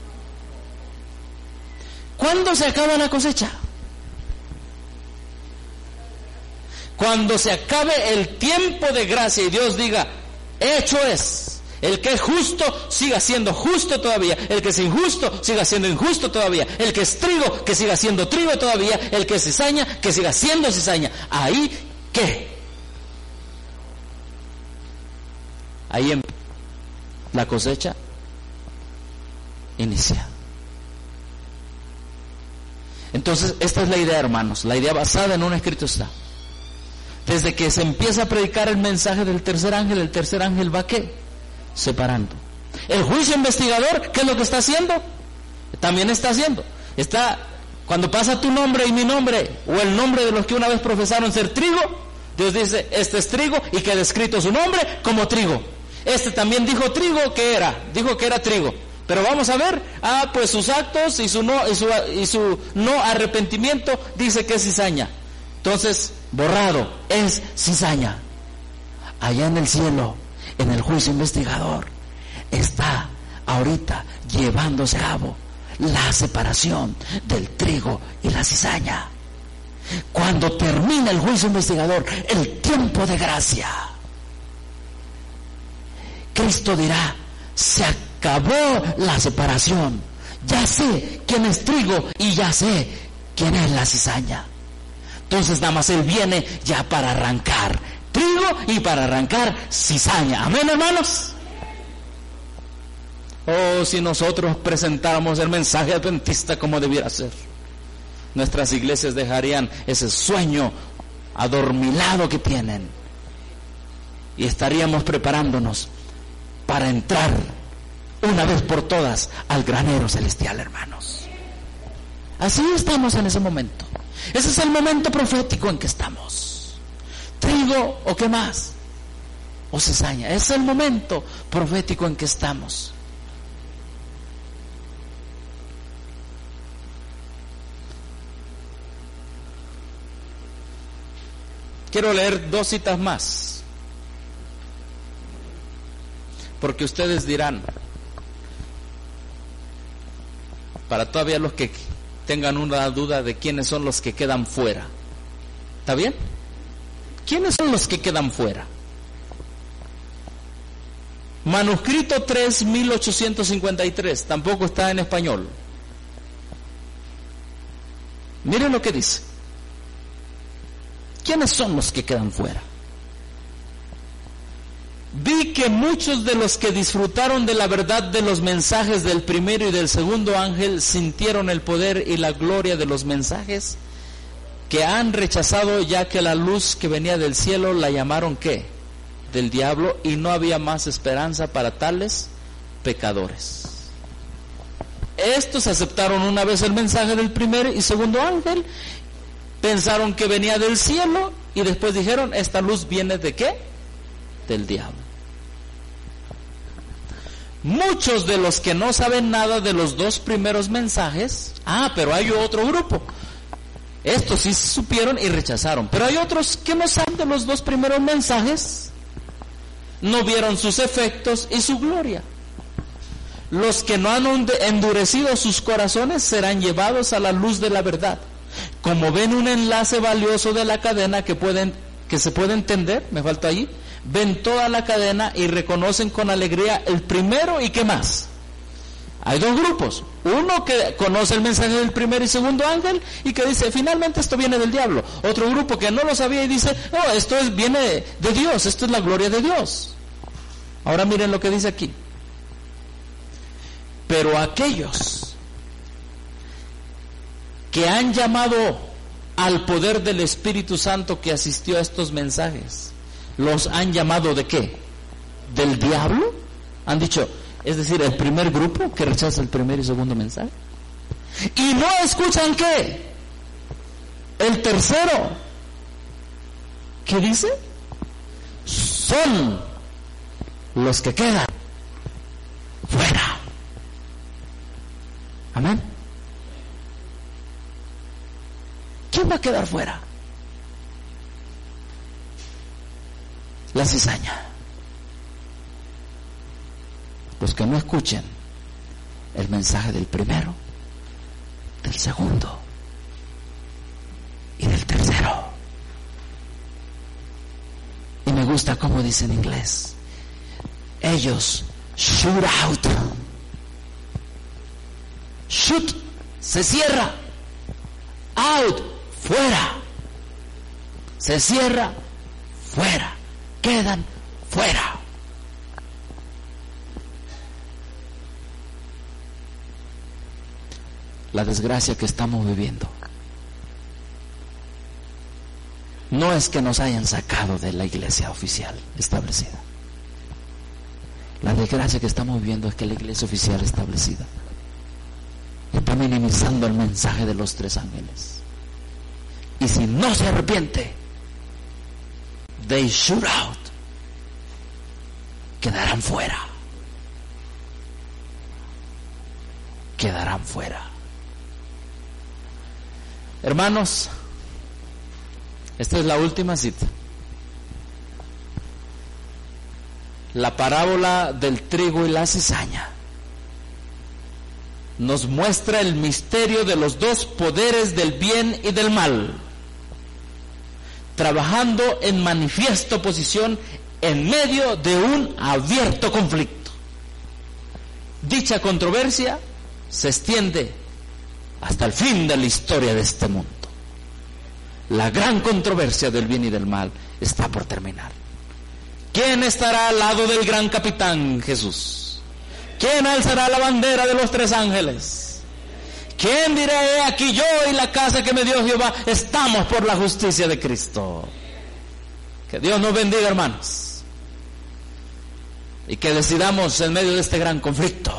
¿Cuándo se acaba la cosecha? Cuando se acabe el tiempo de gracia y Dios diga, hecho es. El que es justo siga siendo justo todavía, el que es injusto siga siendo injusto todavía, el que es trigo que siga siendo trigo todavía, el que es cizaña que siga siendo cizaña. Ahí, ¿qué? Ahí en la cosecha inicia. Entonces, esta es la idea, hermanos, la idea basada en un escrito está. Desde que se empieza a predicar el mensaje del tercer ángel, el tercer ángel va ¿qué? Separando. El juicio investigador, ¿qué es lo que está haciendo? También está haciendo. Está, cuando pasa tu nombre y mi nombre, o el nombre de los que una vez profesaron ser trigo, Dios dice, este es trigo, y queda escrito su nombre como trigo. Este también dijo trigo, ¿qué era? Dijo que era trigo. Pero vamos a ver, ah, pues sus actos y su no, y su, y su no arrepentimiento dice que es cizaña. Entonces, borrado, es cizaña. Allá en el cielo, en el juicio investigador, está ahorita llevándose a cabo la separación del trigo y la cizaña. Cuando termine el juicio investigador, el tiempo de gracia, Cristo dirá, se acabó la separación, ya sé quién es trigo y ya sé quién es la cizaña. Entonces nada más Él viene ya para arrancar trigo y para arrancar cizaña. Amén, hermanos. Oh, si nosotros presentáramos el mensaje adventista como debiera ser, nuestras iglesias dejarían ese sueño adormilado que tienen y estaríamos preparándonos para entrar una vez por todas al granero celestial, hermanos. Así estamos en ese momento. Ese es el momento profético en que estamos. Trigo o qué más, o cizaña. Ese es el momento profético en que estamos. Quiero leer dos citas más, porque ustedes dirán, para todavía los que tengan una duda de quiénes son los que quedan fuera. ¿Está bien? ¿Quiénes son los que quedan fuera? Manuscrito tres, mil ochocientos cincuenta y tres, tampoco está en español. Miren lo que dice. ¿Quiénes son los que quedan fuera? Vi que muchos de los que disfrutaron de la verdad de los mensajes del primero y del segundo ángel sintieron el poder y la gloria de los mensajes que han rechazado, ya que la luz que venía del cielo la llamaron ¿qué? Del diablo, y no había más esperanza para tales pecadores. Estos aceptaron una vez el mensaje del primer y segundo ángel, pensaron que venía del cielo y después dijeron, esta luz viene ¿de qué? Del diablo. Muchos de los que no saben nada de los dos primeros mensajes, ah, pero hay otro grupo, estos sí supieron y rechazaron, pero hay otros que no saben de los dos primeros mensajes, no vieron sus efectos y su gloria. Los que no han endurecido sus corazones serán llevados a la luz de la verdad. Como ven un enlace valioso de la cadena que pueden, que se puede entender, me falta ahí, ven toda la cadena y reconocen con alegría el primero y qué más. Hay dos grupos, uno que conoce el mensaje del primer y segundo ángel y que dice, finalmente esto viene del diablo. Otro grupo que no lo sabía y dice, no, esto es, viene de Dios, esto es la gloria de Dios. Ahora miren lo que dice aquí. Pero aquellos que han llamado al poder del Espíritu Santo que asistió a estos mensajes, ¿los han llamado de qué? ¿Del diablo? Han dicho, es decir, el primer grupo que rechaza el primer y segundo mensaje. ¿Y no escuchan qué? El tercero. ¿Qué dice? Son los que quedan fuera. Amén. ¿Quién va a quedar fuera? La cizaña. Los que no escuchen el mensaje del primero, del segundo y del tercero. Y me gusta cómo dice en inglés. Ellos shoot out. Shoot, se cierra. Out, fuera. Se cierra, fuera. Quedan fuera. La desgracia que estamos viviendo no es que nos hayan sacado de la iglesia oficial establecida. La desgracia que estamos viviendo es que la iglesia oficial establecida está minimizando el mensaje de los tres ángeles. Y si no se arrepiente, they shoot out, quedarán fuera. Quedarán fuera. Hermanos, esta es la última cita. La parábola del trigo y la cizaña nos muestra el misterio de los dos poderes del bien y del mal, trabajando en manifiesta oposición en medio de un abierto conflicto. Dicha controversia se extiende hasta el fin de la historia de este mundo. La gran controversia del bien y del mal está por terminar. ¿Quién estará al lado del gran capitán Jesús? ¿Quién alzará la bandera de los tres ángeles? ¿Quién dirá, he aquí yo y la casa que me dio Jehová estamos por la justicia de Cristo? Que Dios nos bendiga, hermanos, y que decidamos en medio de este gran conflicto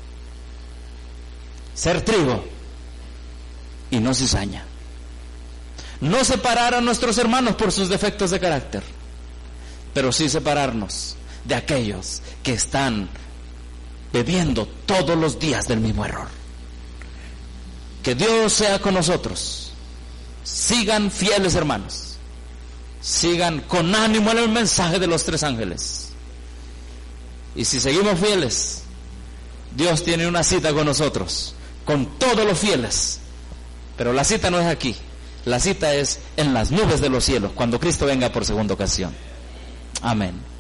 ser trigo y no cizaña. No separar a nuestros hermanos por sus defectos de carácter, pero sí separarnos de aquellos que están bebiendo todos los días del mismo error. Que Dios sea con nosotros. Sigan fieles, hermanos. Sigan con ánimo en el mensaje de los tres ángeles. Y si seguimos fieles, Dios tiene una cita con nosotros, con todos los fieles. Pero la cita no es aquí. La cita es en las nubes de los cielos, cuando Cristo venga por segunda ocasión. Amén.